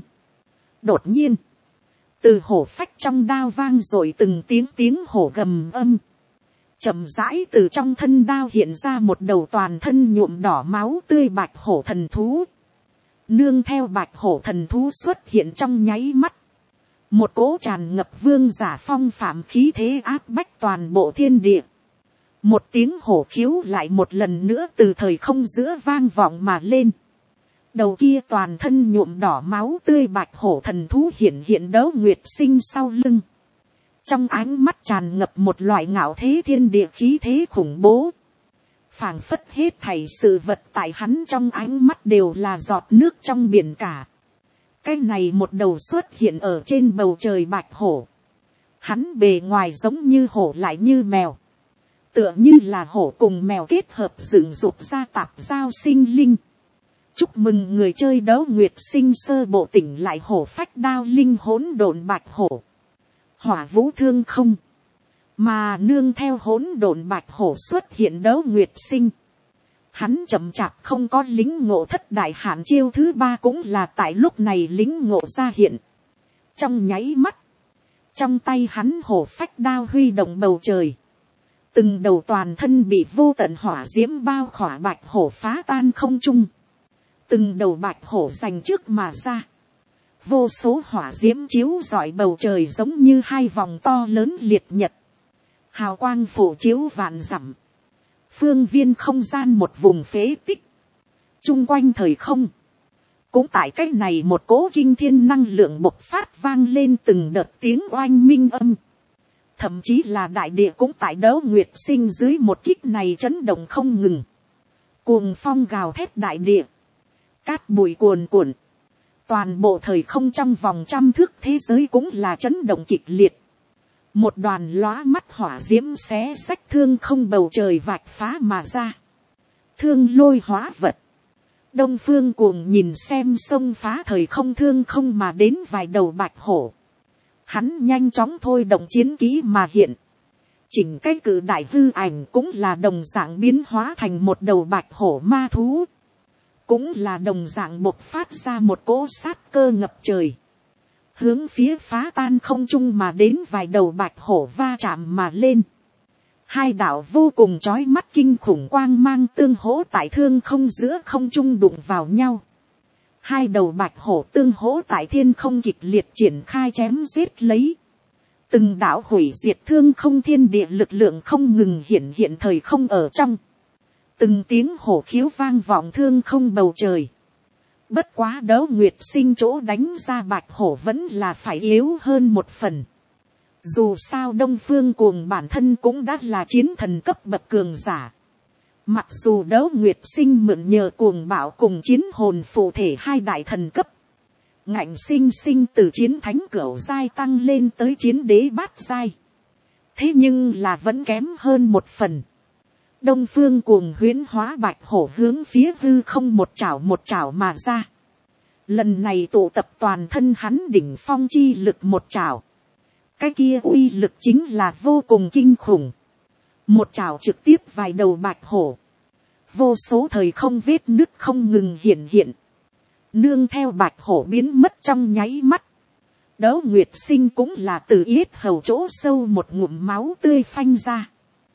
Đột nhiên. Từ hổ phách trong đao vang rồi từng tiếng tiếng hổ gầm âm. Chậm rãi từ trong thân đao hiện ra một đầu toàn thân nhuộm đỏ máu tươi bạch hổ thần thú. Nương theo bạch hổ thần thú xuất hiện trong nháy mắt. Một cỗ tràn ngập vương giả phong phạm khí thế áp bách toàn bộ thiên địa. Một tiếng hổ khiếu lại một lần nữa từ thời không giữa vang vọng mà lên. Đầu kia toàn thân nhuộm đỏ máu tươi bạch hổ thần thú hiện hiện Đấu Nguyệt Sinh sau lưng. Trong ánh mắt tràn ngập một loại ngạo thế thiên địa khí thế khủng bố. Phảng phất hết thảy sự vật tại hắn trong ánh mắt đều là giọt nước trong biển cả. Cái này một đầu xuất hiện ở trên bầu trời bạch hổ. Hắn bề ngoài giống như hổ lại như mèo. Tựa như là hổ cùng mèo kết hợp dựng dục ra tạp giao sinh linh. Chúc mừng người chơi Đấu Nguyệt Sinh sơ bộ tỉnh lại hổ phách đao linh hỗn độn bạch hổ. Hỏa vũ thương không. Mà nương theo hỗn độn bạch hổ xuất hiện Đấu Nguyệt Sinh. Hắn chậm chạp không có lính ngộ thất đại hạn chiêu thứ ba cũng là tại lúc này lính ngộ ra hiện. Trong nháy mắt. Trong tay hắn hổ phách đao huy động bầu trời. Từng đầu toàn thân bị vô tận hỏa diễm bao khỏa bạch hổ phá tan không trung. Từng đầu bạch hổ giành trước mà ra. Vô số hỏa diễm chiếu rọi bầu trời giống như hai vòng to lớn liệt nhật. Hào quang phổ chiếu vạn dặm. Phương viên không gian một vùng phế tích. Trung quanh thời không. Cũng tại cách này một cỗ kinh thiên năng lượng bộc phát vang lên từng đợt tiếng oanh minh âm. Thậm chí là đại địa cũng tại Đấu Nguyệt Sinh dưới một kích này chấn động không ngừng. Cuồng phong gào thét đại địa. Cát bụi cuồn cuộn. Toàn bộ thời không trong vòng trăm thước thế giới cũng là chấn động kịch liệt. Một đoàn lóa mắt hỏa diễm xé xách thương không bầu trời vạch phá mà ra. Thương lôi hóa vật. Đông phương cuồng nhìn xem sông phá thời không thương không mà đến vài đầu bạch hổ. Hắn nhanh chóng thôi động chiến kỹ mà hiện. Chỉnh cái cử đại hư ảnh cũng là đồng dạng biến hóa thành một đầu bạch hổ ma thú. Cũng là đồng dạng bộc phát ra một cỗ sát cơ ngập trời. Hướng phía phá tan không trung mà đến vài đầu bạch hổ va chạm mà lên. Hai đạo vô cùng chói mắt kinh khủng quang mang tương hỗ tại thương không giữa không trung đụng vào nhau. Hai đầu bạch hổ tương hỗ tại thiên không kịch liệt triển khai chém giết lấy. Từng đạo hủy diệt thương không thiên địa lực lượng không ngừng hiện hiện thời không ở trong. Từng tiếng hổ khiếu vang vọng thương không bầu trời. Bất quá Đấu Nguyệt Sinh chỗ đánh ra bạch hổ vẫn là phải yếu hơn một phần. Dù sao Đông Phương Cuồng bản thân cũng đã là chiến thần cấp bậc cường giả. Mặc dù Đấu Nguyệt Sinh mượn nhờ Cuồng Bảo cùng chiến hồn phụ thể hai đại thần cấp. Ngạnh sinh sinh từ chiến thánh cửu giai tăng lên tới chiến đế bát giai. Thế nhưng là vẫn kém hơn một phần. Đông Phương Cuồng huyễn hóa bạch hổ hướng phía hư không một chảo một chảo mà ra. Lần này tụ tập toàn thân hắn đỉnh phong chi lực một chảo. Cái kia uy lực chính là vô cùng kinh khủng. Một chảo trực tiếp vài đầu bạch hổ. Vô số thời không vết nứt không ngừng hiện hiện. Nương theo bạch hổ biến mất trong nháy mắt. Đấu Nguyệt Sinh cũng là từ yết hầu chỗ sâu một ngụm máu tươi phanh ra.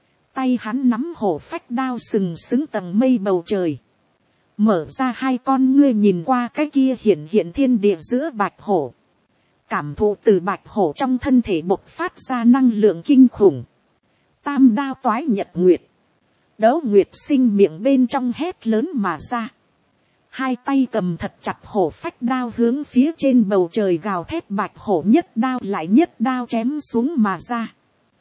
Tay hắn nắm hổ phách đao sừng sững tầng mây bầu trời. Mở ra hai con ngươi nhìn qua cái kia hiện hiện thiên địa giữa bạch hổ. Cảm thụ từ bạch hổ trong thân thể bộc phát ra năng lượng kinh khủng. Tam đao toái nhật nguyệt. Đấu Nguyệt Sinh miệng bên trong hét lớn mà ra. Hai tay cầm thật chặt hổ phách đao hướng phía trên bầu trời gào thét bạch hổ nhất đao lại nhất đao chém xuống mà ra.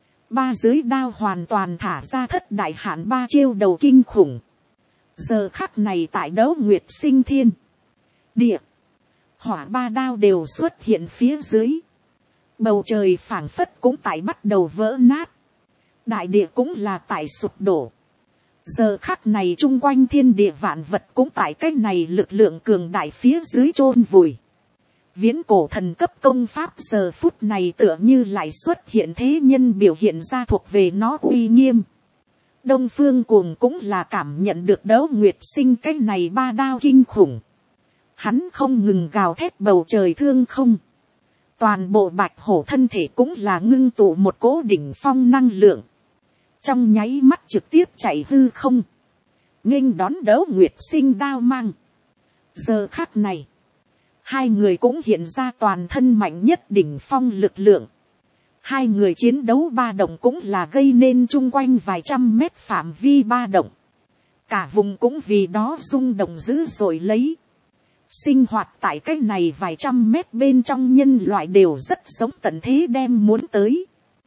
Ba dưới đao hoàn toàn thả ra thất đại hạn ba chiêu đầu kinh khủng. Giờ khắc này tại Đấu Nguyệt Sinh thiên. Địa. Hỏa ba đao đều xuất hiện phía dưới. Bầu trời phảng phất cũng tại bắt đầu vỡ nát. Đại địa cũng là tại sụp đổ. Giờ khắc này chung quanh thiên địa vạn vật cũng tại cái này lực lượng cường đại phía dưới chôn vùi. Viễn cổ thần cấp công pháp giờ phút này tựa như lại xuất hiện thế nhân biểu hiện ra thuộc về nó uy nghiêm. Đông Phương Cuồng cũng là cảm nhận được Đấu Nguyệt Sinh cái này ba đao kinh khủng. Hắn không ngừng gào thét bầu trời thương không. Toàn bộ bạch hổ thân thể cũng là ngưng tụ một cỗ đỉnh phong năng lượng. Trong nháy mắt trực tiếp chạy hư không. Nghênh đón Đấu Nguyệt Sinh đao mang. Giờ khắc này. Hai người cũng hiện ra toàn thân mạnh nhất đỉnh phong lực lượng. Hai người chiến đấu ba động cũng là gây nên chung quanh vài trăm mét phạm vi ba động. Cả vùng cũng vì đó rung động dữ dội lấy. Sinh hoạt tại cái này vài trăm mét bên trong nhân loại đều rất giống tận thế đem muốn tới.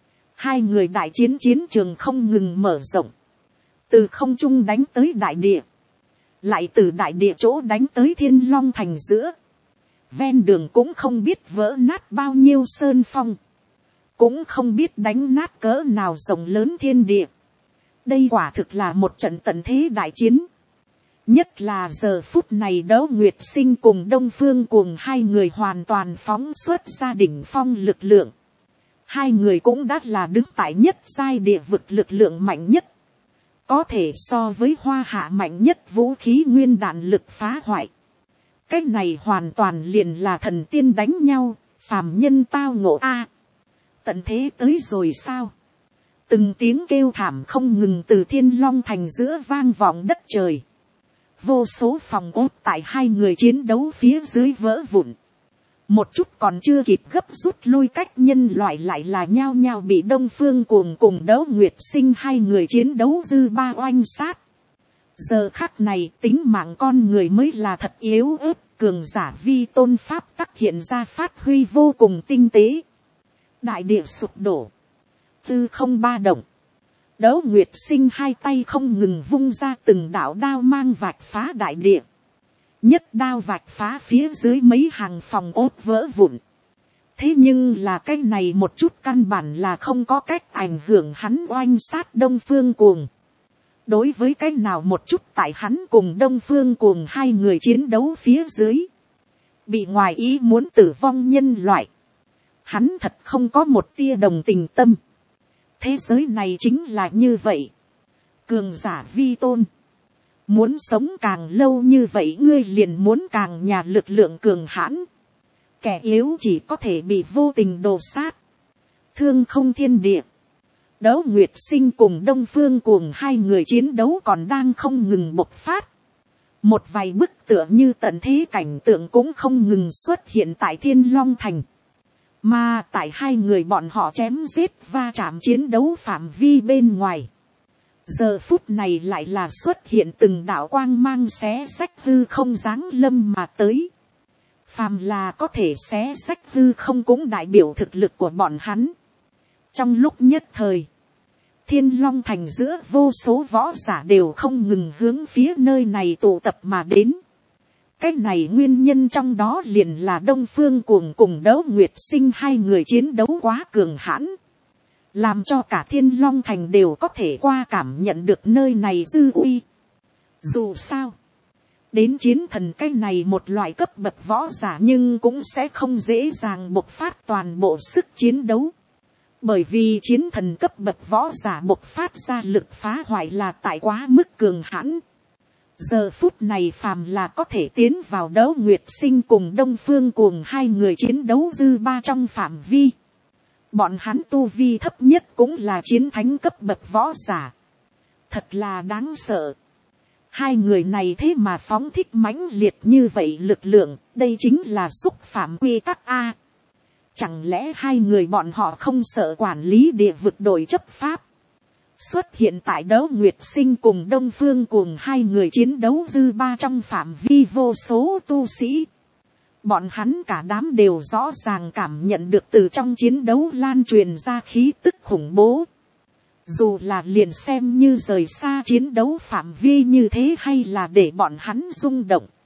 Hai người đại chiến chiến trường không ngừng mở rộng. Từ không trung đánh tới đại địa. Lại từ đại địa chỗ đánh tới Thiên Long Thành giữa. Ven đường cũng không biết vỡ nát bao nhiêu sơn phong. Cũng không biết đánh nát cỡ nào rộng lớn thiên địa. Đây quả thực là một trận tận thế đại chiến. Nhất là giờ phút này Đấu Nguyệt Sinh cùng Đông Phương Cuồng hai người hoàn toàn phóng xuất ra đỉnh phong lực lượng. Hai người cũng đã là đứng tại nhất giai địa vực lực lượng mạnh nhất. Có thể so với hoa hạ mạnh nhất vũ khí nguyên đạn lực phá hoại. Cái này hoàn toàn liền là thần tiên đánh nhau, phàm nhân tao ngộ a. Tận thế tới rồi sao? Từng tiếng kêu thảm không ngừng từ Thiên Long Thành giữa vang vọng đất trời. Vô số phòng ốt tại hai người chiến đấu phía dưới vỡ vụn. Một chút còn chưa kịp gấp rút lui cách nhân loại lại là nhao nhao bị Đông Phương Cuồng cùng Đấu Nguyệt Sinh hai người chiến đấu dư ba oanh sát. Giờ khắc này tính mạng con người mới là thật yếu ớt, cường giả vi tôn pháp tắc hiện ra phát huy vô cùng tinh tế. Đại địa sụp đổ. Tư không ba động. Đấu Nguyệt Sinh hai tay không ngừng vung ra từng đạo đao mang vạch phá đại địa. Nhất đao vạch phá phía dưới mấy hàng phòng ốt vỡ vụn. Thế nhưng là cái này một chút căn bản là không có cách ảnh hưởng hắn oanh sát Đông Phương Cuồng. Đối với cái nào một chút tại hắn cùng Đông Phương Cuồng hai người chiến đấu phía dưới. Bị ngoài ý muốn tử vong nhân loại. Hắn thật không có một tia đồng tình tâm. Thế giới này chính là như vậy. Cường giả vi tôn. Muốn sống càng lâu như vậy ngươi liền muốn càng nhà lực lượng cường hãn. Kẻ yếu chỉ có thể bị vô tình đổ sát. Thương không thiên địa. Đấu Nguyệt Sinh cùng Đông Phương Cuồng hai người chiến đấu còn đang không ngừng bộc phát. Một vài bức tựa như tận thế cảnh tượng cũng không ngừng xuất hiện tại Thiên Long Thành. Mà tại hai người bọn họ chém giết va chạm chiến đấu phạm vi bên ngoài. Giờ phút này lại là xuất hiện từng đạo quang mang xé xách hư không giáng lâm mà tới. Phàm là có thể xé xách hư không cũng đại biểu thực lực của bọn hắn. Trong lúc nhất thời, Thiên Long Thành giữa vô số võ giả đều không ngừng hướng phía nơi này tụ tập mà đến. Cái này nguyên nhân trong đó liền là Đông Phương Cuồng cùng Đấu Nguyệt Sinh hai người chiến đấu quá cường hãn. Làm cho cả Thiên Long Thành đều có thể qua cảm nhận được nơi này dư uy. Dù sao, đến chiến thần cái này một loại cấp bậc võ giả nhưng cũng sẽ không dễ dàng bộc phát toàn bộ sức chiến đấu. Bởi vì chiến thần cấp bậc võ giả bộc phát ra lực phá hoại là tại quá mức cường hãn. Giờ phút này phàm là có thể tiến vào Đấu Nguyệt Sinh cùng Đông Phương Cuồng hai người chiến đấu dư ba trong phạm vi. Bọn hắn tu vi thấp nhất cũng là chiến thánh cấp bậc võ giả. Thật là đáng sợ. Hai người này thế mà phóng thích mãnh liệt như vậy lực lượng, đây chính là xúc phạm quy tắc A. Chẳng lẽ hai người bọn họ không sợ quản lý địa vực đội chấp pháp? Xuất hiện tại Đấu Nguyệt Sinh cùng Đông Phương Cuồng hai người chiến đấu dư ba trong phạm vi vô số tu sĩ. Bọn hắn cả đám đều rõ ràng cảm nhận được từ trong chiến đấu lan truyền ra khí tức khủng bố. Dù là liền xem như rời xa chiến đấu phạm vi như thế hay là để bọn hắn rung động.